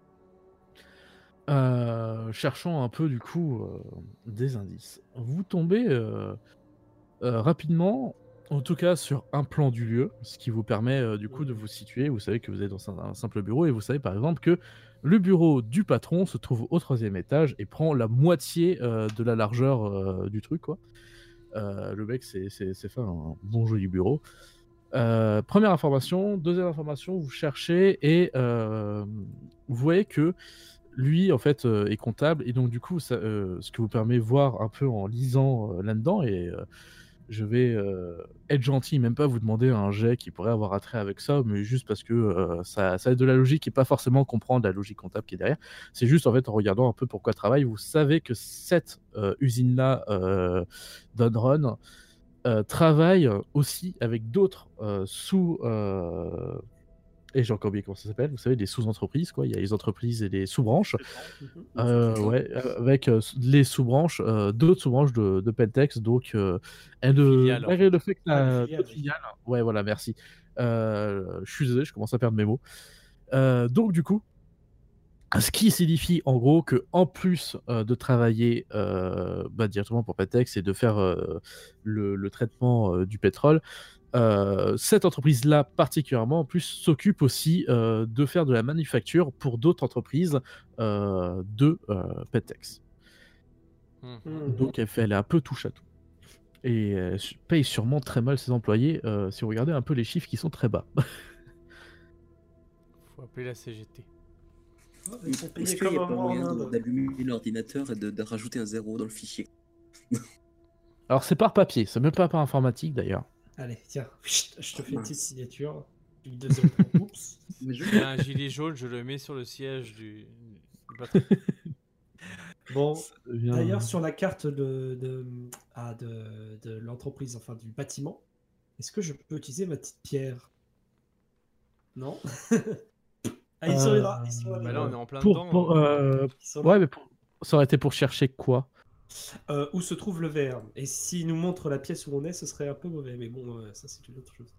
Euh, cherchant un peu du coup euh, des indices. Vous tombez euh, euh, rapidement, en tout cas sur un plan du lieu, ce qui vous permet euh, du coup de vous situer. Vous savez que vous êtes dans un, un simple bureau et vous savez par exemple que le bureau du patron se trouve au troisième étage et prend la moitié euh, de la largeur euh, du truc, quoi. Euh, le mec s'est s'est- s'est fait un bon joli bureau. Euh, première information, deuxième information, vous cherchez et euh, vous voyez que lui, en fait, euh, est comptable, et donc du coup, ça, euh, ce que vous permet de voir un peu en lisant euh, là-dedans, et euh, je vais euh, être gentil, même pas vous demander un jet qui pourrait avoir attrait avec ça, mais juste parce que euh, ça, ça a de la logique et pas forcément comprendre la logique comptable qui est derrière. C'est juste en fait en regardant un peu pourquoi travaille, vous savez que cette euh, usine-là, euh, d'Onrun, euh, travaille aussi avec d'autres euh, sous. Euh, et j'ai encore oublié comment ça s'appelle, vous savez, des sous-entreprises, quoi. Il y a les entreprises et les sous-branches. Mhm. Euh, ouais, euh, avec euh, les sous-branches, euh, d'autres sous-branches de, de Pentex, donc euh, et de, Filiales, en malgré le fait que Ah, des la filiales, d'autres oui. filiales, ouais, voilà, merci. Euh, je suis désolé, je commence à perdre mes mots. Euh, donc du coup, ce qui signifie en gros que en plus euh, de travailler euh, bah, directement pour Pentex et de faire euh, le, le traitement euh, du pétrole, euh, cette entreprise-là particulièrement en plus s'occupe aussi euh, de faire de la manufacture pour d'autres entreprises euh, de euh, Pentex. Mhm. Mhm. Donc elle, fait, elle est un peu touche à tout. Et elle su- paye sûrement très mal ses employés euh, si vous regardez un peu les chiffres qui sont très bas. Faut appeler la C G T. Ah, ils sont Est-ce payés qu'il comme n'y a un pas mois en moyen de- Inde. d'allumer l'ordinateur et de, de rajouter un zéro dans le fichier? Alors c'est par papier, c'est même pas par informatique d'ailleurs. Allez, tiens, chut, je te fais une petite signature. Une deuxième fois. Oups. Mais je- J'ai un gilet jaune, je le mets sur le siège du, du patron. Bon, Ça devient- d'ailleurs, sur la carte de, de, ah, de, de l'entreprise, enfin du bâtiment, est-ce que je peux utiliser ma petite pierre? Non. Ah, ils sont Euh, là, ils sont là, les Bah là, gars. on est en plein pour, dedans. pour, hein. euh, Ils sont là. ouais, mais pour- ça aurait été pour chercher quoi? Euh, où se trouve le verre? Et s'il nous montre la pièce où on est, ce serait un peu mauvais, mais bon, euh, ça c'est une autre chose.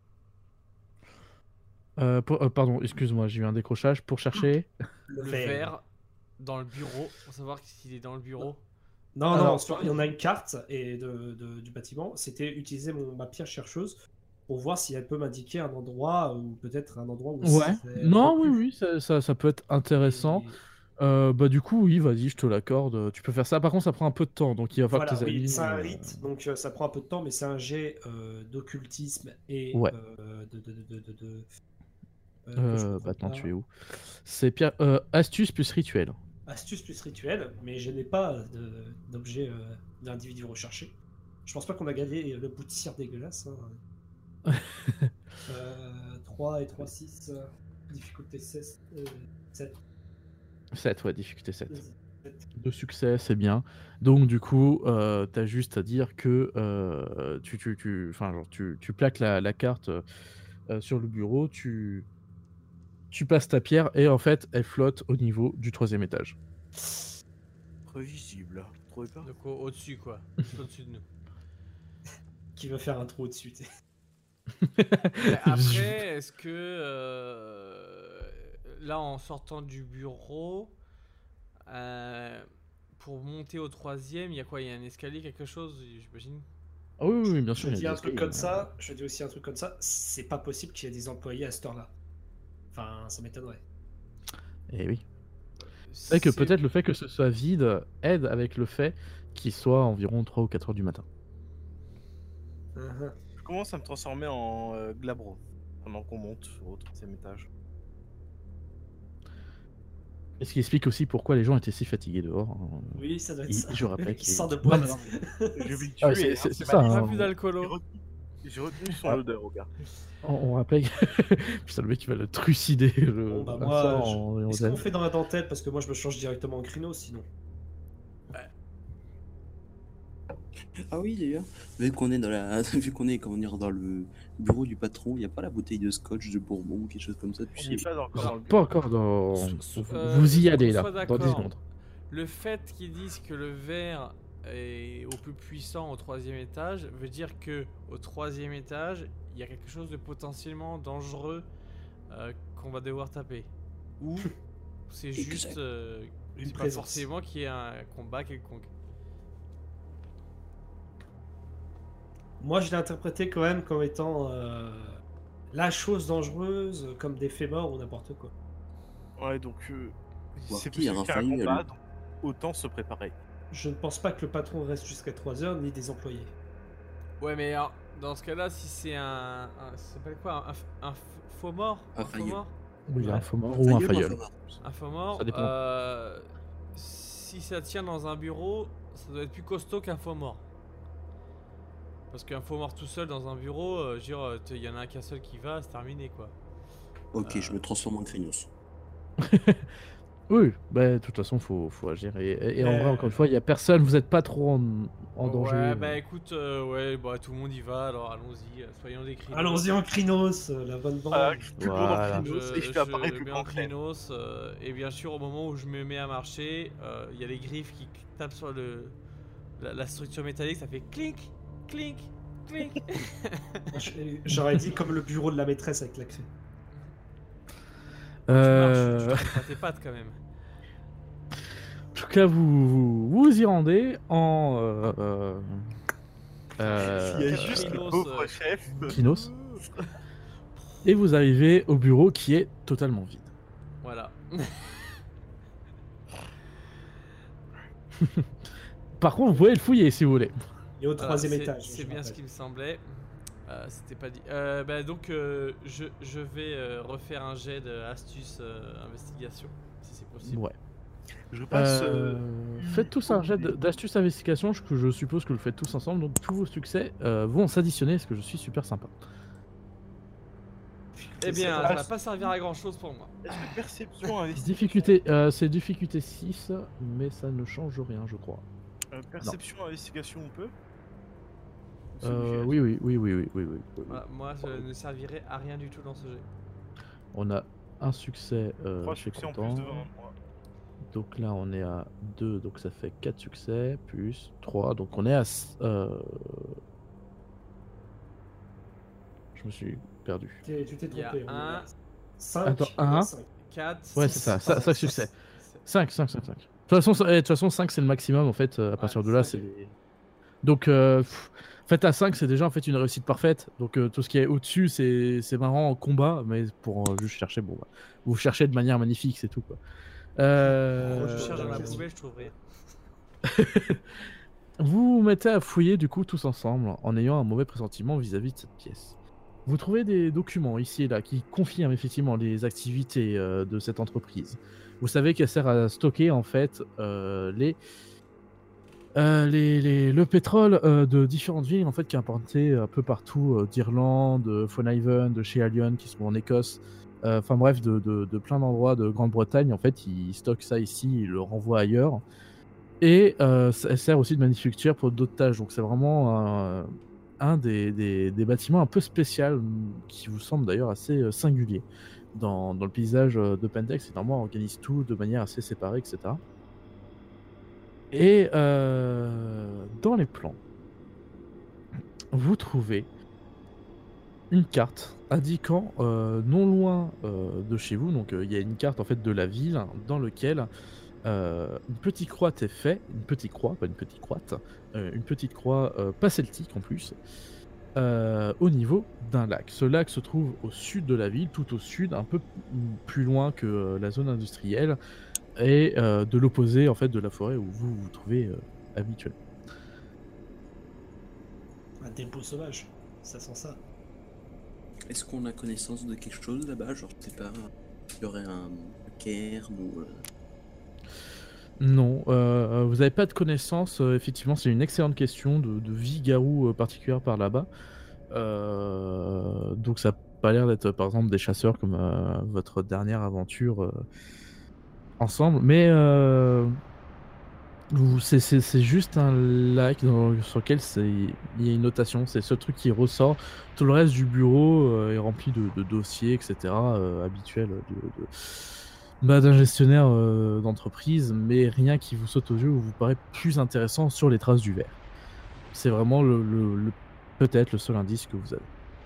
Euh, pour- euh, Pardon, excuse-moi, j'ai eu un décrochage. Pour chercher. Le, Le verre. verre dans le bureau, pour savoir s'il est dans le bureau. Non, Alors- non, sur- il y en a une carte et de, de- du bâtiment. C'était utiliser mon, ma pierre chercheuse pour voir si elle peut m'indiquer un endroit ou peut-être un endroit où Ouais. c'est Non, oui, rompu. oui, ça, ça, ça peut être intéressant. Et Euh, bah du coup, oui, vas-y, je te l'accorde. Tu peux faire ça. Par contre, ça prend un peu de temps, donc il va falloir Voilà, que tes oui, amis. c'est un euh, rite, donc euh, ça prend un peu de temps, mais c'est un jet euh, d'occultisme et Ouais. euh, de. de, de, de, de- de- euh, que je Euh, comprends bah attends, pas. tu es où? C'est Pierre. Euh, astuce plus rituel. Astuce plus rituel, mais je n'ai pas de- d'objet euh, d'individu recherché. Je pense pas qu'on a gagné le bout de cire dégueulasse. Hein. euh, trois et trois, six. euh, difficulté seize, euh, sept. sept, ouais, difficulté sept. sept. De succès, c'est bien. Donc du coup, euh, t'as juste à dire que euh, tu, tu, tu, enfin, genre, tu, tu plaques la, la carte euh, sur le bureau, tu... tu passes ta pierre et en fait, elle flotte au niveau du troisième étage. Prévisible. Vous trouvez pas? Donc au- au-dessus, quoi. Juste au-dessus de nous. Qui va faire un trou au-dessus. t'sais. Mais après, est-ce que euh, là, en sortant du bureau, euh, pour monter au troisième, il y a quoi? Il y a un escalier, quelque chose, j'imagine? Ah oui, oui, oui, bien sûr. Je il y dis a un des truc escaliers, comme hein. ça, je dis aussi un truc comme ça, c'est pas possible qu'il y ait des employés à cette heure-là. Enfin, ça m'étonnerait. Eh oui. C'est vrai que peut-être le fait que ce soit vide aide avec le fait qu'il soit environ trois ou quatre heures du matin. Uh-huh. Je commence à me transformer en euh, glabro pendant qu'on monte au troisième étage. Et ce qui explique aussi pourquoi les gens étaient si fatigués dehors. hein. Oui, ça doit être Il- ça. je rappelle Qui qu'il- sort de Non, boîte. non, non. Je vais le Ah, tuer, c'est- hein, c'est- c'est c'est ça, magnifique. hein. Pas plus J'ai d'alcoolo. retenu, j'ai retenu son Ah. odeur, au gars. On, on rappelle que putain, le mec il va le trucider. Le... Bon, bah un moi, sort je- en- en Est-ce zen. qu'on fait dans la dentelle? Parce que moi, je me change directement en crino sinon. Ah oui, d'ailleurs, vu qu'on est dans la, vu qu'on est comment dire dans le bureau du patron, il n'y a pas la bouteille de scotch de Bourbon ou quelque chose comme ça On depuis. n'est pas encore dans le Pas bureau. encore dans. So- so- Vous- euh, Vous y qu'on allez là, soit dans dix d'accord. secondes. Le fait qu'ils disent que le verre est au plus puissant au troisième étage veut dire que au troisième étage, il y a quelque chose de potentiellement dangereux euh, qu'on va devoir taper. Ou c'est Exact. juste euh, Une c'est pas présence. forcément qu'il y ait un combat quelconque. Moi, je l'ai interprété quand même comme étant euh, la chose dangereuse, comme des faits morts ou n'importe quoi. Ouais, donc euh, Voire c'est pire, possible hein, qu'il y ait un failli, combat, elle- donc autant se préparer. Je ne pense pas que le patron reste jusqu'à trois heures, ni des employés. Ouais, mais alors, dans ce cas-là, si c'est un, un ça s'appelle quoi, un, f- un f- faux mort, Un faux failleul. mort, Oui, Ouais. un faux mort ou un failleul. un faux mort. Ça dépend. euh, si ça tient dans un bureau, ça doit être plus costaud qu'un faux mort. Parce qu'un faux mort tout seul dans un bureau, euh, je veux dire, il y en a qu'un seul qui va, c'est terminé quoi. Ok, Euh. je me transforme en Crinos. Oui, bah, de toute façon, faut, faut agir. Et, et- et en Euh. vrai, encore une fois, il y a personne, vous n'êtes pas trop en, en danger. Ouais, euh. bah écoute, euh, ouais, bah tout le monde y va, alors allons-y, euh, soyons des cris. Allons-y en crinos, euh, la bonne bande. Voilà, tout le monde Voilà. en crinos et je fais apparaître le mets grand en crème. Crinos, euh, et bien sûr, au moment où je me mets à marcher, euh, il y a les griffes qui tapent sur le, la, la structure métallique, ça fait clink, clink, clink. Je- J'aurais dit comme le bureau de la maîtresse avec la clé. Euh, Tu marches, tu tapes pas tes pattes quand même. En tout cas, vous, vous, vous y rendez en. Euh, euh, euh, Il y a juste le Crinos, pauvre euh, chef. Kinos. Et vous arrivez au bureau qui est totalement vide. Voilà. Par contre, vous pouvez le fouiller si vous voulez. Et au Voilà, troisième c'est- étage. C'est je bien ce rappelle. qui me semblait. Euh, C'était pas dit. Euh, bah, donc, euh, je, je vais euh, refaire un jet d'astuce euh, investigation, si c'est possible. Ouais. Je passe. Euh, euh, faites tous un jet de- d'astuce investigation, je- que je suppose que vous le faites tous ensemble, donc tous vos succès euh, vont s'additionner, parce que je suis super sympa. Eh bien, ça ça va passe. pas servir à grand chose pour moi. Est-ce que perception investigation Difficulté, euh, c'est difficulté six, mais ça ne change rien, je crois. euh, Perception investigation, on peut Ou Euh, celui-ci, oui, oui, oui, oui, oui, oui, oui, oui, oui. Voilà, moi, je ne servirai à rien du tout dans ce jet. On a un succès euh, Trois chez succès en Content. plus de vingt. moi. Donc là, on est à deux, donc ça fait quatre succès, plus trois, donc on est à... s- euh, Je me suis perdu. T'es- Tu t'es Il y a trompé. on est un- à cinq, Attends, on est à un. cinq. quatre. Ouais, six, c'est ça, sept, ça, ça six, succès. sept. cinq, cinq, cinq, cinq. De toute façon, ça- eh, de toute façon cinq c'est le maximum en fait, euh, à partir de là cinq. c'est... Donc, euh, pff, en fait à cinq c'est déjà en fait une réussite parfaite, donc euh, tout ce qui est au-dessus c'est c'est marrant en combat, mais pour euh, juste chercher, bon, bah, vous cherchez de manière magnifique, c'est tout quoi. Euh, Je cherche dans la euh, poubelle, je trouverai. Vous vous mettez à fouiller du coup tous ensemble en ayant un mauvais pressentiment vis-à-vis de cette pièce. Vous trouvez des documents ici et là qui confirment effectivement les activités euh, de cette entreprise. Vous savez qu'elle sert à stocker en fait euh, les, euh, les, les- le pétrole euh, de différentes villes en fait qui est importé un peu partout euh, d'Irlande, de Fonaven, de chez Allion qui sont en Écosse. Euh, Enfin bref, de, de- de plein d'endroits de Grande-Bretagne en fait, ils stockent ça ici, ils le renvoient ailleurs. Et euh, ça- elle sert aussi de manufacture pour d'autres tâches. Donc c'est vraiment un, un des, des, des bâtiments un peu spécial, qui vous semble d'ailleurs assez euh, singulier dans, dans le paysage euh, de Pentex. Et normalement, on organise tout de manière assez séparée, et cetera. Et euh, dans les plans, vous trouvez une carte indiquant euh, non loin euh, de chez vous, donc euh, il y a une carte en fait de la ville dans laquelle euh, une petite croix est faite, une petite croix, pas une petite croix, euh, une petite croix euh, pas celtique en plus, euh, au niveau d'un lac. Ce lac se trouve au sud de la ville, tout au sud, un peu plus loin que euh, la zone industrielle, et euh, de l'opposé en fait de la forêt où vous vous trouvez euh, habituellement. Un dépôt sauvage, ça sent ça. Est-ce qu'on a connaissance de quelque chose là-bas? Genre, je sais pas, il y aurait un cairn ou. Euh... Non, euh, vous n'avez pas de connaissances. Euh, effectivement, c'est une excellente question de, de vie garou euh, particulière par là-bas. Euh, donc ça n'a pas l'air d'être, par exemple, des chasseurs comme euh, votre dernière aventure euh, ensemble. Mais euh, vous- c'est, c'est- c'est juste un lac dans- sur lequel c'est- il y a une notation. C'est ce truc qui ressort. Tout le reste du bureau euh, est rempli de, de dossiers, et cetera euh, habituels de, de- bah, d'un gestionnaire euh, d'entreprise, mais rien qui vous saute aux yeux ou vous paraît plus intéressant sur les traces du verre. C'est vraiment le, le- le- peut-être le seul indice que vous avez.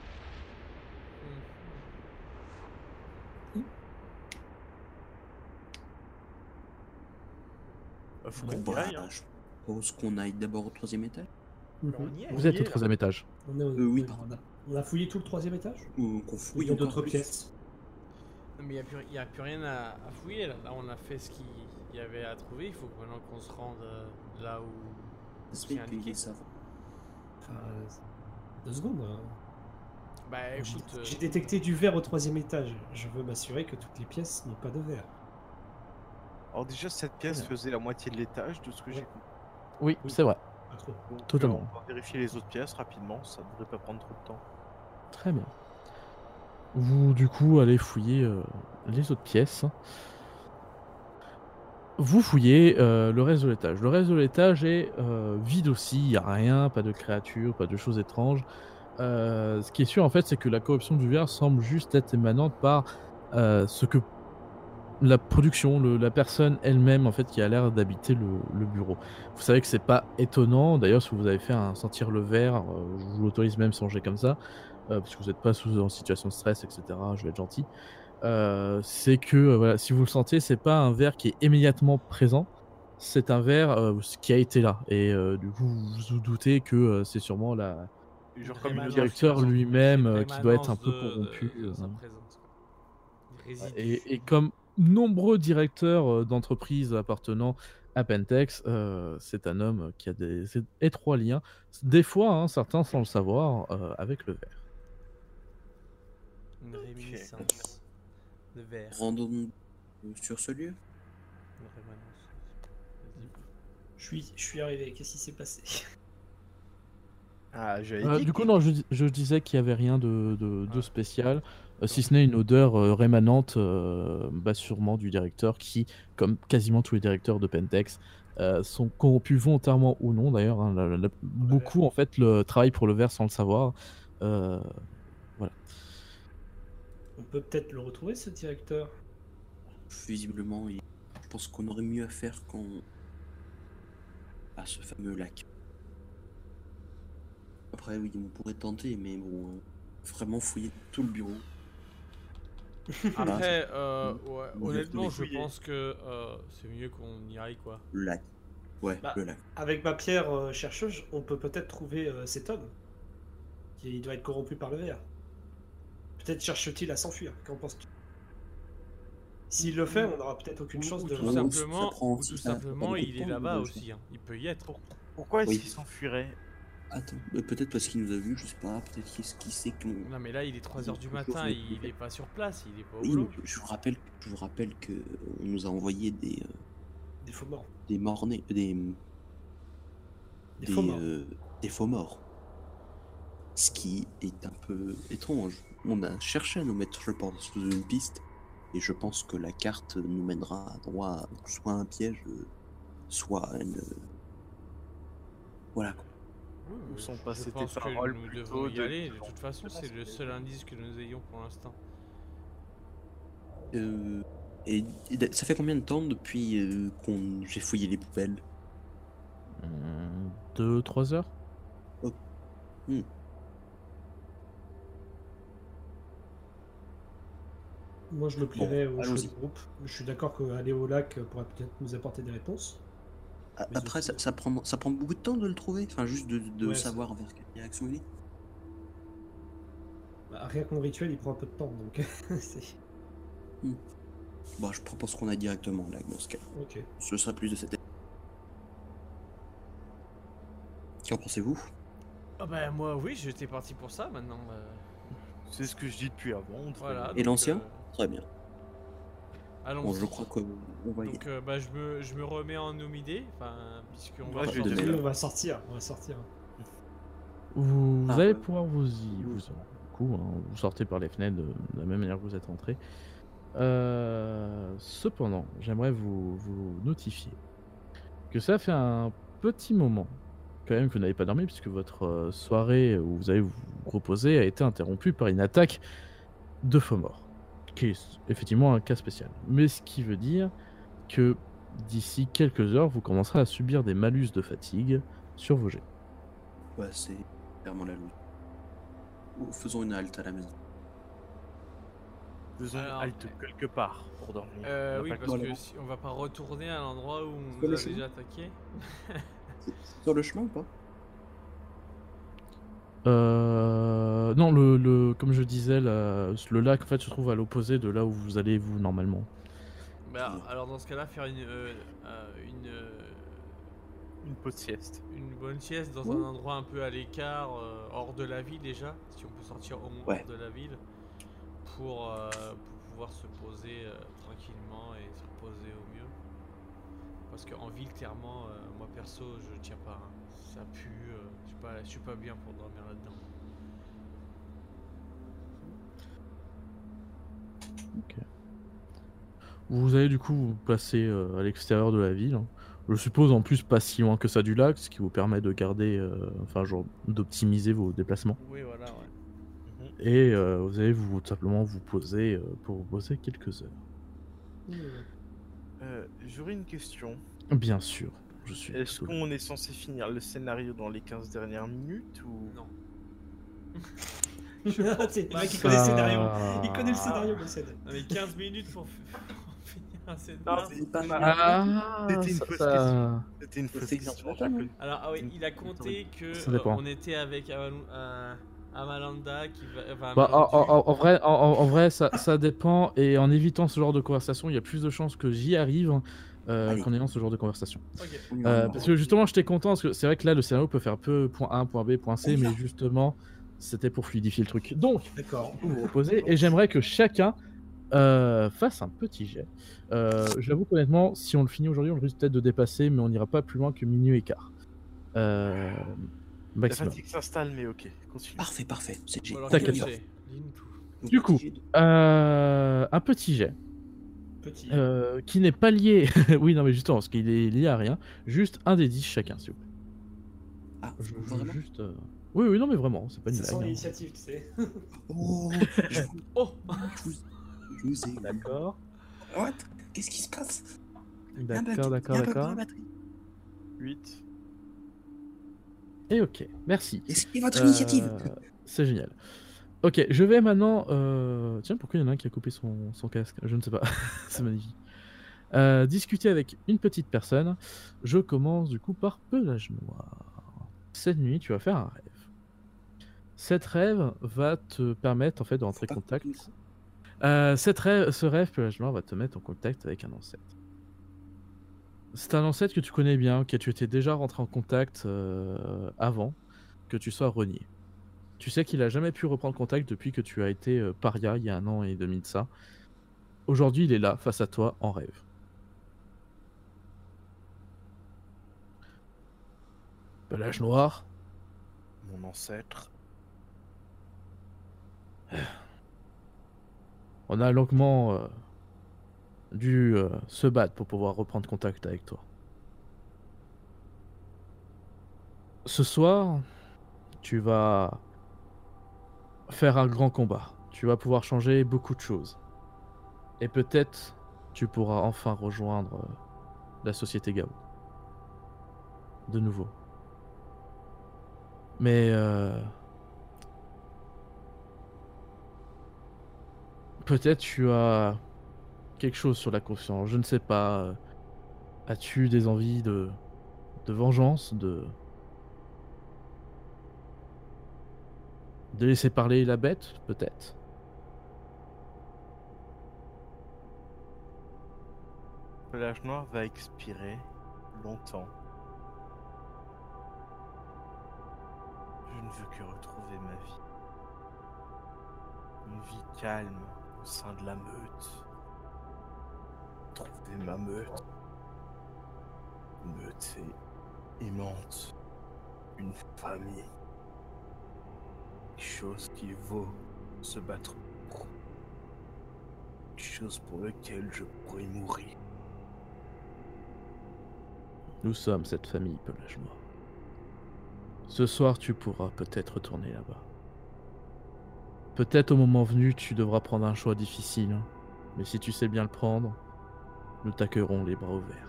Bah, faut Bon, qu'on y bah, aille, hein. je propose qu'on aille d'abord au troisième étage. Mhm. On y est. Vous y êtes est, au là. troisième étage. On, est au- Euh, oui, oui, pardon. on, a, on a fouillé tout le troisième étage. Ou qu'on Oui, fouille il y a encore d'autres plus. pièces. Non, mais il n'y a, plus- y a plus rien à, à fouiller là. Là, on a fait ce qu'il y avait à trouver. Il faut maintenant qu'on se rende euh, là où Ça se c'est fait indiqué. qu'ils savent. Enfin, euh, deux secondes. hein. Bah J'ai écoute, euh, j'ai détecté du verre au troisième étage. Je veux m'assurer que toutes les pièces n'ont pas de verre. Alors déjà, cette pièce bien. faisait la moitié de l'étage, de ce que j'ai Ouais. compris. Oui, Oui. c'est vrai. Pas trop. Donc, Totalement. euh, on va vérifier les autres pièces rapidement, ça ne devrait pas prendre trop de temps. Très bien. Vous, du coup, allez fouiller euh, les autres pièces. Vous fouillez euh, le reste de l'étage. Le reste de l'étage est euh, vide aussi. Il n'y a rien, pas de créatures, pas de choses étranges. Euh, ce qui est sûr, en fait, c'est que la corruption du verre semble juste être émanante par euh, ce que la production, le- la personne elle-même, en fait, qui a l'air d'habiter le, le bureau. Vous savez que c'est pas étonnant. D'ailleurs, si vous avez fait un sentir le verre, euh, je vous l'autorise même sans jet comme ça, euh, parce que vous n'êtes pas sous en situation de stress, et cetera. Je vais être gentil. Euh, c'est que euh, voilà, si vous le sentez, c'est pas un verre qui est immédiatement présent. C'est un verre euh, qui a été là. Et euh, du coup, vous vous doutez que euh, c'est sûrement la, Genre une comme une rémanence, directeur quoi. lui-même, Une euh, qui doit être un peu rémanence de- corrompu, de- de sa euh. présence, quoi. Des résidus. Et, et comme nombreux directeurs euh, d'entreprises appartenant à Pentex, euh, c'est un homme qui a des étroits liens, des fois, hein, certains sans le savoir, euh, avec le verre. Une réminiscence de verre. Rendons-nous sur ce lieu. Une rémanence. Vas-y. Je suis, je suis arrivé. Qu'est-ce qui s'est passé? Ah, j'avais Euh, dit. du coup, non, je, dis- je disais qu'il n'y avait rien de, de- de Ah. spécial, euh, si ce n'est une odeur euh, rémanente, euh, bah, sûrement du directeur, qui, comme quasiment tous les directeurs de Pentex, euh, sont corrompus volontairement ou non d'ailleurs. Hein, la- la- beaucoup, en fait, le, travaillent pour le verre sans le savoir. Euh, On peut peut-être le retrouver, ce directeur. Visiblement, il- je pense qu'on aurait mieux à faire quand. À ce fameux lac. Après, oui, on pourrait tenter, mais bon, euh, vraiment fouiller tout le bureau. Après, euh, Mmh. ouais, Mmh. honnêtement, je Fouiller. pense que euh, c'est mieux qu'on y aille, quoi. Le lac. Ouais, Bah. le lac. Avec ma pierre euh, chercheuse, on peut peut-être trouver euh, cet homme. Qui doit être corrompu par le verre. Peut-être cherche-t-il à s'enfuir. Qu'en penses-tu? S'il le fait, on n'aura peut-être aucune Ou, chance ou de... tout Ouais, simplement, ça prend ou aussi- tout ça prend simplement beaucoup de il est temps, là-bas le aussi. Hein. Il peut y être. Pourquoi est-ce Oui. qu'il s'enfuirait? Attends, mais peut-être parce qu'il nous a vus, je sais pas, peut-être qu'il qu'il sait qu'on. Non, mais là, il est trois heures du matin, il, il est pas sur place, il est pas au Oui, boulot. mais je vous rappelle, je vous rappelle que on nous a envoyé des euh, Des faux morts. des morts-nés, des Des faux morts. euh, des faux morts. Ce qui est un peu étrange. On a cherché à nous mettre, je pense, sous une piste, et je pense que la carte nous mènera droit à soit un piège, euh, soit à une. Voilà. quoi. Oui, Où mais sont je passées tes pense que paroles nous plutôt devons y de- aller. De de- toute façon, de- c'est le seul indice que nous ayons pour l'instant. Euh, et, et d- ça fait combien de temps depuis euh, qu'on j'ai fouillé les poubelles? Hum, Deux, trois heures. Hmm. Moi, je le plierais au choix allons-y. du groupe. Je suis d'accord qu'aller au lac pourrait peut-être nous apporter des réponses. A- Mais Après, aussi- ça, ça prend, ça prend beaucoup de temps de le trouver, enfin juste de, de Ouais, savoir vers quelle direction il est. Bah, rien que mon rituel, il prend un peu de temps, donc c'est... Bon, je propose qu'on aille directement là, dans ce cas. Ok. Ce sera plus de cette. Qu'en pensez-vous? Ah bah moi oui, j'étais parti pour ça maintenant. euh, C'est ce que je dis depuis avant. on devrait- Voilà. Et donc, l'ancien? euh, Très bien. Allons. Bon, je crois qu'on va y aller. Donc euh, bah je me, je me remets en Omidé, enfin puisqu'on Moi, va je vais sortir. dire- Oui, on va sortir, on va sortir. Vous, vous Ah, allez ouais. pouvoir vous y. Vous, du coup, hein, vous sortez par les fenêtres de, de la même manière que vous êtes entré. Euh, cependant, j'aimerais vous, vous notifier que ça fait un petit moment quand même que vous n'avez pas dormi puisque votre euh, soirée où vous allez vous reposer a été interrompue par une attaque de faux morts, qui est effectivement un cas spécial. Mais ce qui veut dire que d'ici quelques heures, vous commencerez à subir des malus de fatigue sur vos jets. Ouais, c'est clairement la logique. Ou faisons une halte à la maison. Faisons Alors, halte quelque part pour dormir. Euh, On n'a oui, pas le parce temps. Voilà. que si on va pas retourner à l'endroit où on Sur nous le a chemin déjà attaqué. Sur le chemin ou pas? Euh, non, le, le, comme je disais, la- le lac en fait se trouve à l'opposé de là où vous allez vous normalement. Bah, Bien. alors dans ce cas-là, faire une, euh, euh, une, euh, Une pause sieste. une bonne sieste dans Ouais. un endroit un peu à l'écart, euh, hors de la ville déjà, si on peut sortir au moins Ouais. hors de la ville, pour, euh, pour pouvoir se poser euh, tranquillement et se reposer au mieux. Parce qu'en ville, clairement, euh, moi perso, je tiens pas. hein. Ça pue, euh, je suis pas, je suis pas bien pour dormir là-dedans. Vous allez du coup vous placer euh, à l'extérieur de la ville. hein. Je suppose en plus pas si loin que ça du lac, ce qui vous permet de garder, euh, enfin genre d'optimiser vos déplacements. Oui, voilà, ouais. Et euh, vous allez vous tout simplement vous poser euh, pour vous poser quelques heures. Mmh. Euh, J'aurais une question. Bien sûr, je suis. Est-ce tout- qu'on est censé finir le scénario dans les quinze dernières minutes ou Non. C'est le mec qui Ça- connaît le scénario. Il connaît le scénario, Bossed. Non, mais quinze minutes pour, f- pour finir un scénario. Non, C'est pas Ah, C'était une ça- fausse ça- C'était une Ça fausse fait question. exercer la table, je- Alors, ah oui, il a compté que Ça euh, dépend. on était avec Amal- euh, Amalanda qui va. Enfin, Bah, en, Amalandu. en- en vrai, en, en- en vrai ça, ça dépend. Et en évitant ce genre de conversation, il y a plus de chances que j'y arrive euh, Allez. qu'en ayant ce genre de conversation. Ok. On y va, Euh, on y va. parce que justement, j'étais content parce que c'est vrai que là, le scénario peut faire peu point A, point B, point C, On y mais va. justement, c'était pour fluidifier le truc. Donc, D'accord. vous vous reposez et j'aimerais que chacun euh, fasse un petit jet. Euh, J'avoue qu'honnêtement, si on le finit aujourd'hui, on risque peut-être de dépasser, mais on n'ira pas plus loin que minuit et quart. Euh, La maximum. fatigue s'installe, mais ok, continue. Parfait, parfait. C'est Bon, alors, T'inquiète quel pas. jet Dis-nous tout. Donc, Du coup, petit jet de- Euh, un petit jet. Petit. Euh, qui n'est pas lié. Oui, non, mais justement, parce qu'il est lié à rien. Juste un des dix chacun, s'il vous plaît. Ah, Je, je- vraiment? juste. euh, Oui, oui, non, mais vraiment, c'est pas une Ça sent blague. hein. l'initiative, tu sais. Oh, je vous, Oh je vous, je vous ai. D'accord. What? Qu'est-ce qui se passe? Il y a un bug, D'accord, d'accord, il y a un bug dans d'accord. la batterie. huit. Et ok, merci. Est-ce qu'il y a votre Euh, initiative? C'est génial. Ok, je vais maintenant. euh, Tiens, pourquoi il y en a un qui a coupé son, son casque? Je ne sais pas. C'est magnifique. Euh, discuter avec une petite personne. Je commence du coup par Pelage Noir. Cette nuit, tu vas faire un rêve. Cet rêve va te permettre en fait de rentrer en Pas contact. couper le coup. Euh, cette rêve, ce rêve, Pelage Noir, va te mettre en contact avec un ancêtre. C'est un ancêtre que tu connais bien, auquel tu étais déjà rentré en contact euh, avant que tu sois renié. Tu sais qu'il a jamais pu reprendre contact depuis que tu as été euh, paria il y a un an et demi de ça. Aujourd'hui, il est là, face à toi, en rêve. Pelage Noir. Mon ancêtre. On a longuement euh, dû euh, se battre pour pouvoir reprendre contact avec toi. Ce soir, tu vas faire un grand combat. Tu vas pouvoir changer beaucoup de choses. Et peut-être tu pourras enfin rejoindre euh, la société Gao. De nouveau. Mais euh, peut-être tu as quelque chose sur la conscience. Je ne sais pas. euh, As-tu des envies de, de vengeance, de de laisser parler la bête, peut-être? Pelage noir va expirer longtemps. Je ne veux que retrouver ma vie. Une vie calme au sein de la meute. Trouver ma meute. Meute et aimante. Une famille. Quelque chose qu'il vaut se battre pour. Quelque chose pour lequel je pourrais mourir. Nous sommes cette famille, Pelage Noir. Ce soir, tu pourras peut-être retourner là-bas. Peut-être au moment venu, tu devras prendre un choix difficile. Mais si tu sais bien le prendre, nous t'accueillerons les bras ouverts.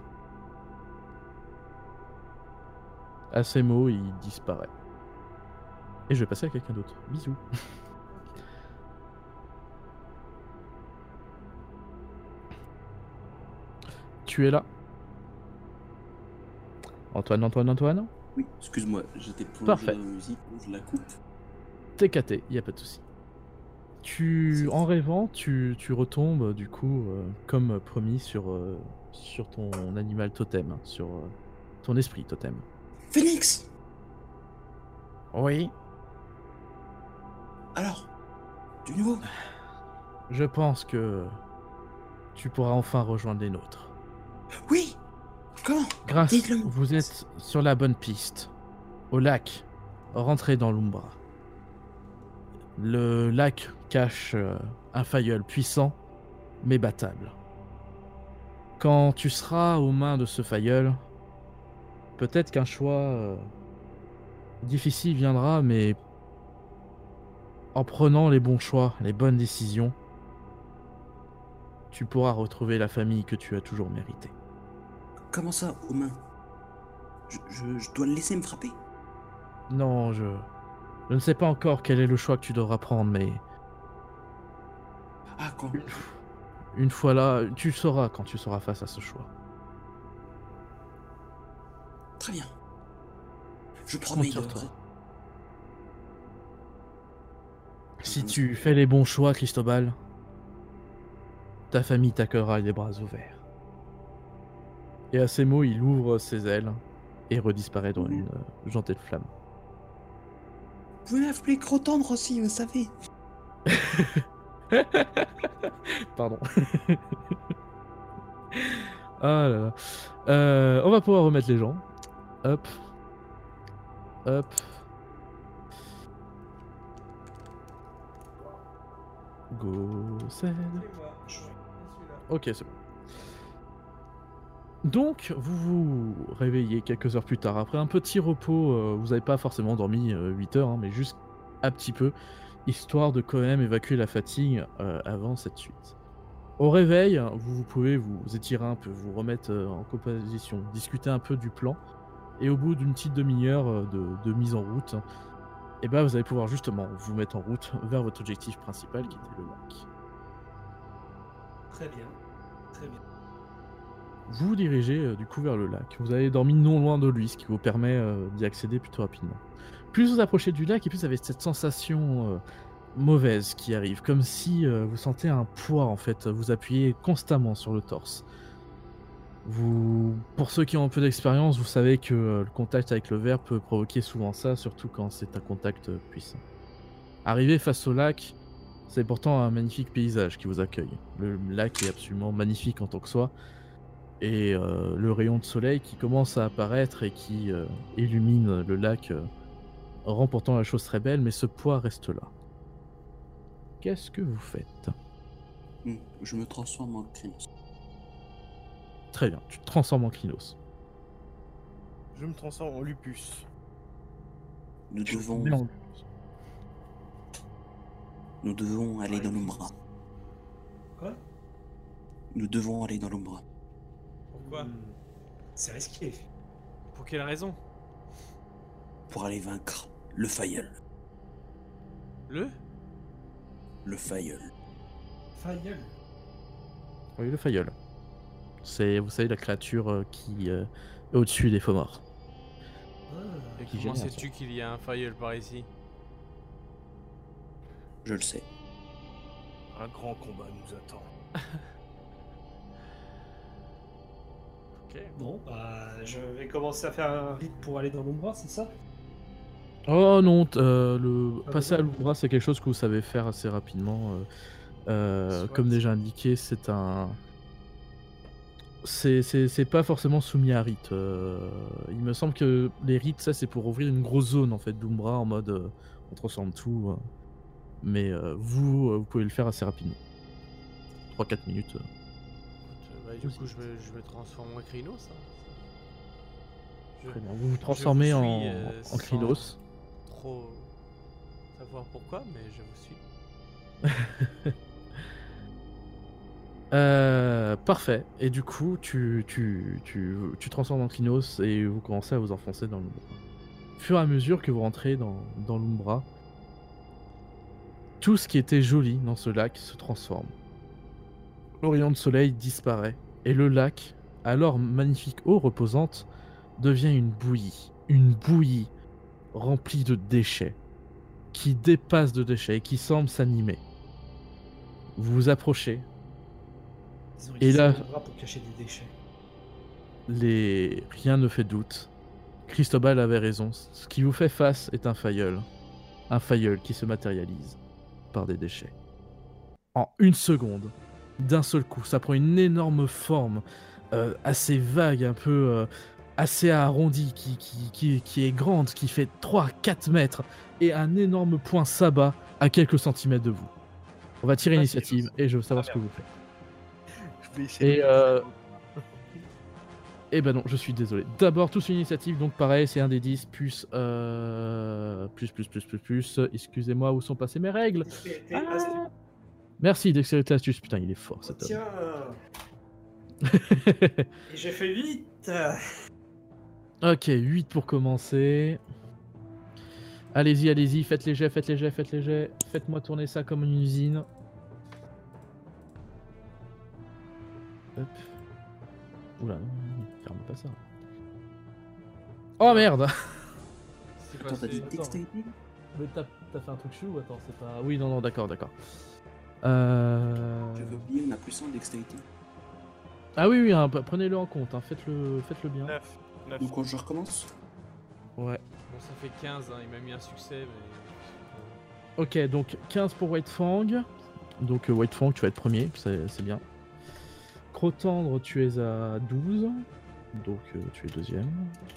À ces mots, il disparaît. Et je vais passer à quelqu'un d'autre. Bisous. Tu es là? Antoine, Antoine, Antoine? Oui, excuse-moi, j'étais plongé Parfait. dans la musique, je la coupe. T'es caté, y a pas de souci. Tu, en rêvant, tu, tu retombes du coup, euh, comme promis, sur, euh, sur ton animal totem, hein, sur euh, ton esprit totem. Phoenix! Oui. Alors, du nouveau? Je pense que tu pourras enfin rejoindre les nôtres. Oui! Comment? Grâce, Dites-le. vous êtes sur la bonne piste. Au lac, rentrez dans l'Umbra. Le lac cache euh, un failleul puissant, mais battable. Quand tu seras aux mains de ce failleul, peut-être qu'un choix euh, difficile viendra, mais en prenant les bons choix, les bonnes décisions, tu pourras retrouver la famille que tu as toujours méritée. Comment ça, aux mains? je, je, je dois le laisser me frapper? Non, je... Je ne sais pas encore quel est le choix que tu devras prendre, mais Ah, quand? une, f- une fois là, tu sauras quand tu seras face à ce choix. Très bien. Je Compte promets sur de... toi. Si tu fais les bons choix, Cristobal, ta famille t'accueillera les bras ouverts. Et à ces mots, il ouvre ses ailes et redisparaît dans une euh, gentille flamme. Vous pouvez m'appeler Gros Tendre aussi, vous savez. Pardon. Ah là là. Euh, on va pouvoir remettre les gens. Hop. Hop. Go, c'est... Ok, c'est bon. Donc, vous vous réveillez quelques heures plus tard. Après un petit repos, euh, vous n'avez pas forcément dormi euh, huit heures, hein, mais juste un petit peu, histoire de quand même évacuer la fatigue euh, avant cette suite. Au réveil, vous, vous pouvez vous étirer un peu, vous remettre euh, en composition, discuter un peu du plan, et au bout d'une petite demi-heure euh, de, de mise en route, et ben vous allez pouvoir justement vous mettre en route vers votre objectif principal qui était le lac. Très bien. Très bien. Vous vous dirigez euh, du coup vers le lac. Vous avez dormi non loin de lui, ce qui vous permet euh, d'y accéder plutôt rapidement. Plus vous approchez du lac, et plus vous avez cette sensation euh, mauvaise qui arrive, comme si euh, vous sentez un poids en fait, vous appuyez constamment sur le torse. Vous, pour ceux qui ont un peu d'expérience, vous savez que euh, le contact avec le verre peut provoquer souvent ça, surtout quand c'est un contact euh, puissant. Arrivé face au lac, c'est pourtant un magnifique paysage qui vous accueille. Le lac est absolument magnifique en tant que soi. Et euh, le rayon de soleil qui commence à apparaître et qui euh, illumine le lac euh, rend pourtant la chose très belle, mais ce poids reste là. Qu'est-ce que vous faites? Hmm, je me transforme en Krynos. Très bien, tu te transformes en Krynos. Je me transforme en lupus. Nous devons, Non. nous devons aller dans l'Umbra. Quoi? Nous devons aller dans l'Umbra. Pourquoi? Hmm, C'est risqué. Pour quelle raison? Pour aller vaincre le Fayeul. Le? Le Fayeul. Fayeul. Oui, le Fayeul. C'est, vous savez, la créature euh, qui euh, est au-dessus des faux morts. Ah, Et Qui comment génial, sais-tu qu'il y a un failleul par ici? Je le sais. Un grand combat nous attend. Ok. bon, bah, je vais commencer à faire un rite pour aller dans l'ombre, c'est ça? Oh non, t- euh, le Ah, passer à d'accord. l'Umbra, c'est quelque chose que vous savez faire assez rapidement. euh, euh, Soit. comme déjà indiqué, c'est un. C'est, c'est, c'est pas forcément soumis à rite. euh, Il me semble que les rites, ça, c'est pour ouvrir une grosse zone en fait d'Umbra en mode euh, on transforme tout. euh, Mais euh, vous, euh, vous pouvez le faire assez rapidement. trois quatre minutes. euh. Écoute, bah, du coup, je me, je me transforme en Krynos. Hein. Je- Très bien. Vous vous transformez suis, en, euh, en sans- Krylos. Trop savoir pourquoi, mais je vous suis. Euh, parfait. Et du coup, tu, tu, tu, tu transformes en Krynos et vous commencez à vous enfoncer dans l'Umbra. Au fur et à mesure que vous rentrez dans, dans l'Umbra, tout ce qui était joli dans ce lac se transforme. L'Orient de soleil disparaît et le lac, alors magnifique eau reposante, devient une bouillie. Une bouillie remplie de déchets, qui dépasse de déchets et qui semble s'animer. Vous vous approchez. Ils ont Et utilisé là- l'ombre pour cacher des déchets. Les... Rien ne fait doute. Cristobal avait raison. Ce qui vous fait face est un failleul. Un failleul qui se matérialise par des déchets. En une seconde, d'un seul coup, ça prend une énorme forme euh, assez vague, un peu euh, assez arrondie, qui, qui, qui, qui est grande, qui fait trois à quatre mètres, et un énorme point s'abat à quelques centimètres de vous. On va tirer Ah, l'initiative c'est- et je veux savoir Ah, ce que vous faites. Je vais essayer Et, de- euh, Eh ben non, je suis désolé. D'abord, tous une initiative, donc pareil, c'est un des dix, plus, euh, plus, plus, plus, plus, plus, excusez-moi, où sont passées mes règles? Dextérité, Ah astuce. Merci, dextérité, astuce, putain, il est fort Oh, cet homme. tiens. Et j'ai fait huit. Ok, huit pour commencer. Allez-y, allez-y, faites les jets, faites les jets, faites les jets. Faites-moi tourner ça comme une usine. Hop. Oula, non, ferme pas ça. Oh merde! C'est Attends, t'as dit passé. dextérité? Mais t'as t'as fait un truc chou? Attends, c'est pas... Oui, non, non, d'accord, d'accord. Euh... J'avais oublié, on a plus un dextérité. Ah oui, oui, hein, p- prenez-le en compte, hein, faites-le faites-le bien. neuf. neuf. Donc quand je recommence? Ouais. Bon, ça fait quinze, hein, il m'a mis un succès, mais. Ok, donc quinze pour White Fang. Donc euh, White Fang, tu vas être premier, c'est c'est bien. Crotendre, tu es à douze. Donc euh, tu es deuxième.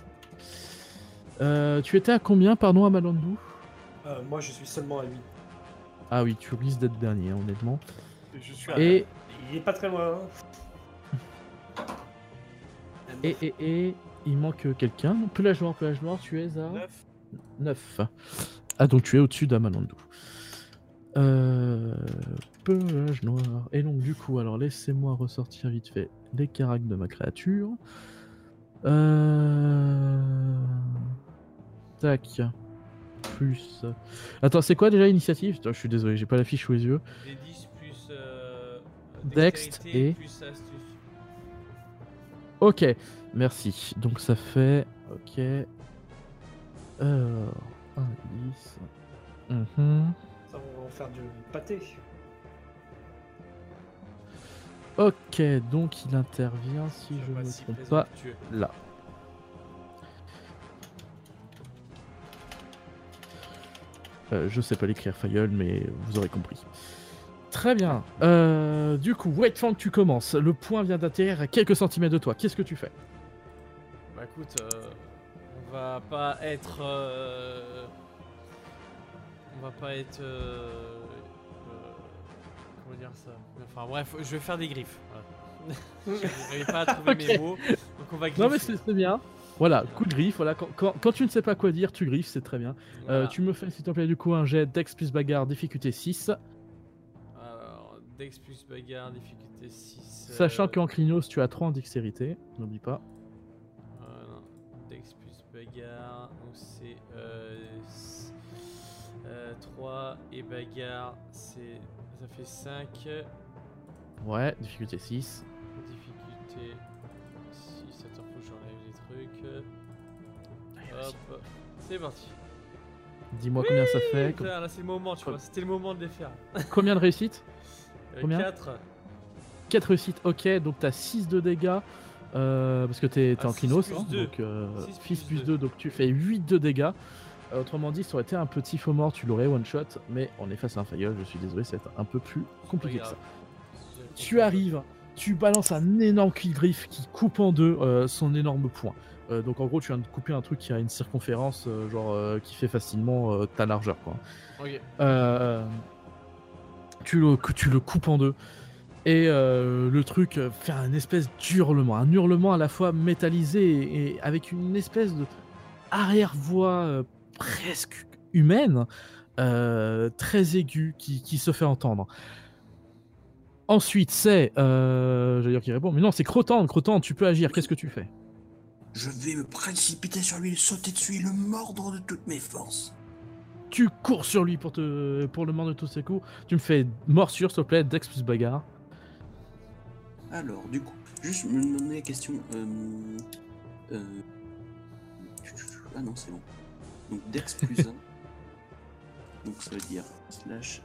Euh, tu étais à combien, pardon, à Malandou? Euh, moi, je suis seulement à huit. Ah oui, tu risques d'être dernier, hein, honnêtement. Je suis à Et, Il est pas très loin. hein. et, et, et, il manque quelqu'un. Pelage noir, pelage noir, tu es à neuf. neuf. Ah, donc tu es au-dessus d'Amalandou. Euh... Pelage noir. Et donc, du coup, alors laissez-moi ressortir vite fait les caractères de ma créature. Euh... Tac. Plus. Attends, c'est quoi déjà l'initiative? Putain, je suis désolé, j'ai pas la fiche sous les yeux. Des dix plus. Euh, Dext dextérité et- plus astuce. Ok, merci. Donc ça fait. Ok. Alors. un, dix. Mhm. Ça, on va en faire du pâté. Ok, donc il intervient, si je Pas ne me si trompe présent pas, que tu es. là. Euh, je sais pas l'écrire Fayeul, mais vous aurez compris. Très bien. Euh, du coup, White Fang, tu commences. Le point vient d'atterrir à quelques centimètres de toi. Qu'est-ce que tu fais? Bah écoute, euh, on va pas être. euh, on va pas être. euh, euh, comment dire ça? Enfin bref, je vais faire des griffes. Voilà. Je n'arrive pas à trouver mes Ok. mots, donc on va griffer. Non, mais c'est c'est bien. Voilà, coup de griffe, voilà, quand, quand, quand tu ne sais pas quoi dire, tu griffes, c'est très bien. Voilà. Euh, tu me fais s'il te plaît du coup un jet Dex plus bagarre, difficulté six, Alors, Dex plus bagarre, difficulté six. sachant euh, qu'en Clinos tu as trois en dextérité, n'oublie pas. euh, non, Dex plus bagarre, donc c'est euh, s- euh, trois et bagarre, c'est ça fait cinq. Ouais, difficulté six. Difficulté six, attends, faut que j'enlève les trucs. Hop, c'est parti. Dis-moi combien ça fait, com- Putain, là c'est le moment, tu vois, c'était le moment de les faire. combien de réussites? Euh, Combien quatre. quatre réussites, ok, donc t'as six de dégâts, euh, parce que t'es t'es Ah, en six Clinos, plus hein, deux. donc euh, six six plus plus deux, donc tu fais huit de dégâts. Euh, autrement dit, ça aurait été un petit faux mort, tu l'aurais one shot, mais on est face à un failleul, je suis désolé, c'est un peu plus compliqué que ça. Tu arrives, tu balances un énorme cuit-griffe qui coupe en deux euh, son énorme poing. Euh, donc en gros, tu viens de couper un truc qui a une circonférence, euh, genre euh, qui fait facilement euh, ta largeur, quoi. Ok. Euh, tu, le, que tu le coupes en deux. Et euh, le truc euh, fait un espèce d'hurlement, un hurlement à la fois métallisé et, et avec une espèce de arrière-voix euh, presque humaine, euh, très aiguë, qui, qui se fait entendre. Ensuite, c'est... Euh, J'allais dire qui répond, mais non, c'est Crotan. Crotan, tu peux agir, qu'est-ce que tu fais? Je vais me précipiter sur lui, le sauter dessus et le mordre de toutes mes forces. Tu cours sur lui pour, te, pour le mordre de tous ses coups. Tu me fais morsure, s'il te plaît, Dex plus bagarre. Alors, du coup, juste me demander la question. Euh, euh, ah non, c'est bon. Donc Dex plus un. Donc ça veut dire slash.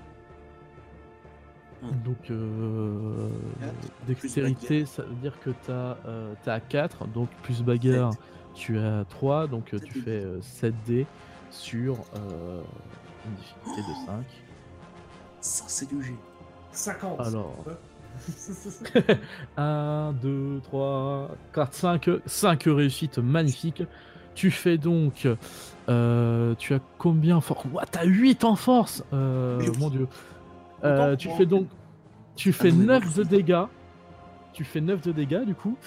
Donc, euh, Quatre, dextérité, ça veut dire que t'as euh, t'as quatre, donc plus bagarre, tu as trois, donc euh, tu Sept fais euh, sept dés sur euh, une difficulté de cinq. Ça, c'est du G. cinquante. Alors, un, deux, trois, quatre, cinq, cinq réussites magnifiques. Tu fais donc, euh, tu as combien en force? Ouah, t'as huit en force, euh, Mais oui. mon dieu. Euh, Autant tu pour fais moi. donc, tu Ah fais non, mais moi, neuf je de sais. dégâts. Tu fais neuf de dégâts du coup.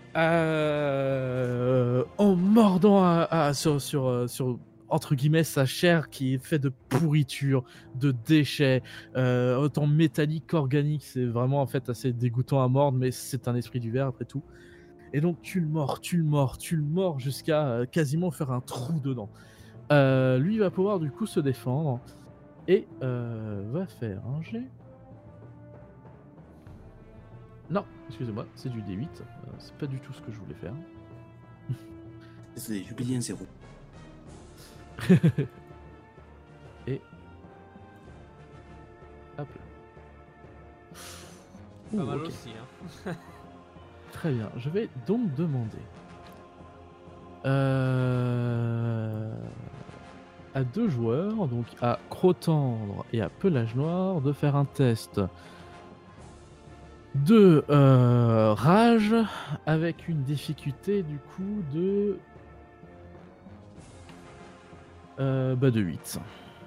Euh, en mordant à, à- sur, sur, euh, sur, entre guillemets, sa chair qui est faite de pourriture, de déchets, euh, autant métallique qu'organique. C'est vraiment en fait assez dégoûtant à mordre, mais c'est un esprit du verre après tout. Et donc tu le mords, tu le mords, tu le mords jusqu'à euh, quasiment faire un trou dedans. Euh, lui va pouvoir du coup se défendre et euh, va faire un jet. Non, excusez-moi, c'est du D huit. Euh, c'est pas du tout ce que je voulais faire. Désolé, j'ai oublié un zéro. Et... Hop là. Pas Ouh, mal ok. aussi, hein. Très bien, je vais donc demander euh, à deux joueurs, donc à Crotendre et à Pelage Noir, de faire un test de euh, rage avec une difficulté du coup de euh, bah de huit.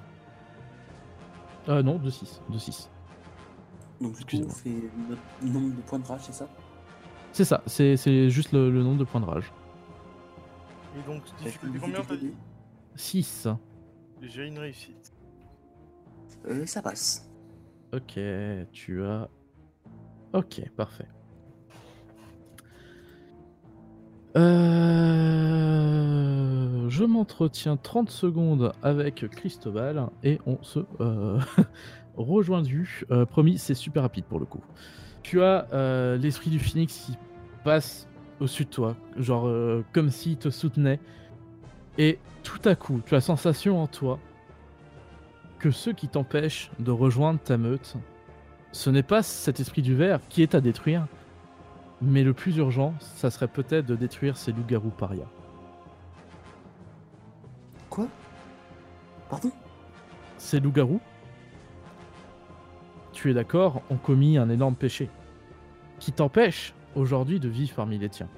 Euh, non, de six. De six. Donc, du coup, on Excusez-moi. fait notre nombre de points de rage, c'est ça? C'est ça, c'est c'est juste le, le nombre de points de rage. Et donc, Avec difficulté une combien t'as difficulté dit? six. J'ai une réussite. Euh, ça passe. Ok, tu as... Ok, parfait. Euh... Je m'entretiens trente secondes avec Cristobal et on se euh, rejoint du. Euh, promis, c'est super rapide pour le coup. Tu as euh, l'esprit du phénix qui passe au-dessus de toi, genre euh, comme s'il te soutenait. Et tout à coup, tu as la sensation en toi que ce qui t'empêche de rejoindre ta meute, ce n'est pas cet esprit du verre qui est à détruire, mais le plus urgent, ça serait peut-être de détruire ces loups-garous parias. Quoi? Pardon? Ces loups-garous, tu es d'accord, ont commis un énorme péché qui t'empêche aujourd'hui de vivre parmi les tiens.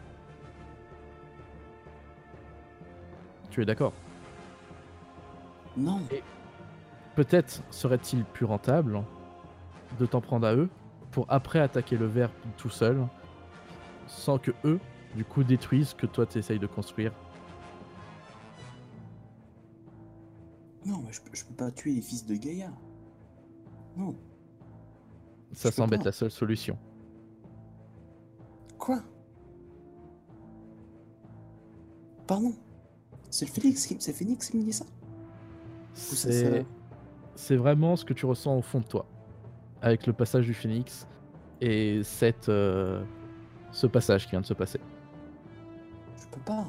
Tu es d'accord? Non. Peut-être serait-il plus rentable de t'en prendre à eux pour après attaquer le verre tout seul, sans que eux du coup détruisent ce que toi tu essayes de construire. Non, mais je, peux- je peux pas tuer les fils de Gaïa. Non. Ça Je peux semble pas. être la seule solution. Quoi? Pardon? C'est le Phoenix qui, c'est Phoenix qui me dit ça? Ou ça, C'est ça- c'est vraiment ce que tu ressens au fond de toi, avec le passage du phénix et cette, euh, ce passage qui vient de se passer. Je peux pas.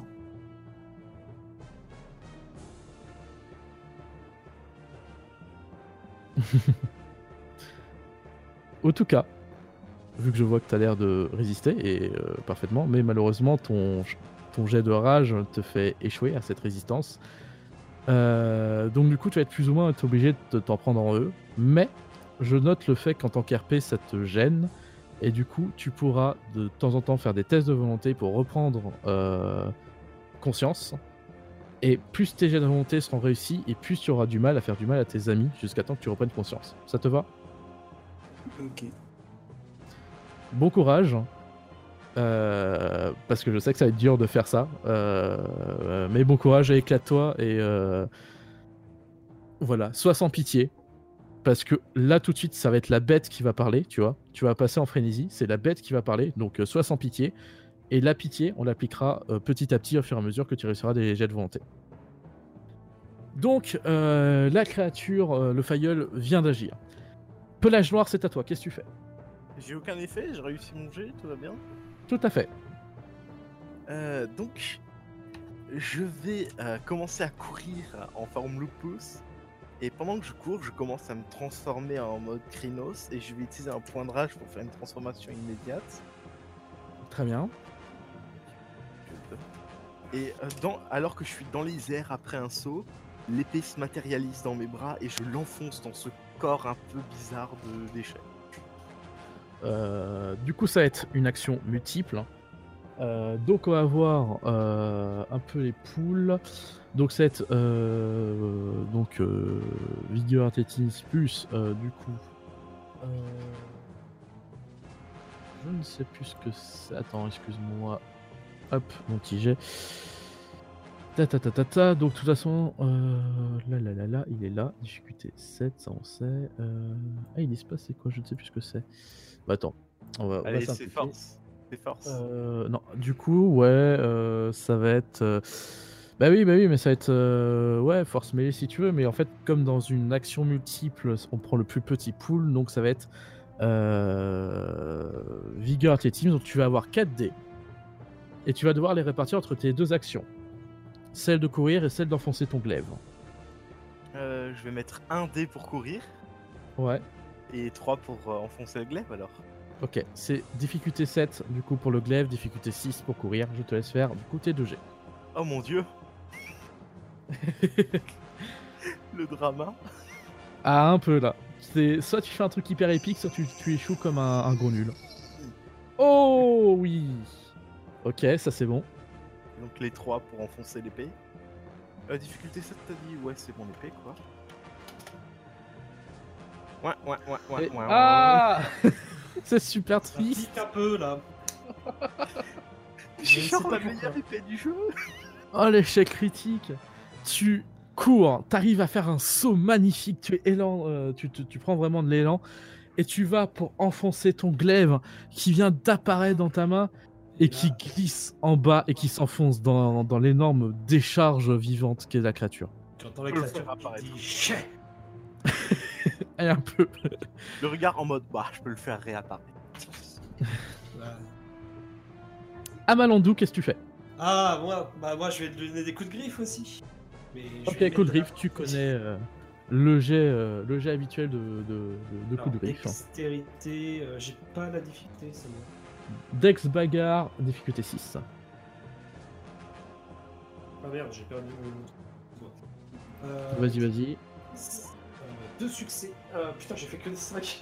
En tout cas, vu que je vois que tu as l'air de résister, et euh, parfaitement, mais malheureusement, ton, ton jet de rage te fait échouer à cette résistance. Euh, donc du coup, tu vas être plus ou moins être obligé de t'en prendre en eux. Mais je note le fait qu'en tant qu'R P, ça te gêne. Et du coup, tu pourras de temps en temps faire des tests de volonté pour reprendre euh, conscience. Et plus tes jets de volonté seront réussis, et plus tu auras du mal à faire du mal à tes amis jusqu'à temps que tu reprennes conscience. Ça te va ? Ok. Bon courage, euh, parce que je sais que ça va être dur de faire ça, euh, euh, mais bon courage et éclate-toi, et euh, voilà, sois sans pitié, parce que là tout de suite ça va être la bête qui va parler, tu vois, tu vas passer en frénésie, c'est la bête qui va parler, donc euh, sois sans pitié, et la pitié on l'appliquera euh, petit à petit au fur et à mesure que tu réussiras des jets de volonté. Donc euh, la créature, euh, le failleul, vient d'agir. Pelage noir, c'est à toi, qu'est-ce que tu fais ? J'ai aucun effet, j'ai réussi mon jet, tout va bien. Tout à fait. Euh, donc, je vais euh, commencer à courir en forme lupus. Et pendant que je cours, je commence à me transformer en mode Krynos. Et je vais utiliser un point de rage pour faire une transformation immédiate. Très bien. Et euh, dans, alors que je suis dans les airs après un saut, l'épée se matérialise dans mes bras et je l'enfonce dans ce corps un peu bizarre de déchet. Euh, du coup, ça va être une action multiple. Euh, donc, on va voir euh, un peu les poules. Donc, ça va être euh, donc, euh, vigueur athlétisme plus, euh, du coup. euh, je ne sais plus ce que c'est. Attends, excuse-moi. Hop, mon petit jet. Ta ta ta ta ta. Donc, de toute façon, euh, là là là là, il est là. Difficulté sept, ça on sait. Euh... Ah, il se passe, c'est quoi? Je ne sais plus ce que c'est. Bah, attends. On va, on va Allez, c'est simplifier. force. C'est force. Euh, non, du coup, ouais, euh, ça va être. euh, Bah oui, bah oui, mais ça va être. euh, Ouais, force mêlée si tu veux, mais en fait, comme dans une action multiple, on prend le plus petit pool, donc ça va être. euh, Vigueur athlétisme, donc tu vas avoir quatre dés. Et tu vas devoir les répartir entre tes deux actions, celle de courir et celle d'enfoncer ton glaive. Euh, je vais mettre un dé pour courir Ouais, et trois pour euh, enfoncer le glaive alors. ok, c'est difficulté sept du coup pour le glaive, difficulté six pour courir. Je te laisse faire du coup tes deux jets. Oh mon dieu. Le drama. Ah, un peu là. C'est soit tu fais un truc hyper épique, soit tu, tu échoues comme un, un gros nul. Oh oui. Ok, ça c'est bon. Donc les trois pour enfoncer l'épée. Euh, difficulté sept, t'as dit? Ouais, c'est mon épée quoi. Ouais, ouais, ouais, ouais, Et- ouais, ouais, Ah c'est super Ça triste. pique un peu là. ouais. Je J'ai ne sais genre pas la meilleure pourquoi. épée du jeu. Oh l'échec critique. Tu cours, t'arrives à faire un saut magnifique, tu es élan, euh, tu, tu, tu prends vraiment de l'élan et tu vas pour enfoncer ton glaive qui vient d'apparaître dans ta main et qui glisse en bas et qui s'enfonce dans, dans l'énorme décharge vivante qu'est la créature. Tu entends la Je peux le créature faire qui apparaître. dit chais. Et un peu. Le regard en mode bah, je peux le faire réapparaître. Voilà. Amalandou, qu'est-ce que tu fais? Ah, moi, bah, moi je vais te donner des coups de griffe aussi. Mais je Ok, vais coup de mettre griffe, la- tu connais euh, le, jet, euh, le jet habituel de, de, de, de Alors, coup de griffe. Dextérité, euh, j'ai pas la difficulté, c'est bon. Dex bagarre, difficulté six. Ah merde, j'ai perdu mon. Euh, Vas-y, vas-y. euh, deux succès. Euh, putain, j'ai fait que des cinq.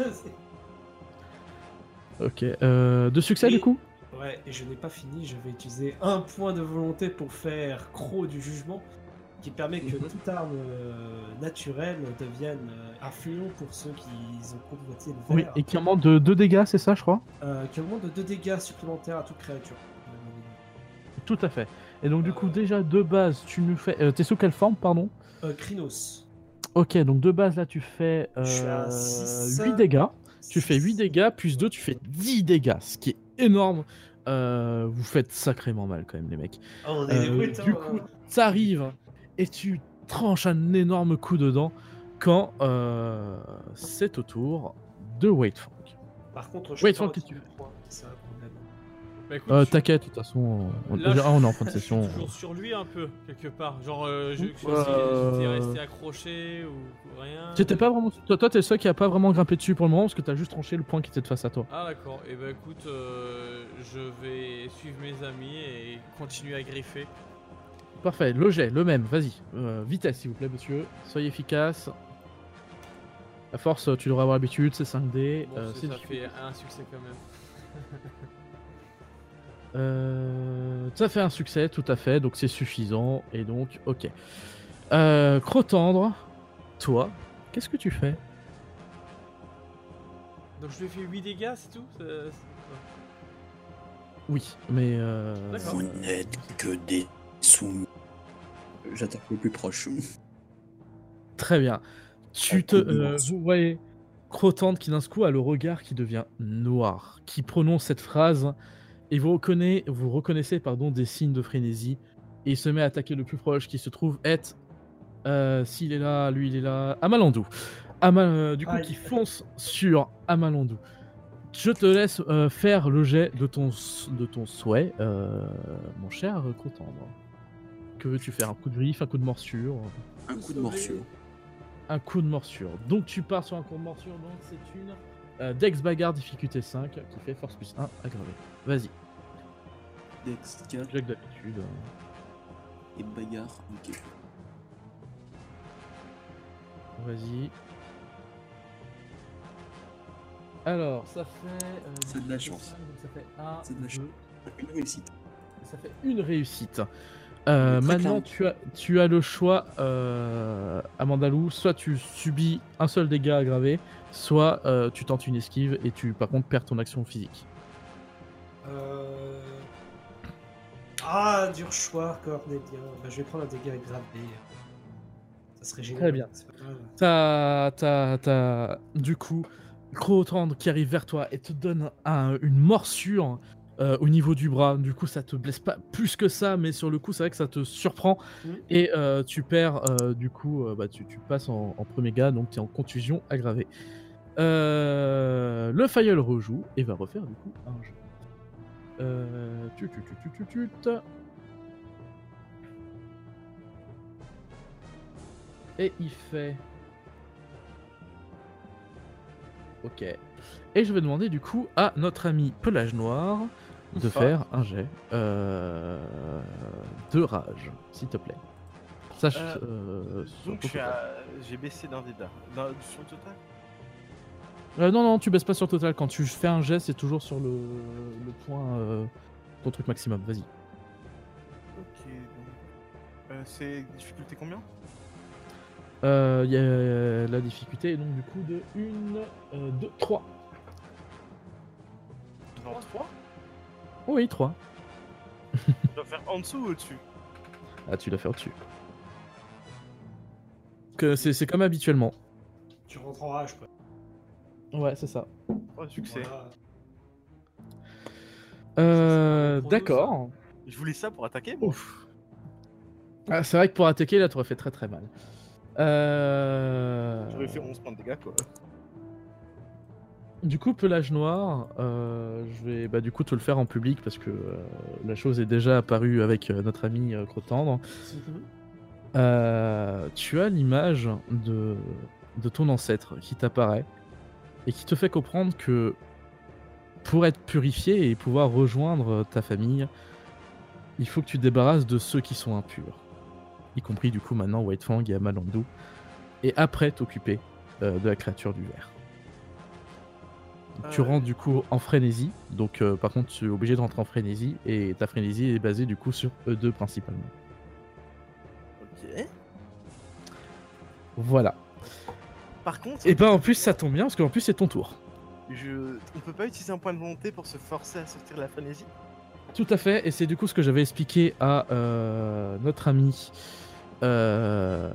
Ok. Euh, de succès Et- du coup? Ouais, et je n'ai pas fini, je vais utiliser un point de volonté pour faire Croc du jugement, qui permet que Mhm. toute arme euh, naturelle devienne euh, influent pour ceux qui ont convoité le Oui, verre, et qui en manque de deux dégâts, c'est ça, je crois? euh, qui augmente de deux dégâts supplémentaires à toute créature. Tout à fait. Et donc du coup Euh. déjà de base tu nous fais... Euh, T'es sous quelle forme pardon? Euh, Krynos. Ok, donc de base là tu fais Je suis à euh, six. huit dégâts. Tu fais huit dégâts, plus deux tu fais dix dégâts, ce qui est énorme. Euh, vous faites sacrément mal quand même les mecs. Oh, on est des Euh, brutes, du hein. coup, t'arrives et tu tranches un énorme coup dedans quand euh, c'est au tour de Wade Fang. Par contre, je Wait, peux pas Franck, qu'est-ce que tu retirer le point, c'est ça le problème. Bah, écoute, Euh, je- T'inquiète, de toute façon, on, Là, déjà, je- on est en fin de je suis session. toujours sur lui un peu, quelque part. Genre, euh, je, que Euh, si j'étais resté accroché ou, ou rien. T'étais pas vraiment... Toi, toi t'es le seul qui a pas vraiment grimpé dessus pour le moment parce que t'as juste tranché le point qui était de face à toi. Ah d'accord, et bah écoute, euh, je vais suivre mes amis et continuer à griffer. Parfait, le jet, le même, vas-y. Euh, vitesse s'il vous plaît monsieur, soyez efficace. La force, tu devrais avoir l'habitude, c'est cinq dés. Bon, euh, c'est- c'est ça difficile. fait un succès quand même. Euh, ça fait un succès, tout à fait, donc c'est suffisant. Et donc, ok. Euh, Crotendre, toi, qu'est-ce que tu fais? Donc je lui ai fait huit dégâts, c'est tout ça- c'est- Oui, mais... Euh... D'accord. Vous n'êtes que des soumis. J'attaque le plus proche. Très bien. Tu Un te, coup de euh, morceau. vous voyez Crotendre qui d'un coup a le regard qui devient noir, qui prononce cette phrase et vous reconnaissez, vous reconnaissez pardon, des signes de frénésie et il se met à attaquer le plus proche qui se trouve être, euh, s'il est là, lui il est là, Amalandou. Amal, euh, du coup Aïe. qui fonce sur Amalandou. Je te laisse euh, faire le jet de ton, de ton souhait, euh, mon cher Crotendre. Que veux-tu faire? Un coup de griffe, un coup de morsure? Un coup de morsure. Un coup de morsure. Donc tu pars sur un coup de morsure, donc c'est une euh, Dex Bagarre difficulté cinq qui fait force plus un aggravé. Vas-y, Dex quatre j'ai que d'habitude. et bagarre. Ok. Vas-y. Alors, ça fait... euh, C'est de la difficulté chance. cinq, donc ça fait un, C'est de la deux, chance. Une réussite. ça fait une réussite. Euh, Très maintenant, clair. tu as, tu as le choix, euh, Amandalou, soit tu subis un seul dégât aggravé, soit euh, tu tentes une esquive et tu, par contre, perds ton action physique. Euh... Ah, dur choix, Cornelia. Bah, je vais prendre un dégât aggravé. Ça serait génial. Très bien. C'est pas grave. T'as, t'as, t'as, du coup, Crotendre qui arrive vers toi et te donne un- une morsure euh, au niveau du bras. Du coup, ça te blesse pas plus que ça, mais sur le coup, c'est vrai que ça te surprend Mm. et euh, tu perds. euh, du coup, euh, bah, tu, tu passes en, en premier gars, donc tu es en contusion aggravée. Euh, le Failleul rejoue et va refaire du coup un jeu. Euh, tu, tu, tu, tu, tu, tu, Et il fait. Ok. Et je vais demander du coup à notre ami Pelage Noir de Ah. faire un jet euh, de rage, s'il te plaît. Sache. Euh, euh, sur Donc ton je suis total. à- j'ai baissé d'un dé d'art. Dans- Sur le total Euh, non, non, tu baisses pas sur total. Quand tu fais un jet, c'est toujours sur le, le point. euh, ton truc maximum. Vas-y. Ok. donc, euh, c'est difficulté combien Euh, Il y a la difficulté, et donc du coup de une, deux, trois. Genre trois Oui, trois. Je dois faire en dessous ou au-dessus Ah, tu l'as fait au-dessus. Que c'est c'est comme habituellement. Tu rentres en rage, quoi. Ouais, c'est ça. Oh, succès. Voilà. Euh, pour nous, D'accord. Je voulais ça pour attaquer, moi. Ouf. Ah, c'est vrai que pour attaquer, là, t'aurais fait très très mal. Euh... J'aurais fait onze points de dégâts, quoi. Du coup, Pelage Noir, euh, je vais bah, du coup te le faire en public parce que euh, la chose est déjà apparue avec euh, notre ami euh, Crotendre. Euh, tu as l'image de, de ton ancêtre qui t'apparaît et qui te fait comprendre que pour être purifié et pouvoir rejoindre ta famille, il faut que tu te débarrasses de ceux qui sont impurs, y compris du coup maintenant White Fang et Amalandou, et après t'occuper euh, de la créature du verre. Tu Euh, rentres du coup en frénésie, donc euh, par contre tu es obligé de rentrer en frénésie et ta frénésie est basée du coup sur E deux principalement. Ok. Voilà. Par contre, Et ben en plus ça tombe bien parce qu'en plus c'est ton tour. je... on peut pas utiliser un point de volonté pour se forcer à sortir de la frénésie Tout à fait, et c'est du coup ce que j'avais expliqué à euh, notre ami euh,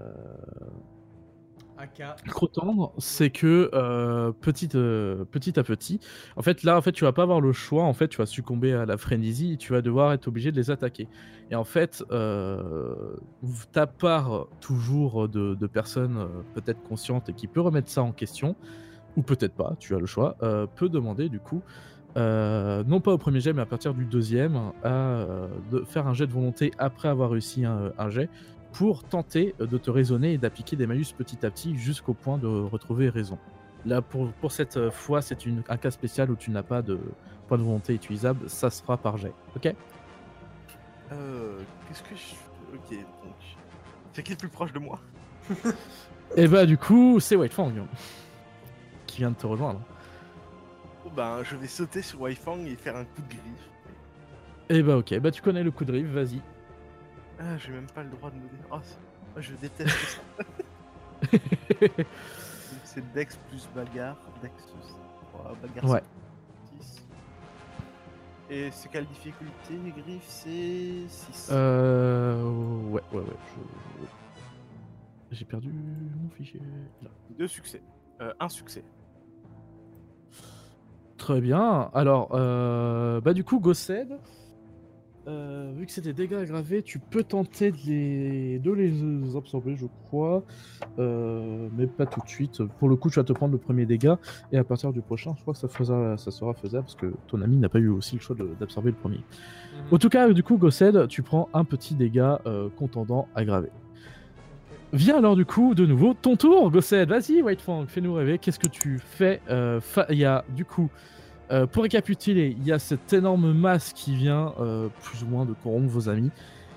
Aka. Crotendre, c'est que euh, petit, euh, petit à petit, en fait là en fait tu vas pas avoir le choix, en fait tu vas succomber à la frénésie et tu vas devoir être obligé de les attaquer. Et en fait, euh, ta part toujours de, de personnes euh, peut-être conscientes et qui peut remettre ça en question, ou peut-être pas, tu as le choix, euh, peut demander du coup, euh, non pas au premier jet mais à partir du deuxième, à euh, de faire un jet de volonté après avoir réussi un, un jet, pour tenter de te raisonner et d'appliquer des malus petit à petit jusqu'au point de retrouver raison. Là, pour, pour cette fois, c'est une- un cas spécial où tu n'as pas de point de volonté utilisable, ça se fera par jet. Ok. Euh, qu'est-ce que je... Ok, donc... C'est qui le plus proche de moi? Et bah du coup, c'est Whitefang qui vient de te rejoindre. Oh, ben, je vais sauter sur Waifang et faire un coup de griffe. Et bah ok, bah tu connais le coup de rive, vas-y. Ah, j'ai même pas le droit de me dire. Oh, c'est- oh, je déteste ça. Donc, c'est Dex plus bagarre. Dex, c'est- oh, bagarre, Ouais. c'est six. Et c'est quelle difficulté, les griffes? C'est six. Euh... Ouais, ouais, ouais. je- J'ai perdu mon fichier. Là. Deux succès. Euh, un succès. Très bien. Alors, euh, bah du coup, Gossed, euh, vu que c'est des dégâts aggravés, tu peux tenter de les, de les absorber, je crois, euh, mais pas tout de suite. Pour le coup, tu vas te prendre le premier dégât, et à partir du prochain, je crois que ça, faisa- ça sera faisable, parce que ton ami n'a pas eu aussi le choix de- d'absorber le premier. Mhm. En tout cas, du coup, Gossed, tu prends un petit dégât euh, contendant aggravé. Viens alors du coup, de nouveau, ton tour, Gossed. Vas-y, Whitefang, fais-nous rêver. Qu'est-ce que tu fais euh, fa- Il y a du coup, euh, pour récapituler, il y a cette énorme masse qui vient euh, plus ou moins de corrompre vos amis.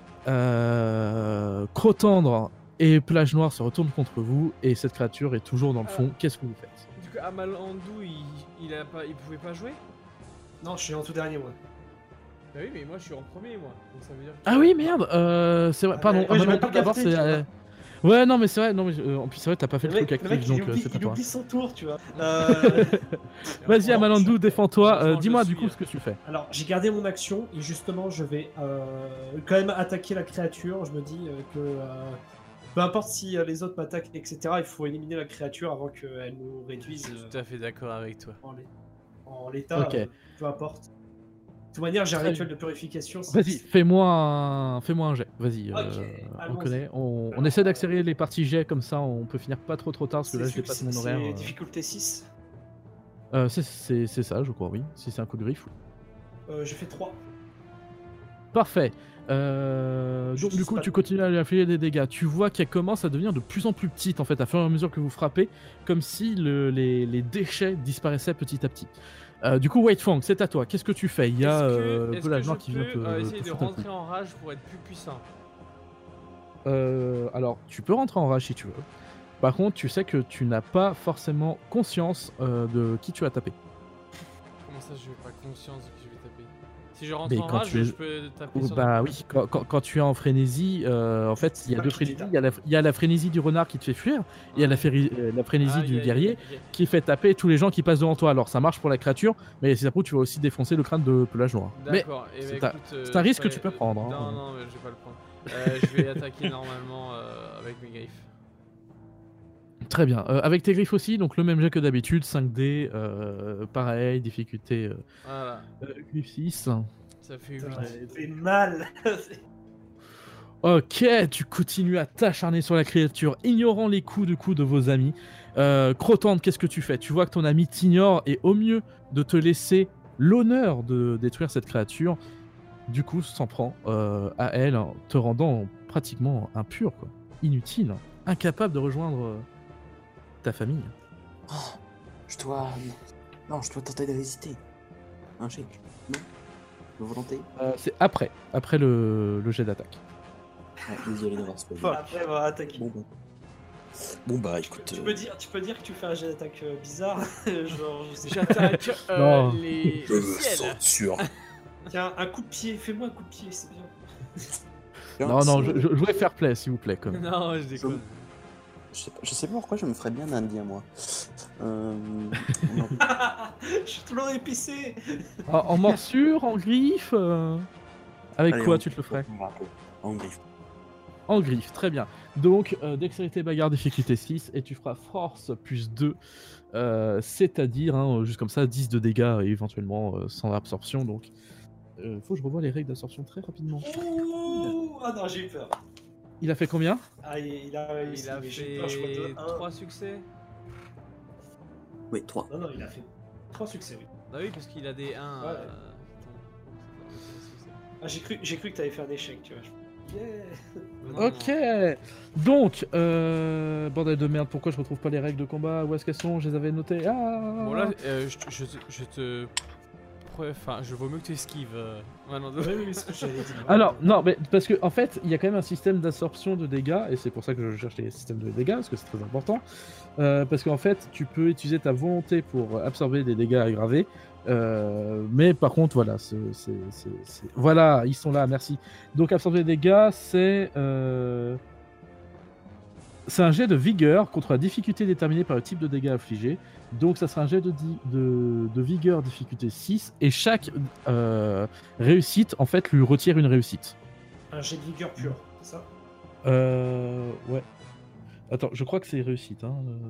Euh, Crotendre et Plage Noire se retournent contre vous et cette créature est toujours dans le fond. Qu'est-ce que vous faites? Du coup, Amalandou, il, il, a pas, il pouvait pas jouer? Non, je suis en tout dernier, moi. Bah oui, mais moi je suis en premier, moi. Donc ça veut dire que... Ah oui, merde. Euh, c'est vrai. Ah, Pardon. ouais, j'ai Amalandou, même pas d'abord, capté, c'est. tu vois. euh, Ouais, non, mais c'est vrai. Non, mais euh, en plus c'est vrai, t'as pas fait le, Le mec, truc le mec, actif, il, donc euh, oublie, c'est pas il toi. oublie son tour, tu vois. Euh, Vas-y, Alors, Amalandou, défends-toi. Euh, Franchement, je Dis-moi suis, du coup euh, ce que tu fais. Alors, j'ai gardé mon action et justement, je vais euh, quand même attaquer la créature. Je me dis euh, que euh, peu importe si euh, les autres m'attaquent, et cetera, il faut éliminer la créature avant qu'elle nous réduise Je suis euh, tout à fait d'accord avec toi. en l'é- en l'état. Ok. euh, peu importe. De toute manière, j'ai un Très rituel de purification. c'est- Vas-y, fais-moi un... fais-moi un jet. Vas-y, Ok, euh, on allons-y. connaît. On, on Alors, essaie euh, d'accélérer les parties jet comme ça, on peut finir pas trop trop tard parce que là je C'est dépasse succès- mon horaire. c'est euh. difficulté six. Euh, c'est- c'est c'est ça, je crois, oui. Si c'est un coup de griffe. oui. Euh, j'ai fait trois. Parfait. Euh, Je donc dis du coup, pas- tu continues à lui infliger des dégâts. Tu vois qu'elle commence à devenir de plus en plus petite en fait, à fur et à mesure que vous frappez, comme si le- les, les déchets disparaissaient petit à petit. Euh, du coup, Whitefang, c'est à toi. Qu'est-ce que tu fais? Il y a Est-ce que, euh, est-ce que Pelage je Noir qui vient peux te, euh, te essayer de foutre un coup. rentrer en rage pour être plus puissant? Euh, alors, tu peux rentrer en rage si tu veux. Par contre, tu sais que tu n'as pas forcément conscience euh, de qui tu as tapé. Comment ça, je n'ai pas conscience de qui je vais taper? Si je rentre Mais en quand rage, tu es- je peux taper Ou- sur Bah n'importe oui, quand, quand- quand tu es en frénésie, euh, en fait, il y a pas deux qui dit frénésies. là. Il y, a la- il y a la frénésie du renard qui te fait fuir, et il y a la, féri- euh, la frénésie Ah, du y a- guerrier y a- y a- qui fait taper tous les gens qui passent devant toi. Alors ça marche pour la créature, mais si ça prouve, tu vas aussi défoncer le crâne de Pelage Noir. Mais D'accord, et c'est bah, un- écoute, euh, c'est un risque je que tu ferai- peux prendre, hein. Non, non, mais je vais pas le prendre. Euh, je vais attaquer normalement euh, avec mes griffes. très bien. Euh, avec tes griffes aussi, donc le même jet que d'habitude, cinq dés, euh, pareil, difficulté euh, Voilà, euh, griffe six. ça fait huit. Putain, ça fait mal. Ok, tu continues à t'acharner sur la créature, ignorant les coups de coups de vos amis. Euh, Crotante, qu'est-ce que tu fais? Tu vois que ton ami t'ignore et au mieux de te laisser l'honneur de détruire cette créature, du coup s'en prend euh, à elle, hein, te rendant pratiquement impur, quoi. Inutile, incapable de rejoindre euh, ta famille. Oh, je dois. Non, je dois tenter de résister. Un jet. Non. De volonté. Euh, c'est après, après le, le jet d'attaque. Ah, désolé d'avoir spoilé. Fuck. Après, on va attaquer. Bon, bah. Bon, bah, écoute. Tu euh, peux, dire, tu peux dire que tu fais un jet d'attaque euh, bizarre. Genre, je sais pas. J'attaque euh, Non. les... Je le me ciel. sens sûr. Tiens, un coup de pied. Fais-moi un coup de pied, c'est bien. Non, non, je, je, je voudrais fair play, s'il vous plaît. Quand même. Non, je déconne. Je sais, pas, je sais pas pourquoi je me ferais bien un indien, moi. Euh... non. Je suis toujours épicé. En, en morsure, en griffe euh, Avec Allez, quoi on- tu te le ferais? En griffe. En griffe, très bien. Donc, euh, dextérité bagarre, difficulté six, et tu feras force plus deux, euh, c'est-à-dire, hein, juste comme ça, dix de dégâts, et éventuellement euh, sans absorption. Donc, il faut que je revoie les règles d'absorption très rapidement. Ouh, ah non, j'ai eu peur. Il a fait combien? Ah, il, il a réussi. Il a mais j'ai eu peur, je crois, de fait un. trois succès. Oui, trois. Non, non, il a fait trois succès, oui. Ah oui, parce qu'il a des un. Ouais. euh, putain, c'est pas possible, Ah, j'ai cru, j'ai cru que t'avais fait un échec, tu vois. Yeah. ça. Non, non. Ok. Donc, euh, bordel de merde, pourquoi je retrouve pas les règles de combat? Où est-ce qu'elles sont? Je les avais notées. Ah. Bon là, euh, je, te- je, te- je te... Enfin, je vaut mieux que tu esquives. Euh... maintenant. Oui, oui, oui, ce que j'avais dit. Alors, non, mais parce que en fait, il y a quand même un système d'absorption de dégâts, et c'est pour ça que je cherche les systèmes de dégâts, parce que c'est très important. Euh, parce qu'en fait, tu peux utiliser ta volonté pour absorber des dégâts aggravés, euh, mais par contre, voilà, c'est, c'est, c'est, c'est- voilà, ils sont là, merci. Donc, absorber des dégâts, c'est euh... c'est un jet de vigueur contre la difficulté déterminée par le type de dégâts affligés. Donc, ça sera un jet de, di- de, de vigueur difficulté six, et chaque euh, réussite, en fait, lui retire une réussite. Un jet de vigueur pure, c'est ça? Euh. Ouais. Attends, je crois que c'est réussite. Hein. euh.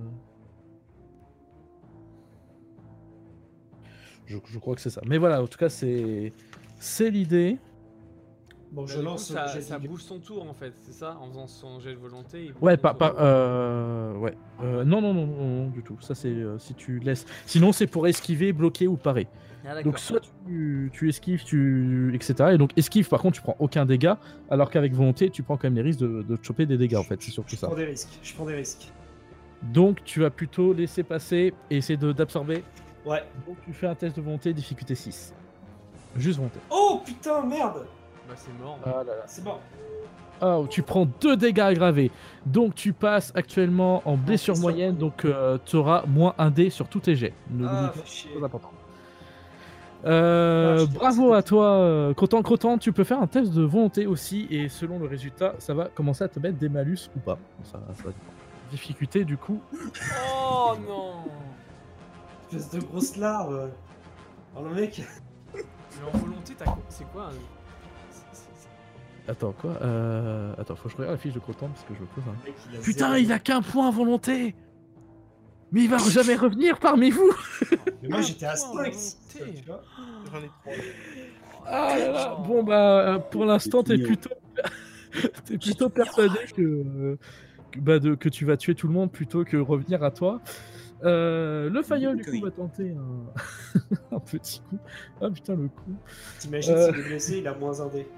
Je, je crois que c'est ça. Mais voilà, en tout cas, c'est c'est l'idée. Bon, Bah, je du coup, lance ça, le jet de ça vigueur. bouge son tour en fait, c'est ça? En faisant son jet de volonté. il bouge Ouais, son pas, tour. pas, euh, ouais. Euh, non, non, non, non, non, du tout. Ça, c'est euh, si tu laisses. Sinon, c'est pour esquiver, bloquer ou parer. Ah, d'accord. Donc, soit tu, tu esquives, tu, et cetera. Et donc, esquive, par contre, tu prends aucun dégât, alors qu'avec volonté, tu prends quand même les risques de, de te choper des dégâts, en fait. C'est surtout Je ça. prends des risques, je prends des risques. Donc, tu vas plutôt laisser passer et essayer de- d'absorber. Ouais. Donc, tu fais un test de volonté, difficulté six. Juste volonté. Oh putain, merde! Bah, c'est mort. Ah là là. C'est bon. Oh, tu prends deux dégâts aggravés. Donc tu passes actuellement en blessure blessure. moyenne, donc euh, tu auras moins un dé sur tous tes jets. Ne Ah, l'oublie pas, fait chier. c'est très important. Euh, Ah, je sais pas, bravo c'était- à toi, euh, Crotan. Crotan, tu peux faire un test de volonté aussi, et selon le résultat, ça va commencer à te mettre des malus ou pas. Ça, ça va dépendre. Difficulté du coup. Oh non! Espèce de grosse larve. Oh le mec. Mais en volonté, t'as. C'est quoi? un- c'est- c'est- c'est- Attends, quoi euh... Attends, faut que je regarde la fiche de Crotan parce que je me pose un. Le mec, il a Putain, zéro. il a qu'un point volonté. Mais il va jamais revenir parmi vous. Mais moi j'étais à Ah, cinq. volonté. tu vois. J'en ai trois. Ah là là. Bon bah euh, pour l'instant t'es mignon. plutôt t'es plutôt persuadé que, que, bah, de, que tu vas tuer tout le monde plutôt que revenir à toi. Euh, le Fayol du coup Oui. va tenter un... un petit coup. Ah putain le coup. T'imagines Euh. s'il est blessé, il a moins un dé.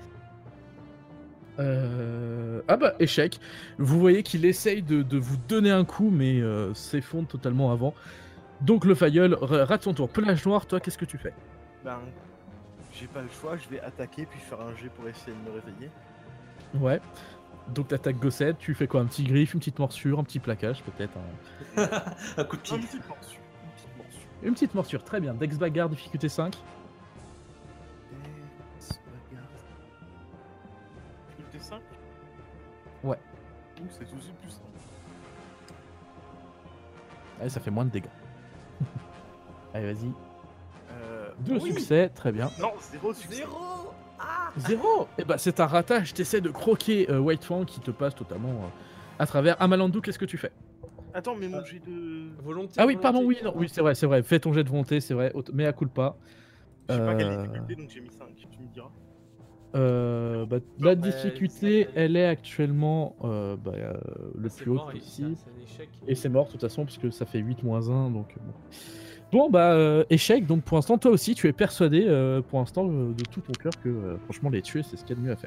Euh... Ah bah échec. Vous voyez qu'il essaye de, de vous donner un coup mais euh, s'effondre totalement avant. Donc le Fayol r- rate son tour. Pelage noir, toi qu'est-ce que tu fais? Ben, j'ai pas le choix, je vais attaquer puis faire un jet pour essayer de me réveiller. Ouais. Donc t'attaques Gossette, tu fais quoi? Un petit griffe, une petite morsure, un petit plaquage peut-être un... Un coup de pied. Une petite morsure. Une petite morsure. Une petite morsure, très bien. Dex bagarre, difficulté cinq. Et... c'est bagarre. Difficulté cinq. Ouais. Ouh, c'est aussi plus simple. Allez, ça fait moins de dégâts. Allez, vas-y. Euh... Deux oui. succès, très bien. Non, zéro succès. Zéro! Zéro. Et bah c'est un ratage, t'essaies de croquer euh, White Fang qui te passe totalement euh, à travers. Amalandou, qu'est-ce que tu fais? Attends, mais mon jet de... Volonté. Ah oui, volonté. pardon, oui, non, oui, c'est vrai, c'est vrai. Fais ton jet de volonté, c'est vrai. auto- Mais à culpa. Je sais pas quelle Euh, difficulté, donc j'ai mis cinq, tu me diras. Euh, bah, la Euh, difficulté, c'est- elle est actuellement euh, bah, euh, le C'est plus haut mort, il- possible. c'est un échec. Et c'est mort de toute façon, parce que ça fait huit moins un, donc euh, bon. Bon, bah, euh, échec, donc pour l'instant, toi aussi, tu es persuadé, euh, pour l'instant, euh, de tout ton cœur, que euh, franchement, les tuer, c'est ce qu'il y a de mieux à faire.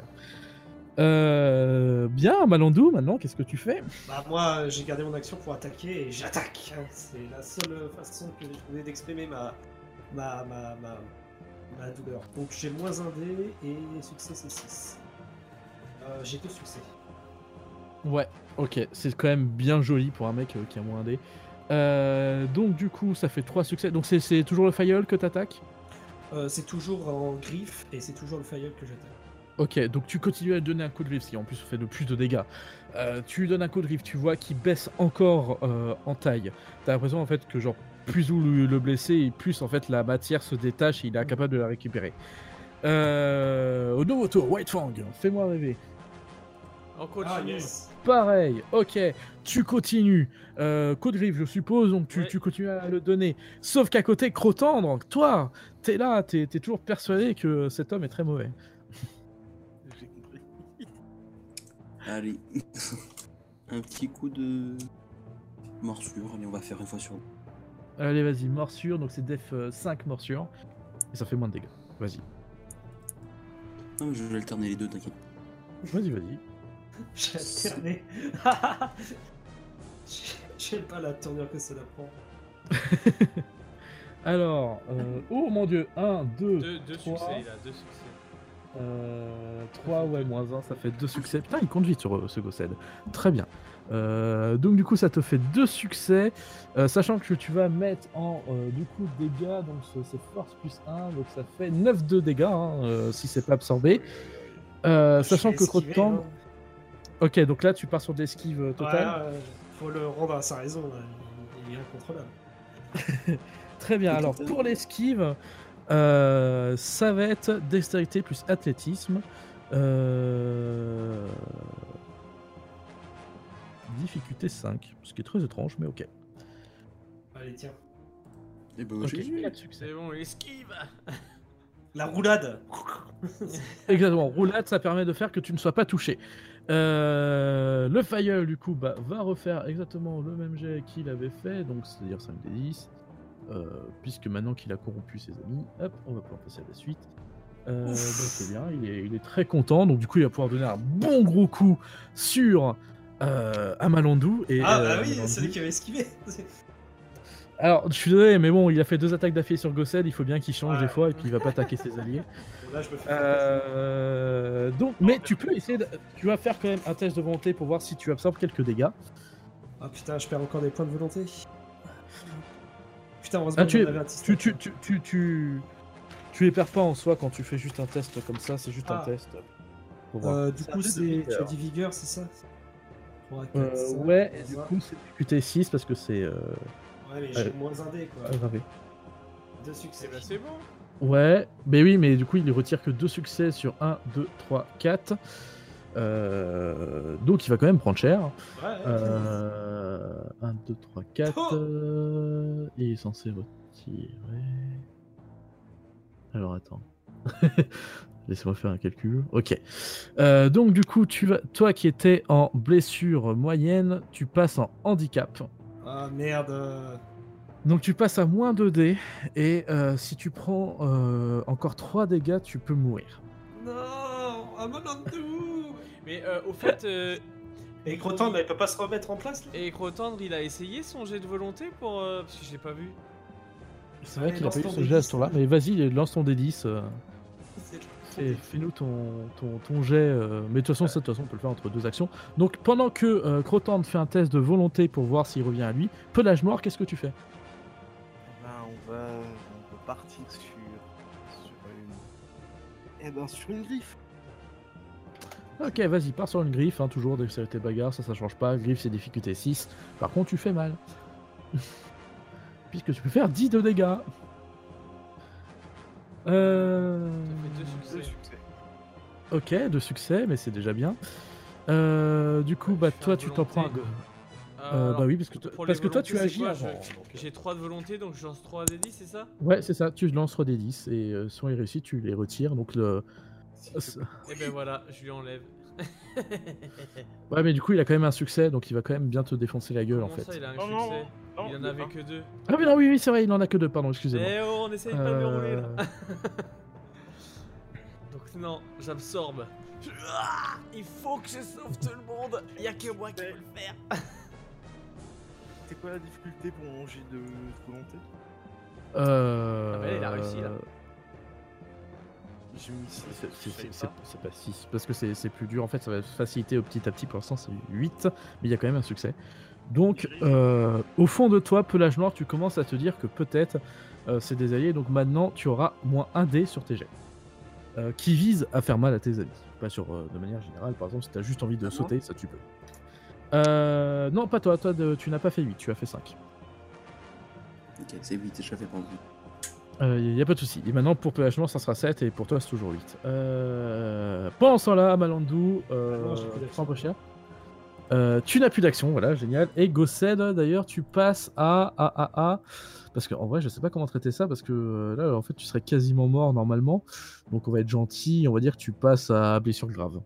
Euh, bien, Malandou, maintenant, qu'est-ce que tu fais? Bah moi j'ai gardé mon action pour attaquer et j'attaque. C'est la seule façon que j'ai trouvé d'exprimer ma ma, ma, ma ma douleur. Donc j'ai moins un dé et succès c'est six. Euh, j'ai deux succès. Ouais, ok, c'est quand même bien joli pour un mec euh, qui a moins un dé. Euh, donc, du coup, ça fait trois succès. Donc, c'est- c'est toujours le Fayol que t'attaques? Euh, c'est toujours en griffe et c'est toujours le Fayol que j'attaque. Ok, donc tu continues à lui donner un coup de griffe, ce qui en plus fait de plus de dégâts. Euh, tu lui donnes un coup de griffe, tu vois qu'il baisse encore euh, en taille. T'as l'impression en fait que genre plus vous le, le blessez et plus en fait la matière se détache et il est incapable de la récupérer. Euh, au nouveau tour, White Fang, fais-moi rêver. On continue. Ah yes. Pareil, ok, tu continues. Euh, coup de griffe, je suppose, donc tu, Ouais. tu continues à le donner. Sauf qu'à côté, Crotendre, toi, t'es là, t'es t'es toujours persuadé que cet homme est très mauvais. J'ai compris. Allez. Un petit coup de morsure. Allez, on va faire une fois sur deux. Allez, vas-y, morsure, donc c'est def euh, cinq morsures. Et ça fait moins de dégâts. Vas-y, Non, mais je vais alterner les deux, t'inquiète. vas-y, vas-y. J'ai alterné. J'aime pas la tournure que cela prend. Alors, euh, oh mon dieu, un, deux, Deux, deux trois, succès, il a deux succès. euh, trois, ouais, moins un, ça fait deux succès. Putain, il compte vite sur euh, ce Gossed. Très bien. Euh, donc du coup, ça te fait deux succès, euh, sachant que tu vas mettre en euh, du coup dégâts, donc c'est- c'est force plus un, donc ça fait neuf de dégâts hein, euh, si c'est pas absorbé. Euh, Je sachant vais que esquiver, Crotendre... hein. Ok, donc là tu pars sur de l'esquive euh, totale. Ouais, ouais, faut le rendre à sa raison, là. Il est incontrôlable. Très bien, alors pour l'esquive, euh, ça va être dextérité plus athlétisme. Euh... Difficulté cinq, ce qui est très étrange, mais ok. Allez, tiens. Et ben, Ok, j'ai- quatre succès. C'est bon, esquive. La roulade. Exactement, roulade, ça permet de faire que tu ne sois pas touché. Euh, le Fire, du coup, bah, va refaire exactement le même jet qu'il avait fait, donc c'est-à-dire cinq d dix. Euh, puisque maintenant qu'il a corrompu ses amis, hop, on va pouvoir passer à la suite. Euh, donc c'est bien, il est, il est très content, donc du coup il va pouvoir donner un bon gros coup sur euh, Amalandou. Et, Ah, euh, bah oui, Amalandou- celui qui avait esquivé. Alors je suis désolé, mais bon, il a fait deux attaques d'affilée sur Gossed, il faut bien qu'il change Ouais. des fois et puis il va pas attaquer ses alliés. Bon, là, je me fais Euh, donc, mais tu peux essayer, de, tu vas faire quand même un test de volonté pour voir si tu absorbes quelques dégâts. Ah putain, je perds encore des points de volonté. Putain, heureusement Ah, que tu, j'en es- avais un tu, tu, tu, tu, tu, tu les perds pas en soi quand tu fais juste un test comme ça, c'est juste un Ah. test. Pour voir. Euh, du C'est un coup, test de c'est. Tu vigueur. as dit vigueur, c'est ça trois, quatre, Euh, cinq, ouais, et du moins coup c'est difficulté six parce que c'est euh, un. Ouais, mais j'ai euh, moins un dé, quoi. aggravé. Deux succès. Eh ben, c'est bon. Ouais, mais oui, mais du coup il retire que deux succès sur un, deux, trois, quatre. Euh, donc il va quand même prendre cher. Ouais, ouais. Euh, un, deux, trois, quatre. Oh euh, il est censé retirer. Alors attends. Laissez-moi faire un calcul. Ok. Euh, donc du coup, tu vas, toi qui étais en blessure moyenne, tu passes en handicap. Ah merde. Donc tu passes à moins deux dés et euh, si tu prends euh, encore trois dégâts, tu peux mourir. Non, Amalandou. Mais euh, au fait, euh, Et Crotendre, elle peut pas se remettre en place, là et Crotendre, il a essayé son jet de volonté pour. euh, Parce que je l'ai pas vu. C'est vrai Allez, qu'il a lance pas eu ton ce D dix. jet à ce tour-là, mais vas-y, lance ton D dix. euh, C'est- Et fais-nous ton, ton, ton jet. euh, Mais de toute façon, ça, de toute façon, on peut le faire entre deux actions. Donc, pendant que euh, Crotendre fait un test de volonté pour voir s'il revient à lui, Pelage Noir, qu'est-ce que tu fais? Eh ben, on va, on va partir sur, sur une. Eh ben, sur une griffe. Ok, vas-y, pars sur une griffe, hein, toujours dextérité bagarre, ça, ça change pas. Griffe, c'est difficulté six. Par contre, tu fais mal. Puisque tu peux faire dix de dégâts. Euh... Ça fait deux Deux succès. succès. Ok, de succès, mais c'est déjà bien. Euh, du coup, Ouais, bah je fais toi, un tu t'en prends un. volonté. Euh, Alors, bah oui, parce que, t- pour parce les que toi, tu volontés, agis c'est quoi, avant. je- donc, euh. J'ai trois de volonté, donc je lance trois D dix, c'est ça? Ouais, c'est ça, tu lances des dix et euh, si on les réussit, tu les retires. Donc le. Et ben voilà, je lui enlève. Ouais, mais du coup, il a quand même un succès, donc il va quand même bien te défoncer la gueule en Comment fait. ça, il a un Non, non, succès? non, Il en non, avait non. que deux. Ah, mais non, oui, oui, c'est vrai, il en a que deux, pardon, excusez-moi. Eh oh, on essaye de pas me rouler là. Euh, Donc non, j'absorbe. Je- Ah, il faut que je sauve tout le monde. Il y a que moi qui peux le faire. C'est quoi la difficulté pour mon jet de volonté? euh, Ah, bah, il a réussi, là. J'ai mis six. C'est- c'est- je savais C'est pas. c'est pas six, parce que c'est c'est plus dur. En fait, ça va faciliter au petit à petit. Pour l'instant, c'est huit, mais il y a quand même un succès. Donc, euh, au fond de toi, Pelage Noir, tu commences à te dire que peut-être euh, c'est des alliés. Donc maintenant, tu auras moins un dé sur tes jets, euh, qui vise à faire mal à tes amis. pas sur euh, de manière générale. Par exemple, si tu as juste envie de sauter, ça tu peux. Euh, non, pas toi, toi de, tu n'as pas fait huit, tu as fait cinq. Ok, c'est huit, j'avais pas envie. Il euh, n'y a pas de souci. Et maintenant, pour P H Mort, ça sera sept, et pour toi, c'est toujours huit. Euh... Pendant ce temps-là, Malandou, euh... Ah non, j'ai plus d'action. prends un peu cher. Euh, tu n'as plus d'action, voilà, génial. Et Gossed, d'ailleurs, tu passes à, à, à, à... Parce qu'en vrai, je sais pas comment traiter ça, parce que euh, là, en fait, tu serais quasiment mort, normalement. Donc, on va être gentil, on va dire que tu passes à blessure grave.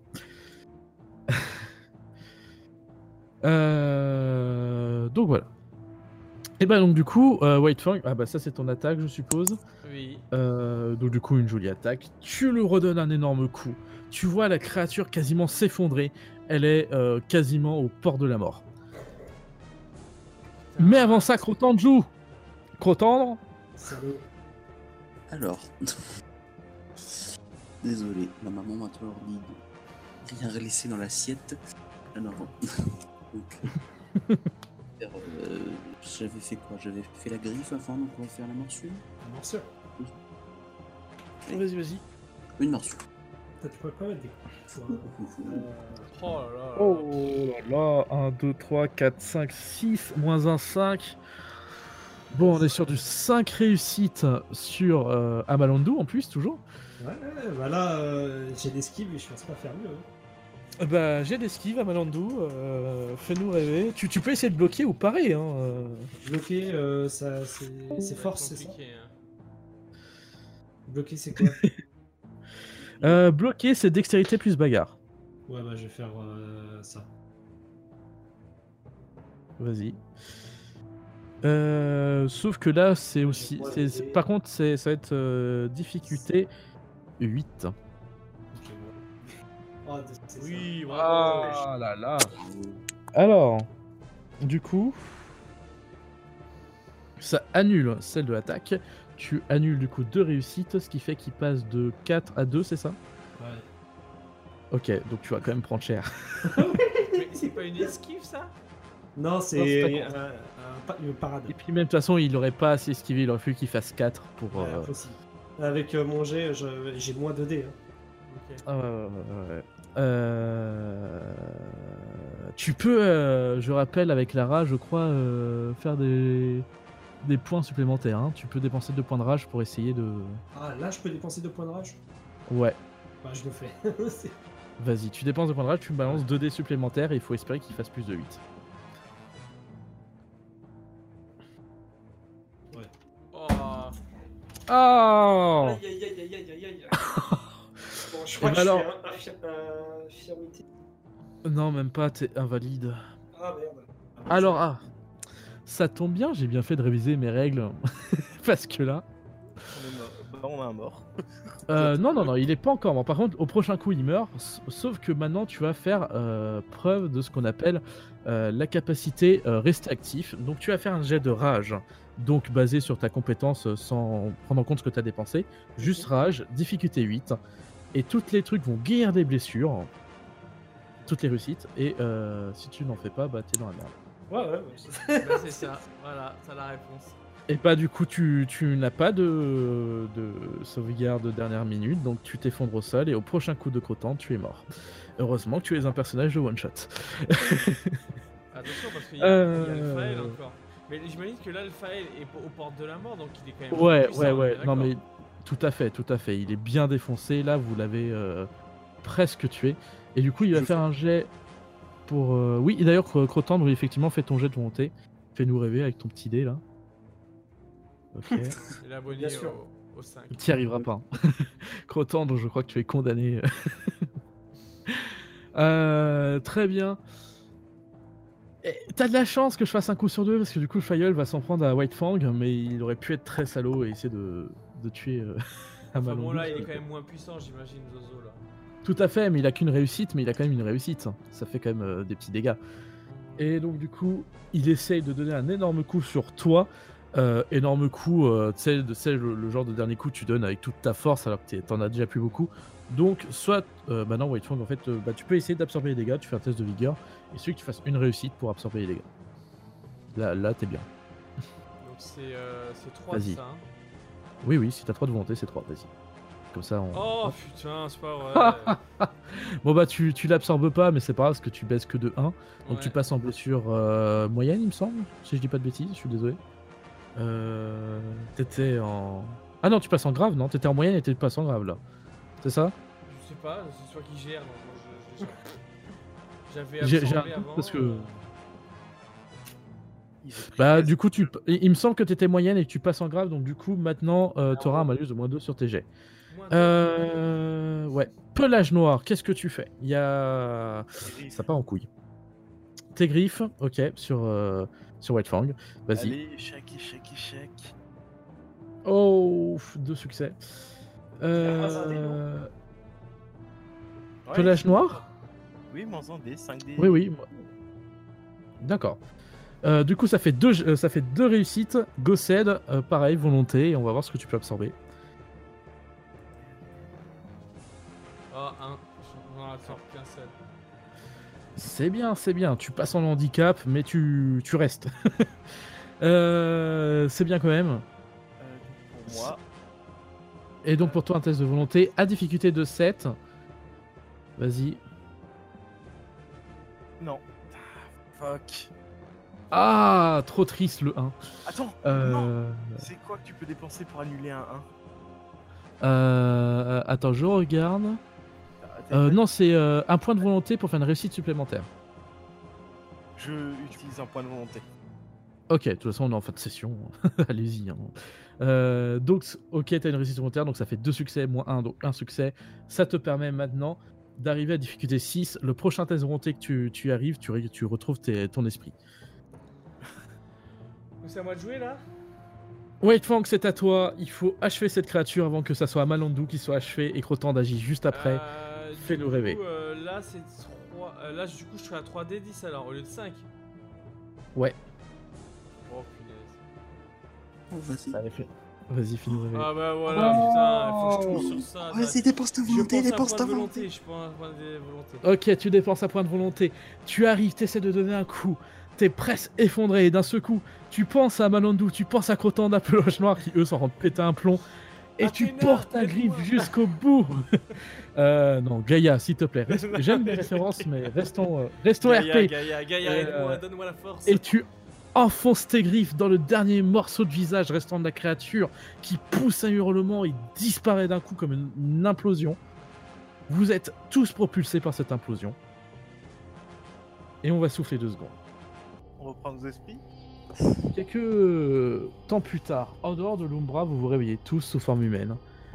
euh... Donc, voilà. Et bah donc du coup, euh, White Fang, ah bah ça c'est ton attaque je suppose. Oui. Euh, donc du coup une jolie attaque. Tu lui redonnes un énorme coup. Tu vois la créature quasiment s'effondrer. Elle est euh, quasiment au port de la mort. Putain. Mais avant ça, Crotandre joue. Crotandre. Salaud. Alors. Désolé, ma maman m'a toujours dit de rien laisser dans l'assiette. Ah non. Donc, euh, j'avais fait quoi? J'avais fait la griffe avant, donc on va faire la morsure. Un morceau. Vas-y, vas-y. Une morsure. Tu peux pas mettre des coups. Euh, Oh là là. là. Oh là là. un, deux, trois, quatre, cinq, six. Moins un, cinq. Bon, on est sur du cinq réussites sur euh, Amalandou en plus, toujours. Ouais, ouais, bah là, euh, j'ai l'esquive et je pense pas faire mieux. Hein. Bah, j'ai d'esquive à Malandou, euh, fais-nous rêver. Tu, tu peux essayer de bloquer ou parer, hein. euh. Bloquer, euh, ça, c'est Ça c'est va force, être c'est ça. compliqué, hein. Bloquer, c'est quoi? Euh, bloquer, c'est dextérité plus bagarre. Ouais, bah je vais faire euh, ça. Vas-y. Euh, sauf que là, c'est aussi. J'ai c'est- c'est- Par contre, c'est- ça va être euh, difficulté huit. Ok, bon. Ah, c'est Oui, ça. bravo. Ah là là. Alors, du coup, ça annule celle de l'attaque. Tu annules du coup deux réussites, ce qui fait qu'il passe de quatre à deux, c'est ça? Ouais. Ok, donc tu vas quand même prendre cher. Mais c'est pas une esquive ça? Non, Non, c'est c'est un, pas un, pa- une parade. Et puis même de toute façon, il aurait pas assez esquivé, il aurait fallu qu'il fasse quatre pour... Ouais, euh, impossible. Avec euh, mon jet, je- j'ai moins de dés. Hein. Ok. Ah ouais, ouais, ouais, ouais. Euh... Tu peux, euh, je rappelle, avec la rage, je crois, euh, faire des... des points supplémentaires. Hein. Tu peux dépenser deux points de rage pour essayer de... Ah, là, je peux dépenser deux points de rage? Ouais, Bah, je le fais. C'est- vas-y, tu dépenses deux points de rage, tu me balances deux dés supplémentaires et il faut espérer qu'il fasse plus de huit. Oh. Oh Aïe, aïe, aïe, aïe, aïe, aïe, aïe. Bon, je crois Eh que ben je alors- fais un, un, un infirmité. Non, même pas, t'es invalide. Ah, merde. Ah, bon, Alors, ah, ça tombe bien, j'ai bien fait de réviser mes règles. Parce que là... On est mort. Bah, on a un mort. Euh, non, non, non, il est pas encore mort. Par contre, au prochain coup, il meurt. s- Sauf que maintenant, tu vas faire euh, preuve de ce qu'on appelle euh, la capacité euh, rester actif. Donc, tu vas faire un jet de rage. Donc, basé sur ta compétence euh, sans prendre en compte ce que tu as dépensé. Juste rage, difficulté huit. Et tous les trucs vont guérir des blessures. Toutes les réussites. Et euh, si tu n'en fais pas, bah, t'es dans la merde. Ouais, ouais, ouais. Bah, c'est ça, voilà, t'as la réponse. Et bah du coup tu, tu n'as pas de, de sauvegarde de dernière minute, donc tu t'effondres au sol et au prochain coup de crottant tu es mort. Heureusement que tu es un personnage de one shot. Attention parce qu'il y, a- Euh. il y a le Fael encore. Mais j'imagine que là le Fael est aux portes de la mort donc il est quand même. Ouais, puissant, ouais, on est ouais, d'accord. non mais tout à fait, tout à fait. Il est bien défoncé, là vous l'avez euh, presque tué. Et du coup il va Je faire un jet pour... euh, Oui, et d'ailleurs Cro- Crotandre, oui, effectivement, fais ton jet de volonté. Fais-nous rêver avec ton petit dé là. Ok. Il est abonné Bien sûr. au, au cinq. T'y arriveras pas. hein. Crotandre, je crois que tu es condamné. Euh, très bien. Et T'as de la chance que je fasse un coup sur deux parce que du coup le Fayol va s'en prendre à White Fang, mais il aurait pu être très salaud et essayer de, de tuer euh, Enfin Amalon. bon là il est quand même moins puissant j'imagine Zozo là. Tout à fait, mais il a qu'une réussite, mais il a quand même une réussite. Ça fait quand même euh, des petits dégâts. Et donc du coup, il essaye de donner un énorme coup sur toi. Euh, énorme coup, euh, tu sais, de- tu sais, le, le genre de dernier coup que tu donnes avec toute ta force alors que t'es- t'en as déjà plus beaucoup. Donc soit, euh, maintenant White Fang, en fait, euh, bah, tu peux essayer d'absorber les dégâts, tu fais un test de vigueur, et celui que tu fasses une réussite pour absorber les dégâts. Là, là t'es bien. Donc c'est euh, c'est trois Vas-y. ça. Hein. Oui, oui, si t'as trois de volonté, c'est trois, vas-y. Comme ça, on... Oh putain, c'est pas vrai. Bon bah tu, tu l'absorbes pas, mais c'est pas grave parce que tu baisses que de un. Donc Ouais. tu passes en blessure euh, moyenne, il me semble, si je dis pas de bêtises, je suis désolé. Euh, T'étais en... Ah non, tu passes en grave, non? T'étais en moyenne et tu passes en grave là. C'est ça? Je sais pas, c'est toi qui gère, donc moi je, je gère. J'avais J'ai j'ai un absorbé doute avant. parce que... euh, Ils ont pris Bah quasi- du coup, tu... il il me semble que t'étais moyenne et que tu passes en grave, donc du coup, maintenant, euh, Ah, t'auras un ouais. malus de moins deux sur tes jets. moins deux. Euh... Ouais. Pelage noir, qu'est-ce que tu fais? Il y a... Ça part en couille. Tes griffes, ok, sur, euh, sur White Fang. Vas-y. Allez, échec, échec, échec. Oh, deux succès. pas un dé, Euh... Ouais, Pelage noir? Oui, moins un dé, cinq dés. Oui, oui. D'accord. Euh, du coup, ça fait deux, euh, ça fait deux réussites. Gossed, euh, pareil, volonté, et on va voir ce que tu peux absorber. Oh, un. J'en absorbe qu'un seul. C'est bien, c'est bien. Tu passes en handicap, mais tu, tu restes. Euh, c'est bien quand même. Euh, donc pour moi, Et donc pour toi, un test de volonté à difficulté de sept. Vas-y. non. Ah, fuck. Ah, trop triste le un. Attends, non. Euh... C'est quoi que tu peux dépenser pour annuler un un? euh, Attends, je regarde. Ah, t'as Euh, pas- non, c'est euh, un point de volonté pour faire une réussite supplémentaire. Je utilise un point de volonté. Ok, de toute façon, on est en fin de session. Allez-y. Hein. Euh, donc, ok, t'as une réussite volontaire, donc ça fait deux succès, moins un, donc un succès. Ça te permet maintenant d'arriver à difficulté six. Le prochain test de volonté que tu, tu arrives, tu, ré- tu retrouves tes- ton esprit. Donc c'est à moi de jouer là? White Fang, c'est à toi. Il faut achever cette créature avant que ça soit Malandou qui soit achevé et Crotan d'agir juste après. Euh, fais-nous du coup, rêver. euh, là, c'est trois. euh, là, du coup, je suis à trois D dix alors, au lieu de cinq. Ouais. Oh punaise. Oh, vas-y. Allez, fais- Vas-y, fais-nous rêver. Ah bah voilà, putain, il faut que je tombe sur ça. Vas-y, dépense ta Je volonté, pense à un dépense point ta de volonté. volonté. Je prends un point de volonté. Ok, tu dépenses un point de volonté. Tu arrives, tu essaies de donner un coup. T'es presque effondré et d'un seul coup, tu penses à Malandou, tu penses à Crotan d'Appeloche Noir qui eux s'en rendent péter un plomb. Et tu Athéna, portes ta aide-moi. griffe jusqu'au bout. euh, non, Gaïa, s'il te plaît. reste- J'aime les références, mais restons, euh, restons Gaïa, R P. Gaïa, Gaïa, Euh, aide-moi, donne-moi la force. Et tu enfonces tes griffes dans le dernier morceau de visage restant de la créature qui pousse un hurlement et disparaît d'un coup comme une, une implosion. Vous êtes tous propulsés par cette implosion. Et on va souffler deux secondes. On reprend nos esprits. Quelques euh, temps plus tard, en dehors de l'Umbra, vous vous réveillez tous sous forme humaine.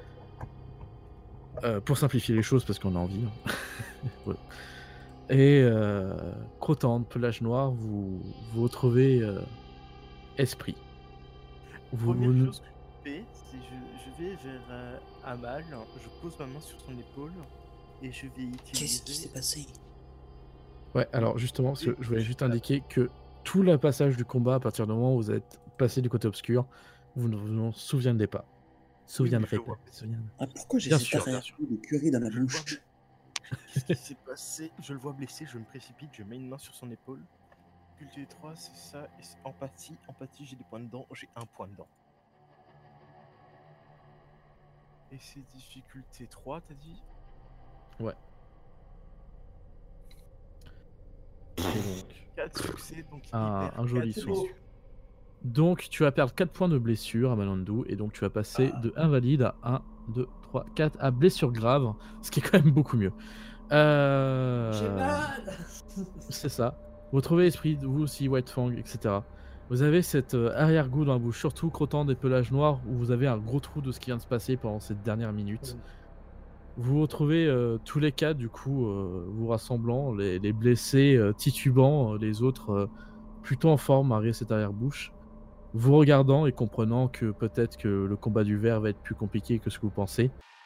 Euh, pour simplifier les choses, parce qu'on a envie. hein. Voilà. Et euh, Crotan, Pelage Noir, vous vous retrouvez euh, esprit. Vous, Première vous- chose que je fais, c'est je, je vais vers euh, Amal, je pose ma main sur son épaule et je vais Qu'est-ce qui s'est utiliser. passé? Ouais, alors justement, parce que je voulais juste indiquer que tout le passage du combat, à partir du moment où vous êtes passé du côté obscur, vous ne vous en souviendrez pas. Souviendrez je pas. vois. Souviendrez. Ah, pourquoi j'ai Bien cette sûr, bien réaction de curry dans la Je le bouche? vois. Qu'est-ce qui s'est passé? Je le vois blessé, je me précipite, je mets une main sur son épaule. Difficulté trois, c'est ça. Et c'est empathie, empathie, j'ai des points dedans, j'ai un point dedans. Et c'est difficulté trois, t'as dit? Ouais. Et donc, quatre succès, donc il Un- perd un joli quatre soin. blessures. donc, tu vas perdre quatre points de blessure à Malandou, et donc tu vas passer de invalide à un, deux, trois, quatre à blessure grave, ce qui est quand même beaucoup mieux. Euh... J'ai mal. C'est ça. Vous trouvez esprit, vous aussi, White Fang, et cetera. Vous avez cet euh, arrière-goût dans la bouche, surtout Crotan des pelages noirs, où vous avez un gros trou de ce qui vient de se passer pendant cette dernière minute. Vous vous retrouvez euh, tous les quatre, du coup, euh, vous rassemblant, les, les blessés euh, titubants, euh, les autres euh, plutôt en forme, arrière cette arrière-bouche, vous regardant et comprenant que peut-être que le combat du verre va être plus compliqué que ce que vous pensez.